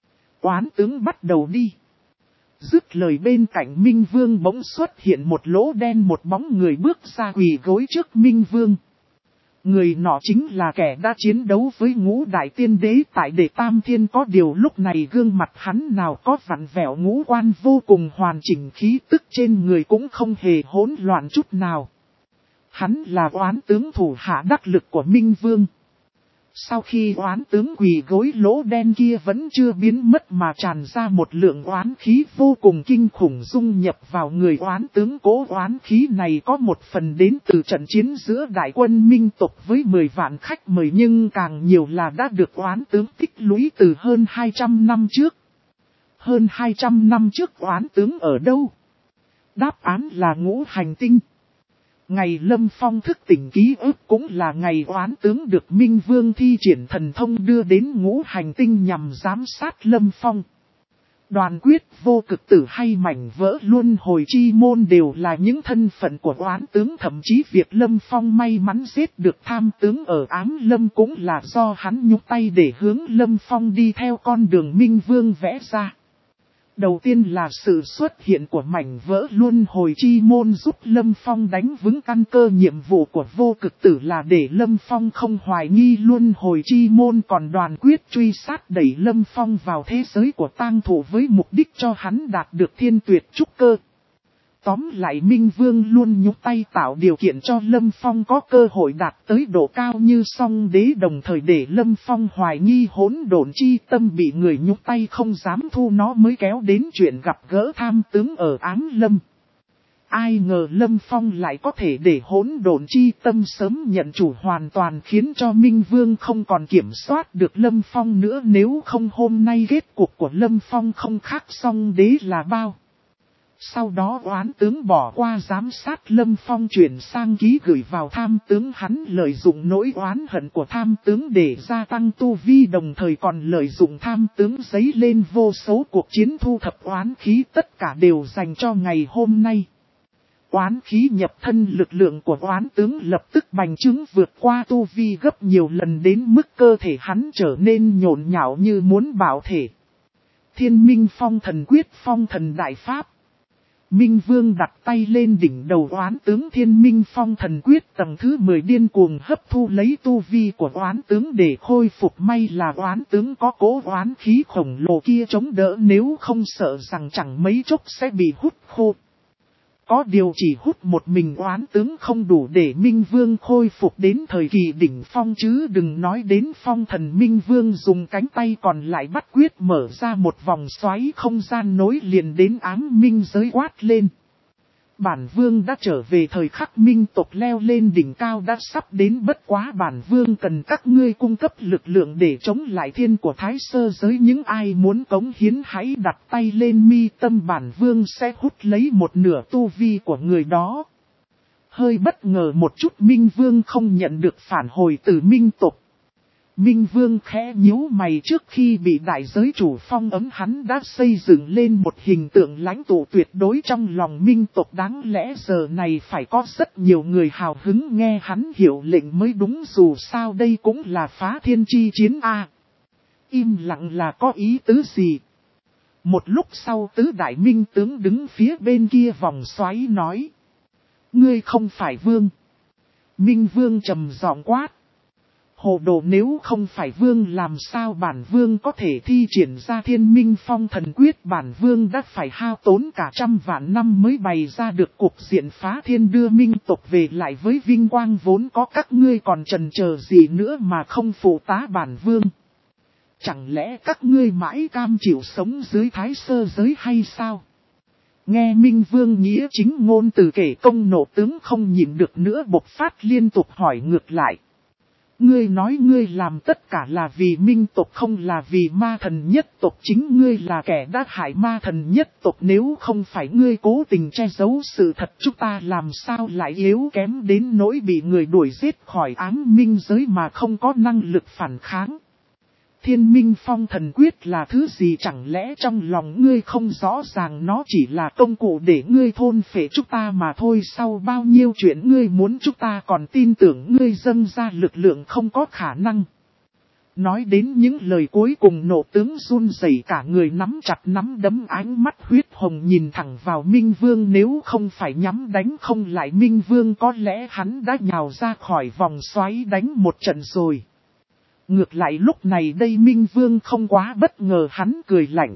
Oán tướng bắt đầu đi. Dứt lời, bên cạnh Minh Vương bỗng xuất hiện một lỗ đen, một bóng người bước ra quỳ gối trước Minh Vương. Người nọ chính là kẻ đã chiến đấu với ngũ đại tiên đế tại Đệ Tam Thiên, có điều lúc này gương mặt hắn nào có vặn vẹo, ngũ quan vô cùng hoàn chỉnh, khí tức trên người cũng không hề hỗn loạn chút nào. Hắn là oán tướng thủ hạ đắc lực của Minh Vương. Sau khi oán tướng quỳ gối, lỗ đen kia vẫn chưa biến mất mà tràn ra một lượng oán khí vô cùng kinh khủng dung nhập vào người oán tướng. Cố oán khí này có một phần đến từ trận chiến giữa đại quân Minh tộc với mười vạn khách mời, nhưng càng nhiều là đã được oán tướng tích lũy từ hơn hai trăm năm trước. Hơn hai trăm năm trước oán tướng ở đâu? Đáp án là Ngũ Hành Tinh. Ngày Lâm Phong thức tỉnh ký ức cũng là ngày oán tướng được Minh Vương thi triển thần thông đưa đến Ngũ Hành Tinh nhằm giám sát Lâm Phong. Đoàn quyết, vô cực tử hay mảnh vỡ luân hồi chi môn đều là những thân phận của oán tướng, thậm chí việc Lâm Phong may mắn giết được tham tướng ở Ám Lâm cũng là do hắn nhúc tay để hướng Lâm Phong đi theo con đường Minh Vương vẽ ra. Đầu tiên là sự xuất hiện của mảnh vỡ luân hồi chi môn giúp Lâm Phong đánh vững căn cơ. Nhiệm vụ của vô cực tử là để Lâm Phong không hoài nghi luân hồi chi môn, còn đoàn quyết truy sát đẩy Lâm Phong vào thế giới của tang thủ với mục đích cho hắn đạt được thiên tuyệt trúc cơ. Tóm lại Minh Vương luôn nhúc tay tạo điều kiện cho Lâm Phong có cơ hội đạt tới độ cao như song đế, đồng thời để Lâm Phong hoài nghi hỗn độn chi tâm bị người nhúc tay không dám thu nó, mới kéo đến chuyện gặp gỡ tham tướng ở Ám Lâm. Ai ngờ Lâm Phong lại có thể để hỗn độn chi tâm sớm nhận chủ hoàn toàn, khiến cho Minh Vương không còn kiểm soát được Lâm Phong nữa. Nếu không hôm nay kết cục của Lâm Phong không khác song đế là bao. Sau đó oán tướng bỏ qua giám sát Lâm Phong, chuyển sang ký gửi vào tham tướng, hắn lợi dụng nỗi oán hận của tham tướng để gia tăng tu vi, đồng thời còn lợi dụng tham tướng dấy lên vô số cuộc chiến thu thập oán khí, tất cả đều dành cho ngày hôm nay. Oán khí nhập thân, lực lượng của oán tướng lập tức bành trướng vượt qua tu vi gấp nhiều lần, đến mức cơ thể hắn trở nên nhộn nhạo như muốn bạo thể. Thiên Minh Phong Thần Quyết, Phong Thần Đại Pháp. Minh Vương đặt tay lên đỉnh đầu oán tướng Thiên Minh Phong Thần Quyết tầng thứ mười, điên cuồng hấp thu lấy tu vi của oán tướng để khôi phục. May là oán tướng có cố oán khí khổng lồ kia chống đỡ, nếu không sợ rằng chẳng mấy chốc sẽ bị hút khô. Có điều chỉ hút một mình oán tướng không đủ để Minh Vương khôi phục đến thời kỳ đỉnh phong, chứ đừng nói đến phong thần. Minh Vương dùng cánh tay còn lại bắt quyết mở ra một vòng xoáy không gian nối liền đến Ám Minh giới, quát lên. Bản Vương đã trở về, thời khắc Minh tộc leo lên đỉnh cao đã sắp đến, bất quá bản Vương cần các ngươi cung cấp lực lượng để chống lại thiên của Thái Sơ giới. Những ai muốn cống hiến hãy đặt tay lên mi tâm, bản Vương sẽ hút lấy một nửa tu vi của người đó. Hơi bất ngờ một chút, Minh Vương không nhận được phản hồi từ Minh tộc. Minh Vương khẽ nhíu mày, trước khi bị đại giới chủ phong ấm hắn đã xây dựng lên một hình tượng lãnh tụ tuyệt đối trong lòng Minh tộc, đáng lẽ giờ này phải có rất nhiều người hào hứng nghe hắn hiệu lệnh mới đúng, dù sao đây cũng là phá thiên chi chiến a. Im lặng là có ý tứ gì? Một lúc sau tứ đại minh tướng đứng phía bên kia vòng xoáy nói. Ngươi không phải vương. Minh Vương trầm giọng quát. Hồ đồ, nếu không phải Vương làm sao bản Vương có thể thi triển ra Thiên Minh Phong Thần Quyết. Bản Vương đã phải hao tốn cả trăm vạn năm mới bày ra được cục diện phá thiên, đưa Minh tộc về lại với vinh quang vốn có. Các ngươi còn chần chờ gì nữa mà không phụ tá bản Vương? Chẳng lẽ các ngươi mãi cam chịu sống dưới Thái Sơ giới hay sao? Nghe Minh Vương nghĩa chính ngôn từ kể công, nộ tướng không nhịn được nữa bộc phát liên tục hỏi ngược lại. Ngươi nói ngươi làm tất cả là vì Minh tộc, không là vì ma thần nhất tộc. Chính ngươi là kẻ đã hại ma thần nhất tộc, nếu không phải ngươi cố tình che giấu sự thật, chúng ta làm sao lại yếu kém đến nỗi bị người đuổi giết khỏi Ám Minh giới mà không có năng lực phản kháng. Thiên Minh Phong Thần Quyết là thứ gì, chẳng lẽ trong lòng ngươi không rõ ràng nó chỉ là công cụ để ngươi thôn phệ chúng ta mà thôi? Sau bao nhiêu chuyện ngươi muốn chúng ta còn tin tưởng ngươi dâng ra lực lượng không có khả năng. Nói đến những lời cuối cùng, nộ tướng run rẩy cả người, nắm chặt nắm đấm, ánh mắt huyết hồng nhìn thẳng vào Minh Vương. Nếu không phải nhắm đánh không lại Minh Vương, có lẽ hắn đã nhào ra khỏi vòng xoáy đánh một trận rồi. Ngược lại lúc này đây Minh Vương không quá bất ngờ, hắn cười lạnh.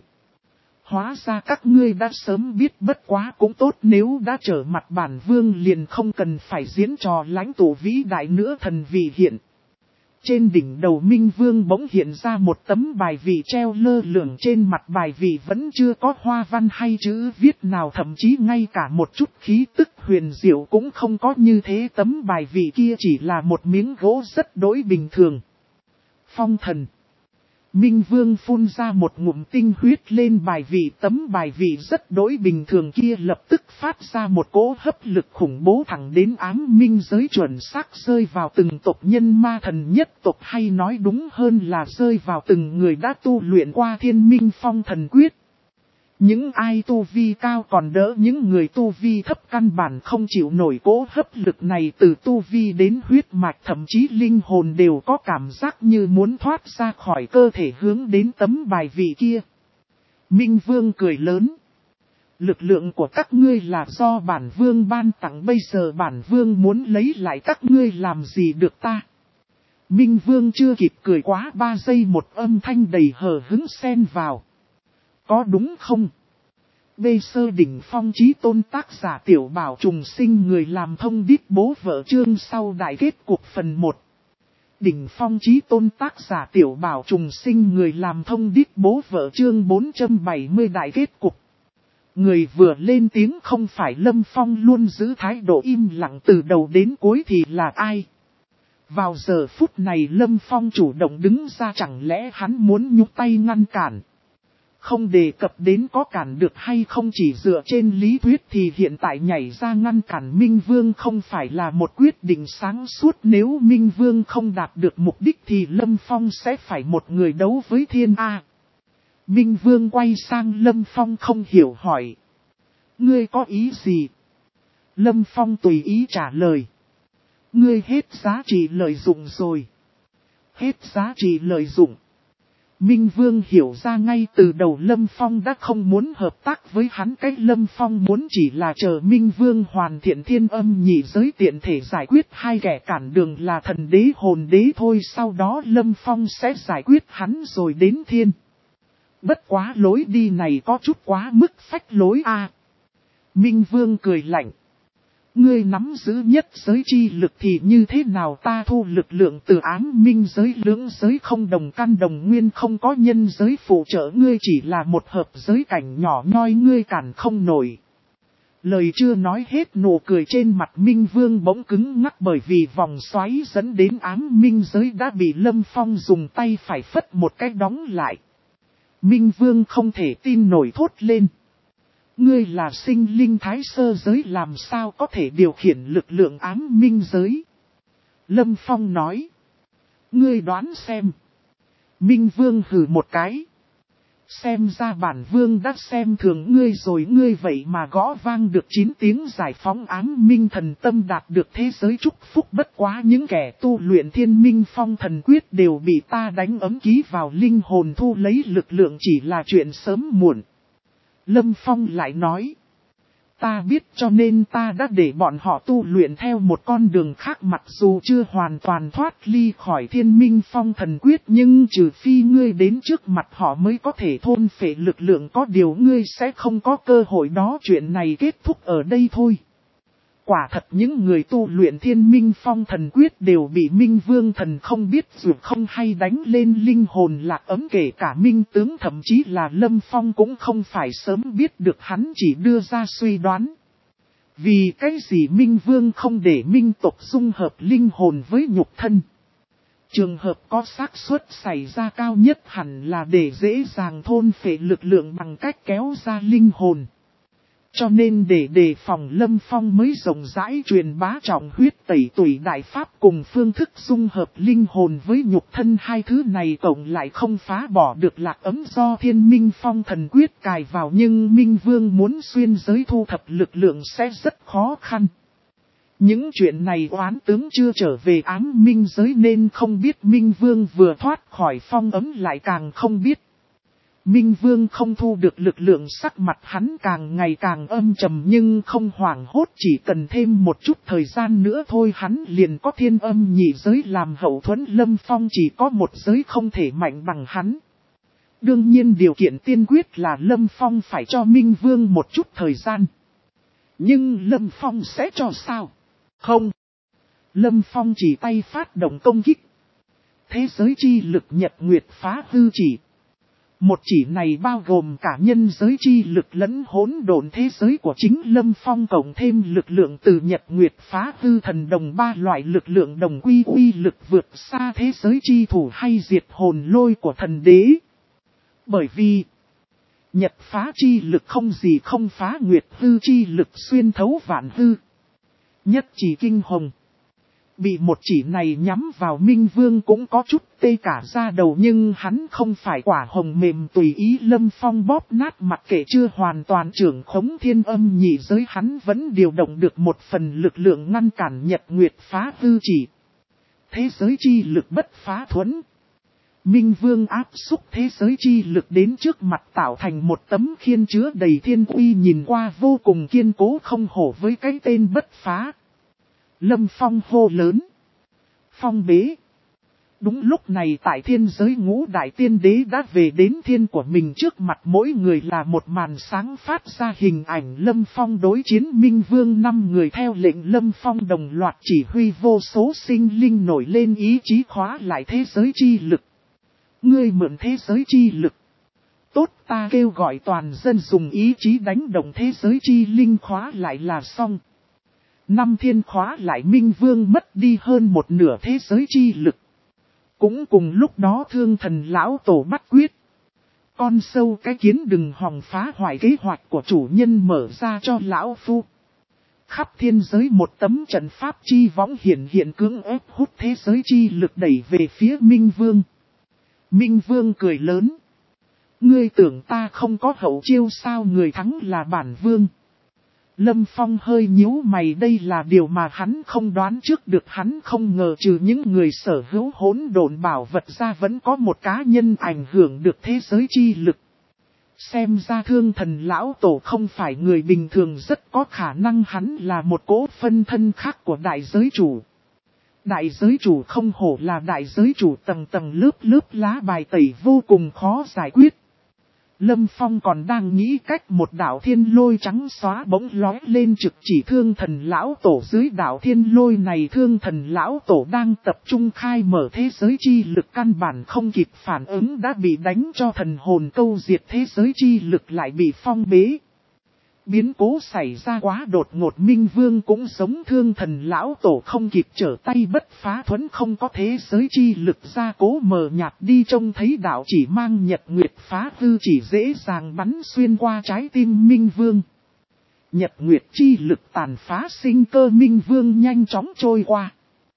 Hóa ra các ngươi đã sớm biết, bất quá cũng tốt, nếu đã trở mặt bản Vương liền không cần phải diễn trò lãnh tụ vĩ đại nữa. Thần vị hiện. Trên đỉnh đầu Minh Vương bỗng hiện ra một tấm bài vị treo lơ lửng, trên mặt bài vị vẫn chưa có hoa văn hay chữ viết nào, thậm chí ngay cả một chút khí tức huyền diệu cũng không có. Như thế tấm bài vị kia chỉ là một miếng gỗ rất đối bình thường. Phong thần. Minh Vương phun ra một ngụm tinh huyết lên bài vị, tấm bài vị rất đối bình thường kia lập tức phát ra một cỗ hấp lực khủng bố thẳng đến Ám Minh giới, chuẩn xác rơi vào từng tộc nhân ma thần nhất tộc, hay nói đúng hơn là rơi vào từng người đã tu luyện qua Thiên Minh Phong Thần Quyết. Những ai tu vi cao còn đỡ, những người tu vi thấp căn bản không chịu nổi cỗ hấp lực này, từ tu vi đến huyết mạch thậm chí linh hồn đều có cảm giác như muốn thoát ra khỏi cơ thể hướng đến tấm bài vị kia. Minh Vương cười lớn. Lực lượng của các ngươi là do bản vương ban tặng, bây giờ bản vương muốn lấy lại các ngươi làm gì được ta. Minh Vương chưa kịp cười quá ba giây, một âm thanh đầy hờ hững xen vào. Có đúng không? Bê sơ đỉnh phong chí tôn tác giả Tiểu Bảo trùng sinh, người làm thông điệp bố vợ chương sau đại kết cục phần một. Đỉnh phong chí tôn tác giả Tiểu Bảo trùng sinh, người làm thông điệp bố vợ chương bốn trăm bảy mươi đại kết cục. Người vừa lên tiếng không phải Lâm Phong luôn giữ thái độ im lặng từ đầu đến cuối thì là ai? Vào giờ phút này Lâm Phong chủ động đứng ra, chẳng lẽ hắn muốn nhúc tay ngăn cản? Không đề cập đến có cản được hay không, chỉ dựa trên lý thuyết thì hiện tại nhảy ra ngăn cản Minh Vương không phải là một quyết định sáng suốt. Nếu Minh Vương không đạt được mục đích thì Lâm Phong sẽ phải một người đấu với thiên A. Minh Vương quay sang Lâm Phong không hiểu hỏi. Ngươi có ý gì? Lâm Phong tùy ý trả lời. Ngươi hết giá trị lợi dụng rồi. Hết giá trị lợi dụng. Minh Vương hiểu ra ngay từ đầu Lâm Phong đã không muốn hợp tác với hắn. Cái Lâm Phong muốn chỉ là chờ Minh Vương hoàn thiện thiên âm nhị giới tiện thể giải quyết hai kẻ cản đường là thần đế hồn đế thôi. Sau đó Lâm Phong sẽ giải quyết hắn rồi đến thiên. Bất quá lối đi này có chút quá mức phách lối a. Minh Vương cười lạnh. Ngươi nắm giữ nhất giới chi lực thì như thế nào, ta thu lực lượng từ ám minh giới lưỡng giới không đồng căn đồng nguyên, không có nhân giới phụ trợ, ngươi chỉ là một hợp giới cảnh nhỏ nhoi, ngươi cản không nổi. Lời chưa nói hết, nụ cười trên mặt Minh Vương bỗng cứng ngắc, bởi vì vòng xoáy dẫn đến ám minh giới đã bị Lâm Phong dùng tay phải phất một cái đóng lại. Minh Vương không thể tin nổi thốt lên. Ngươi là sinh linh thái sơ giới, làm sao có thể điều khiển lực lượng ám minh giới? Lâm Phong nói. Ngươi đoán xem. Minh Vương hừ một cái. Xem ra bản vương đã xem thường ngươi rồi, ngươi vậy mà gõ vang được chín tiếng giải phóng ám minh thần tâm, đạt được thế giới chúc phúc. Bất quá những kẻ tu luyện thiên minh phong thần quyết đều bị ta đánh ấm ký vào linh hồn, thu lấy lực lượng chỉ là chuyện sớm muộn. Lâm Phong lại nói. Ta biết, cho nên ta đã để bọn họ tu luyện theo một con đường khác, mặc dù chưa hoàn toàn thoát ly khỏi thiên minh phong thần quyết, nhưng trừ phi ngươi đến trước mặt họ mới có thể thôn phệ lực lượng, có điều ngươi sẽ không có cơ hội đó. Chuyện này kết thúc ở đây thôi. Quả thật những người tu luyện thiên minh phong thần quyết đều bị Minh Vương thần không biết dù không hay đánh lên linh hồn lạc ấm, kể cả Minh Tướng, thậm chí là Lâm Phong cũng không phải sớm biết được, hắn chỉ đưa ra suy đoán. Vì cái gì Minh Vương không để Minh tộc dung hợp linh hồn với nhục thân? Trường hợp có xác suất xảy ra cao nhất hẳn là để dễ dàng thôn phệ lực lượng bằng cách kéo ra linh hồn. Cho nên để đề phòng Lâm Phong mới rộng rãi truyền bá trọng huyết tẩy tủy đại pháp cùng phương thức dung hợp linh hồn với nhục thân, hai thứ này cộng lại không phá bỏ được lạc ấm do thiên minh phong thần quyết cài vào, nhưng Minh Vương muốn xuyên giới thu thập lực lượng sẽ rất khó khăn. Những chuyện này oán tướng chưa trở về ám minh giới nên không biết, Minh Vương vừa thoát khỏi phong ấm lại càng không biết. Minh Vương không thu được lực lượng, sắc mặt hắn càng ngày càng âm trầm nhưng không hoảng hốt, chỉ cần thêm một chút thời gian nữa thôi hắn liền có thiên âm nhị giới làm hậu thuẫn. Lâm Phong chỉ có một giới không thể mạnh bằng hắn. Đương nhiên điều kiện tiên quyết là Lâm Phong phải cho Minh Vương một chút thời gian. Nhưng Lâm Phong sẽ cho sao? Không. Lâm Phong chỉ tay phát động công kích. Thế giới chi lực nhật nguyệt phá hư chỉ. Một chỉ này bao gồm cả nhân giới chi lực lẫn hỗn độn thế giới của chính Lâm Phong, cộng thêm lực lượng từ nhật nguyệt phá hư thần đồng, ba loại lực lượng đồng quy uy lực vượt xa thế giới chi thủ hay diệt hồn lôi của thần đế. Bởi vì nhật phá chi lực không gì không phá nguyệt hư chi lực xuyên thấu vạn hư. Nhất chỉ kinh hồng. Bị một chỉ này nhắm vào Minh Vương cũng có chút tê cả da đầu, nhưng hắn không phải quả hồng mềm tùy ý Lâm Phong bóp nát, mặc kệ chưa hoàn toàn trưởng khống thiên âm nhị giới, hắn vẫn điều động được một phần lực lượng ngăn cản Nhật Nguyệt phá hư chỉ. Thế giới chi lực bất phá thuẫn. Minh Vương áp xúc thế giới chi lực đến trước mặt tạo thành một tấm khiên chứa đầy thiên uy, nhìn qua vô cùng kiên cố, không hổ với cái tên bất phá. Lâm Phong hô lớn. Phong bế. Đúng lúc này tại thiên giới, ngũ đại tiên đế đã về đến thiên của mình, trước mặt mỗi người là một màn sáng phát ra hình ảnh Lâm Phong đối chiến Minh Vương. Năm người theo lệnh Lâm Phong đồng loạt chỉ huy, vô số sinh linh nổi lên ý chí khóa lại thế giới chi lực. Ngươi mượn thế giới chi lực. Tốt, ta kêu gọi toàn dân dùng ý chí đánh động thế giới chi linh khóa lại là xong. Năm thiên khóa lại, Minh Vương mất đi hơn một nửa thế giới chi lực. Cũng cùng lúc đó Thương Thần lão tổ bắt quyết. Con sâu cái kiến đừng hòng phá hoại kế hoạch của chủ nhân, mở ra cho lão phu. Khắp thiên giới một tấm trận pháp chi võng hiện hiện, cưỡng ép hút thế giới chi lực đẩy về phía Minh Vương. Minh Vương cười lớn. Ngươi tưởng ta không có hậu chiêu sao, người thắng là bản vương. Lâm Phong hơi nhíu mày, đây là điều mà hắn không đoán trước được. Hắn không ngờ trừ những người sở hữu hỗn độn bảo vật ra, vẫn có một cá nhân ảnh hưởng được thế giới chi lực. Xem ra Thương Thần lão tổ không phải người bình thường, rất có khả năng hắn là một cỗ phân thân khác của đại giới chủ. Đại giới chủ không hổ là đại giới chủ, tầng tầng lớp lớp lá bài tẩy vô cùng khó giải quyết. Lâm Phong còn đang nghĩ cách, một đạo thiên lôi trắng xóa bỗng lói lên trực chỉ Thương Thần lão tổ. Dưới đạo thiên lôi này, Thương Thần lão tổ đang tập trung khai mở thế giới chi lực, căn bản không kịp phản ứng đã bị đánh cho thần hồn câu diệt, thế giới chi lực lại bị phong bế. Biến cố xảy ra quá đột ngột, Minh Vương cũng giống Thương Thần lão tổ không kịp trở tay, bất phá thuẫn không có thế giới chi lực ra cố mờ nhạt đi, trông thấy đạo chỉ mang Nhật Nguyệt phá hư chỉ dễ dàng bắn xuyên qua trái tim Minh Vương. Nhật Nguyệt chi lực tàn phá sinh cơ, Minh Vương nhanh chóng trôi qua.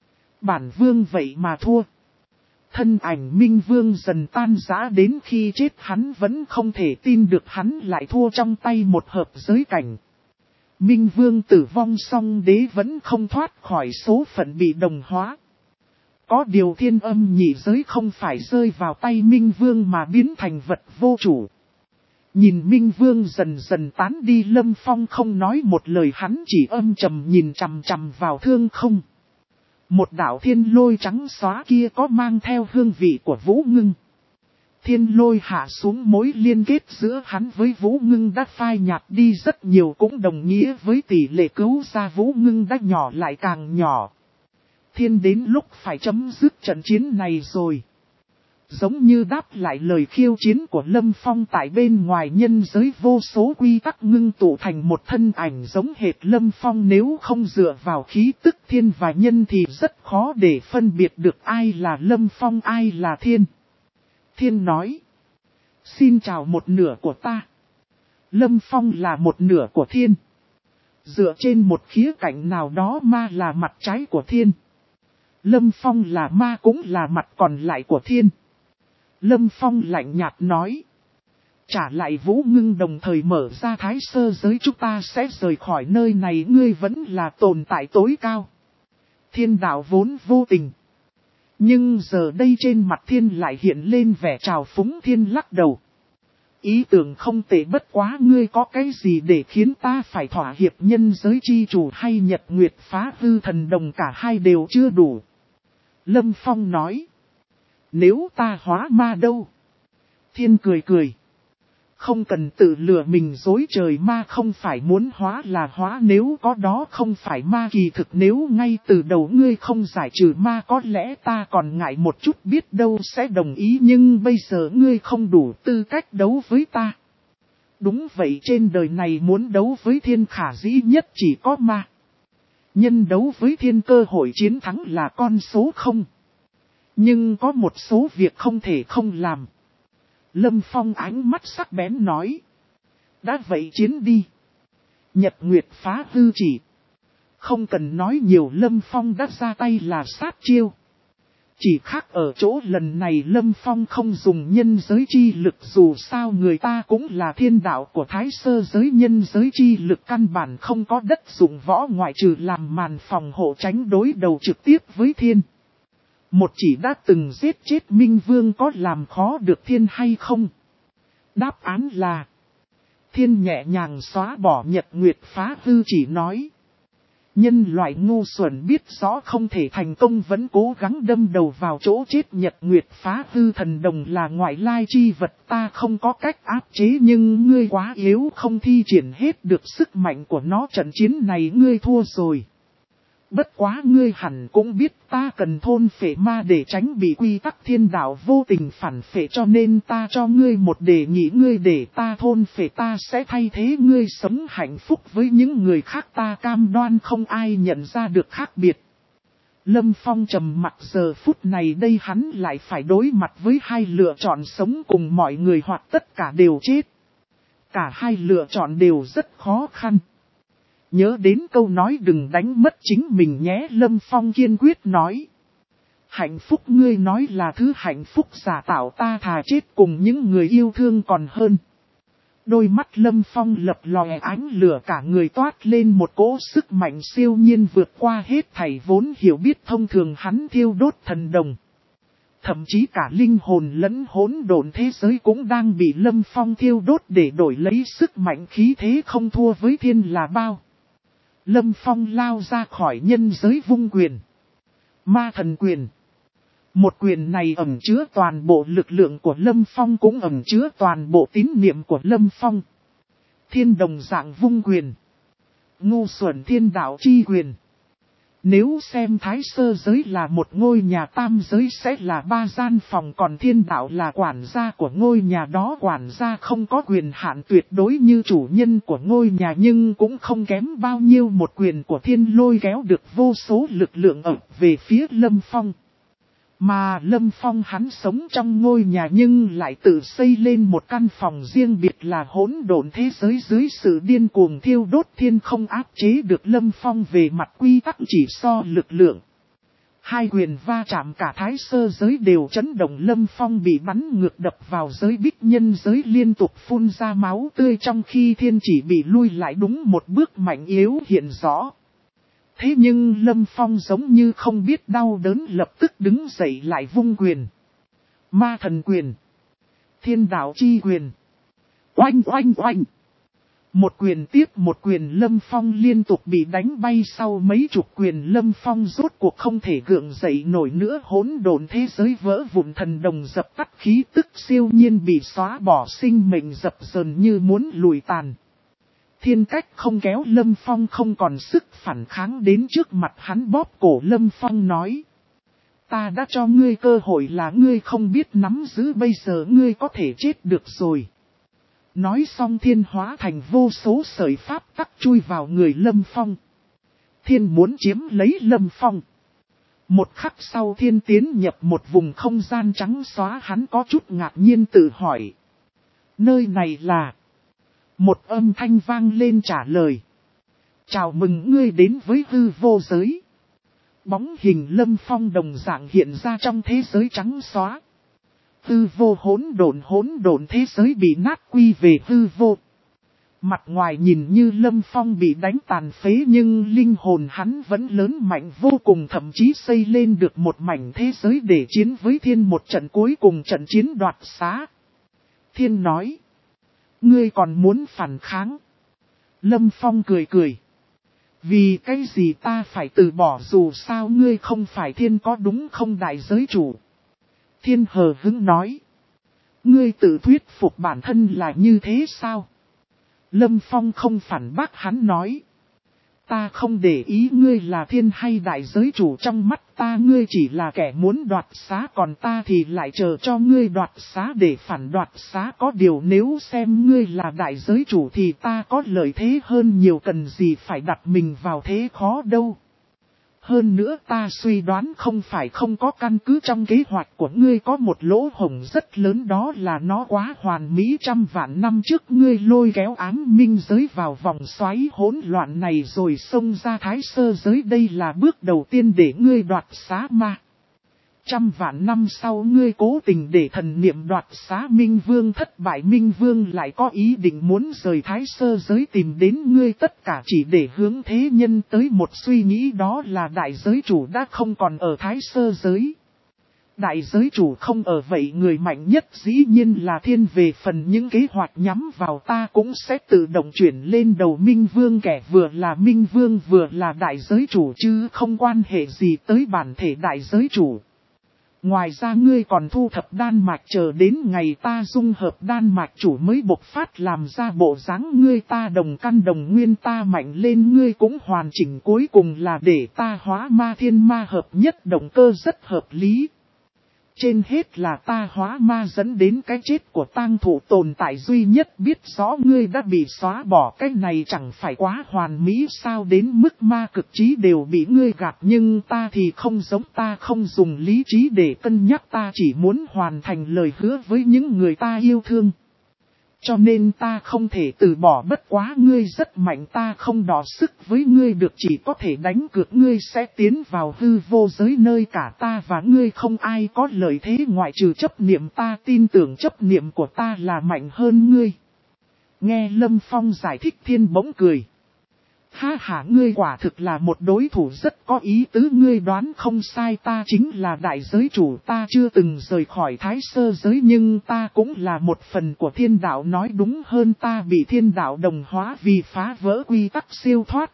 Bản vương vậy mà thua. Thân ảnh Minh Vương dần tan rã, đến khi chết hắn vẫn không thể tin được hắn lại thua trong tay một hợp giới cảnh. Minh Vương tử vong song đế vẫn không thoát khỏi số phận bị đồng hóa. Có điều thiên âm nhị giới không phải rơi vào tay Minh Vương mà biến thành vật vô chủ. Nhìn Minh Vương dần dần tán đi, Lâm Phong không nói một lời, hắn chỉ âm trầm nhìn chằm chằm vào thương không. Một đạo thiên lôi trắng xóa kia có mang theo hương vị của Vũ Ngưng. Thiên lôi hạ xuống, mối liên kết giữa hắn với Vũ Ngưng đã phai nhạt đi rất nhiều, cũng đồng nghĩa với tỷ lệ cứu ra Vũ Ngưng đã nhỏ lại càng nhỏ. Thiên đến lúc phải chấm dứt trận chiến này rồi. Giống như đáp lại lời khiêu chiến của Lâm Phong, tại bên ngoài nhân giới vô số quy tắc ngưng tụ thành một thân ảnh giống hệt Lâm Phong, nếu không dựa vào khí tức thiên và nhân thì rất khó để phân biệt được ai là Lâm Phong ai là thiên. Thiên nói: xin chào một nửa của ta. Lâm Phong là một nửa của thiên. Dựa trên một khía cạnh nào đó, ma là mặt trái của thiên. Lâm Phong là ma cũng là mặt còn lại của thiên. Lâm Phong lạnh nhạt nói: trả lại Vũ Ngưng đồng thời mở ra thái sơ giới, chúng ta sẽ rời khỏi nơi này, ngươi vẫn là tồn tại tối cao. Thiên đạo vốn vô tình. Nhưng giờ đây trên mặt thiên lại hiện lên vẻ trào phúng. Thiên lắc đầu: ý tưởng không tệ, bất quá ngươi có cái gì để khiến ta phải thỏa hiệp, nhân giới chi chủ hay Nhật Nguyệt phá hư thần đồng, cả hai đều chưa đủ. Lâm Phong nói: nếu ta hóa ma đâu? Thiên cười cười: không cần tự lừa mình dối, trời ma không phải muốn hóa là hóa, nếu có đó không phải ma, kỳ thực nếu ngay từ đầu ngươi không giải trừ ma, có lẽ ta còn ngại một chút, biết đâu sẽ đồng ý, nhưng bây giờ ngươi không đủ tư cách đấu với ta. Đúng vậy, trên đời này muốn đấu với thiên khả dĩ nhất chỉ có ma. Nhân đấu với thiên cơ hội chiến thắng là con số không. Nhưng có một số việc không thể không làm. Lâm Phong ánh mắt sắc bén nói: đã vậy chiến đi. Nhật Nguyệt phá hư chỉ. Không cần nói nhiều, Lâm Phong đã ra tay là sát chiêu. Chỉ khác ở chỗ lần này Lâm Phong không dùng nhân giới chi lực, dù sao người ta cũng là thiên đạo của Thái Sơ giới, nhân giới chi lực căn bản không có đất dụng võ ngoại trừ làm màn phòng hộ tránh đối đầu trực tiếp với thiên. Một chỉ đã từng giết chết Minh Vương có làm khó được thiên hay không? Đáp án là thiên nhẹ nhàng xóa bỏ Nhật Nguyệt phá hư chỉ nói. Nhân loại ngu xuẩn biết rõ không thể thành công vẫn cố gắng đâm đầu vào chỗ chết. Nhật Nguyệt phá hư thần đồng là ngoại lai chi vật, ta không có cách áp chế, nhưng ngươi quá yếu không thi triển hết được sức mạnh của nó, trận chiến này ngươi thua rồi. Bất quá ngươi hẳn cũng biết ta cần thôn phệ ma để tránh bị quy tắc thiên đạo vô tình phản phệ, cho nên ta cho ngươi một đề nghị, ngươi để ta thôn phệ ta sẽ thay thế ngươi sống hạnh phúc với những người khác, ta cam đoan không ai nhận ra được khác biệt. Lâm Phong trầm mặc, giờ phút này đây hắn lại phải đối mặt với hai lựa chọn, sống cùng mọi người hoặc tất cả đều chết. Cả hai lựa chọn đều rất khó khăn. Nhớ đến câu nói đừng đánh mất chính mình nhé, Lâm Phong kiên quyết nói. Hạnh phúc ngươi nói là thứ hạnh phúc giả tạo, ta thà chết cùng những người yêu thương còn hơn. Đôi mắt Lâm Phong lập lòe ánh lửa, cả người toát lên một cỗ sức mạnh siêu nhiên vượt qua hết thảy vốn hiểu biết thông thường, hắn thiêu đốt thần đồng. Thậm chí cả linh hồn lẫn hỗn độn thế giới cũng đang bị Lâm Phong thiêu đốt để đổi lấy sức mạnh, khí thế không thua với thiên là bao. Lâm Phong lao ra khỏi nhân giới vung quyền. Ma thần quyền. Một quyền này ẩn chứa toàn bộ lực lượng của Lâm Phong, cũng ẩn chứa toàn bộ tín niệm của Lâm Phong. Thiên đồng dạng vung quyền. Ngu xuẩn thiên đạo chi quyền. Nếu xem Thái Sơ giới là một ngôi nhà, tam giới sẽ là ba gian phòng, còn thiên đạo là quản gia của ngôi nhà đó. Quản gia không có quyền hạn tuyệt đối như chủ nhân của ngôi nhà, nhưng cũng không kém bao nhiêu. Một quyền của thiên lôi kéo được vô số lực lượng ập về phía Lâm Phong. Mà Lâm Phong hắn sống trong ngôi nhà nhưng lại tự xây lên một căn phòng riêng biệt là hỗn độn thế giới, dưới sự điên cuồng thiêu đốt thiên không áp chế được Lâm Phong về mặt quy tắc chỉ so lực lượng. Hai quyền va chạm cả Thái Sơ giới đều chấn động, Lâm Phong bị bắn ngược đập vào giới bích nhân giới, liên tục phun ra máu tươi, trong khi thiên chỉ bị lui lại đúng một bước mạnh yếu hiện rõ. Thế nhưng Lâm Phong giống như không biết đau đớn, lập tức đứng dậy lại vung quyền. Ma thần quyền. Thiên đạo chi quyền. Oanh oanh oanh. Một quyền tiếp một quyền, Lâm Phong liên tục bị đánh bay, sau mấy chục quyền Lâm Phong rốt cuộc không thể gượng dậy nổi nữa, hỗn độn thế giới vỡ vụn, thần đồng dập tắt, khí tức siêu nhiên bị xóa bỏ, sinh mệnh dập dờn như muốn lùi tàn. Thiên cách không kéo Lâm Phong không còn sức phản kháng, đến trước mặt hắn bóp cổ Lâm Phong nói. Ta đã cho ngươi cơ hội là ngươi không biết nắm giữ, bây giờ ngươi có thể chết được rồi. Nói xong thiên hóa thành vô số sợi pháp tắc chui vào người Lâm Phong. Thiên muốn chiếm lấy Lâm Phong. Một khắc sau thiên tiến nhập một vùng không gian trắng xóa, hắn có chút ngạc nhiên tự hỏi. Nơi này là... Một âm thanh vang lên trả lời. Chào mừng ngươi đến với hư vô giới. Bóng hình Lâm Phong đồng dạng hiện ra trong thế giới trắng xóa. Hư vô hỗn độn, hỗn độn thế giới bị nát quy về hư vô. Mặt ngoài nhìn như Lâm Phong bị đánh tàn phế, nhưng linh hồn hắn vẫn lớn mạnh vô cùng, thậm chí xây lên được một mảnh thế giới để chiến với thiên, một trận cuối cùng, trận chiến đoạt xá. Thiên nói. Ngươi còn muốn phản kháng? Lâm Phong cười cười. Vì cái gì ta phải từ bỏ, dù sao ngươi không phải thiên có đúng không đại giới chủ? Thiên hờ hững nói. Ngươi tự thuyết phục bản thân là như thế sao? Lâm Phong không phản bác, hắn nói. Ta không để ý ngươi là thiên hay đại giới chủ, trong mắt ta ngươi chỉ là kẻ muốn đoạt xá, còn ta thì lại chờ cho ngươi đoạt xá để phản đoạt xá. Có điều nếu xem ngươi là đại giới chủ thì ta có lợi thế hơn nhiều, cần gì phải đặt mình vào thế khó đâu. Hơn nữa ta suy đoán không phải không có căn cứ trong kế hoạch của ngươi có một lỗ hổng rất lớn, đó là nó quá hoàn mỹ. Trăm vạn năm trước ngươi lôi kéo ám minh giới vào vòng xoáy hỗn loạn này rồi xông ra thái sơ giới, đây là bước đầu tiên để ngươi đoạt xá ma. Trăm vạn năm sau ngươi cố tình để thần niệm đoạt xá Minh Vương thất bại, Minh Vương lại có ý định muốn rời thái sơ giới tìm đến ngươi, tất cả chỉ để hướng thế nhân tới một suy nghĩ, đó là đại giới chủ đã không còn ở thái sơ giới. Đại giới chủ không ở vậy người mạnh nhất dĩ nhiên là thiên, về phần những kế hoạch nhắm vào ta cũng sẽ tự động chuyển lên đầu Minh Vương, kẻ vừa là Minh Vương vừa là đại giới chủ chứ không quan hệ gì tới bản thể đại giới chủ. Ngoài ra ngươi còn thu thập đan mạch, chờ đến ngày ta dung hợp đan mạch chủ mới bộc phát làm ra bộ dáng ngươi, ta đồng căn đồng nguyên, ta mạnh lên ngươi cũng hoàn chỉnh, cuối cùng là để ta hóa ma thiên ma hợp nhất, động cơ rất hợp lý. Trên hết là ta hóa ma dẫn đến cái chết của tang thủ tồn tại duy nhất biết rõ ngươi đã bị xóa bỏ, cái này chẳng phải quá hoàn mỹ sao, đến mức ma cực trí đều bị ngươi gạt, nhưng ta thì không giống, ta không dùng lý trí để cân nhắc, ta chỉ muốn hoàn thành lời hứa với những người ta yêu thương. Cho nên ta không thể từ bỏ, bất quá ngươi rất mạnh, ta không đọ sức với ngươi được, chỉ có thể đánh cược ngươi sẽ tiến vào hư vô giới nơi cả ta và ngươi không ai có lợi thế ngoại trừ chấp niệm, ta tin tưởng chấp niệm của ta là mạnh hơn ngươi. Nghe Lâm Phong giải thích, Thiên bỗng cười. Ha ha, ngươi quả thực là một đối thủ rất có ý tứ, ngươi đoán không sai, ta chính là đại giới chủ, ta chưa từng rời khỏi thái sơ giới nhưng ta cũng là một phần của thiên đạo, nói đúng hơn ta bị thiên đạo đồng hóa vì phá vỡ quy tắc siêu thoát.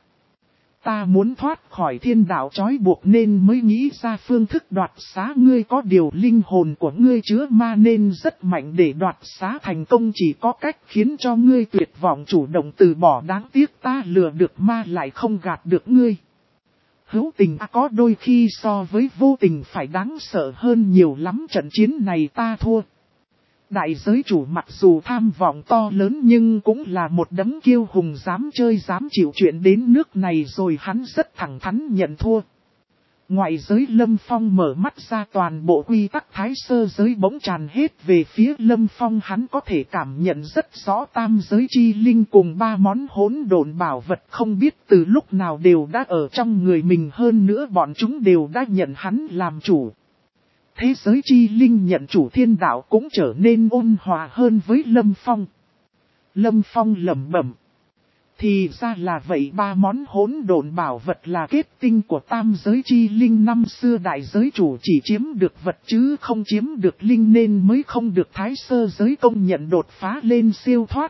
Ta muốn thoát khỏi thiên đạo trói buộc nên mới nghĩ ra phương thức đoạt xá ngươi, có điều linh hồn của ngươi chứa ma nên rất mạnh, để đoạt xá thành công chỉ có cách khiến cho ngươi tuyệt vọng chủ động từ bỏ, đáng tiếc ta lừa được ma lại không gạt được ngươi. Hữu tình có đôi khi so với vô tình phải đáng sợ hơn nhiều lắm, trận chiến này ta thua. Đại giới chủ mặc dù tham vọng to lớn nhưng cũng là một đấng kiêu hùng, dám chơi dám chịu chuyện đến nước này rồi, hắn rất thẳng thắn nhận thua. Ngoại giới Lâm Phong mở mắt ra, toàn bộ quy tắc thái sơ giới bỗng tràn hết về phía Lâm Phong, hắn có thể cảm nhận rất rõ tam giới chi linh cùng ba món hỗn độn bảo vật không biết từ lúc nào đều đã ở trong người mình, hơn nữa bọn chúng đều đã nhận hắn làm chủ. Thế giới chi linh nhận chủ thiên đạo cũng trở nên ôn hòa hơn với Lâm Phong. Lâm Phong lẩm bẩm. Thì ra là vậy, ba món hỗn độn bảo vật là kết tinh của tam giới chi linh, năm xưa đại giới chủ chỉ chiếm được vật chứ không chiếm được linh nên mới không được thái sơ giới công nhận đột phá lên siêu thoát.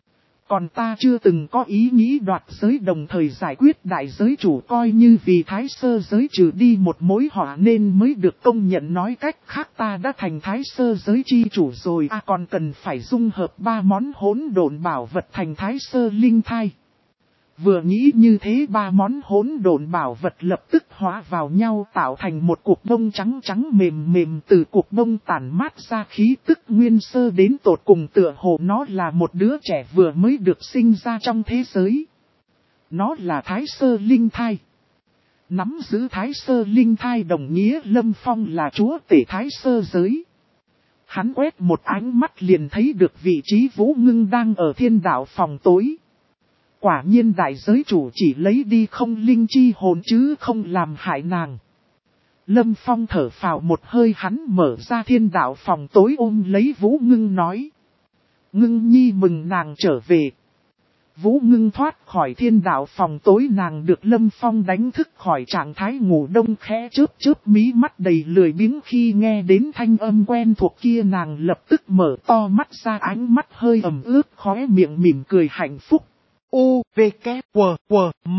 Còn ta chưa từng có ý nghĩ đoạt giới đồng thời giải quyết đại giới chủ, coi như vì thái sơ giới trừ đi một mối họa nên mới được công nhận, nói cách khác ta đã thành thái sơ giới chi chủ rồi, à còn cần phải dung hợp ba món hỗn độn bảo vật thành thái sơ linh thai. Vừa nghĩ như thế, ba món hỗn độn bảo vật lập tức hóa vào nhau tạo thành một cục bông trắng trắng mềm mềm, từ cục bông tản mát ra khí tức nguyên sơ đến tột cùng, tựa hồ nó là một đứa trẻ vừa mới được sinh ra trong thế giới. Nó là thái sơ linh thai. Nắm giữ thái sơ linh thai đồng nghĩa Lâm Phong là chúa tể thái sơ giới. Hắn quét một ánh mắt liền thấy được vị trí Vũ Ngưng đang ở thiên đạo phòng tối. Quả nhiên đại giới chủ chỉ lấy đi không linh chi hồn chứ không làm hại nàng. Lâm Phong thở phào một hơi, hắn mở ra thiên đạo phòng tối ôm lấy Vũ Ngưng nói. Ngưng nhi, mừng nàng trở về. Vũ Ngưng thoát khỏi thiên đạo phòng tối, nàng được Lâm Phong đánh thức khỏi trạng thái ngủ đông, khẽ chớp chớp mí mắt đầy lười biếng, khi nghe đến thanh âm quen thuộc kia nàng lập tức mở to mắt ra, ánh mắt hơi ẩm ướt, khóe miệng mỉm cười hạnh phúc. U, V, K, W, W, M.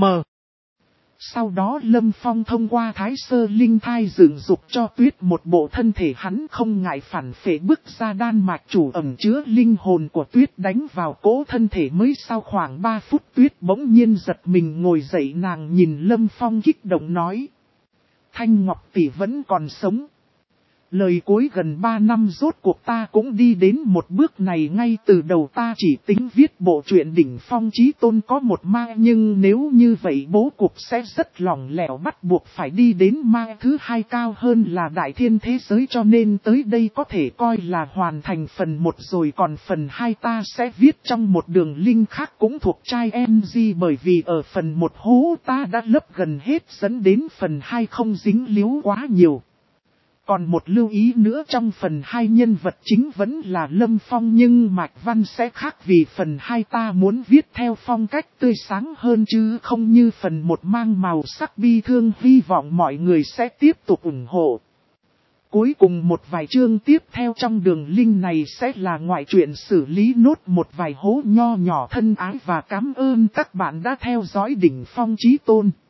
Sau đó Lâm Phong thông qua thái sơ linh thai dựng dục cho Tuyết một bộ thân thể, hắn không ngại phản phệ bước ra đan mạch chủ ẩn chứa linh hồn của Tuyết đánh vào cỗ thân thể mới. Sau khoảng ba phút Tuyết bỗng nhiên giật mình ngồi dậy, nàng nhìn Lâm Phong kích động nói. Thanh Ngọc tỷ vẫn còn sống. Lời cuối gần ba năm rốt cuộc ta cũng đi đến một bước này, ngay từ đầu ta chỉ tính viết bộ truyện đỉnh phong chí tôn có một ma, nhưng nếu như vậy bố cục sẽ rất lỏng lẻo, bắt buộc phải đi đến ma thứ hai cao hơn là đại thiên thế giới, cho nên tới đây có thể coi là hoàn thành phần một rồi, còn phần hai ta sẽ viết trong một đường link khác cũng thuộc trai em giê, bởi vì ở phần một hố ta đã lấp gần hết dẫn đến phần hai không dính líu quá nhiều. Còn một lưu ý nữa, trong phần hai nhân vật chính vẫn là Lâm Phong nhưng mạch văn sẽ khác, vì phần hai ta muốn viết theo phong cách tươi sáng hơn chứ không như phần một mang màu sắc bi thương, hy vọng mọi người sẽ tiếp tục ủng hộ. Cuối cùng một vài chương tiếp theo trong đường link này sẽ là ngoại truyện xử lý nốt một vài hố nho nhỏ thân ái, và cảm ơn các bạn đã theo dõi đỉnh phong chí tôn.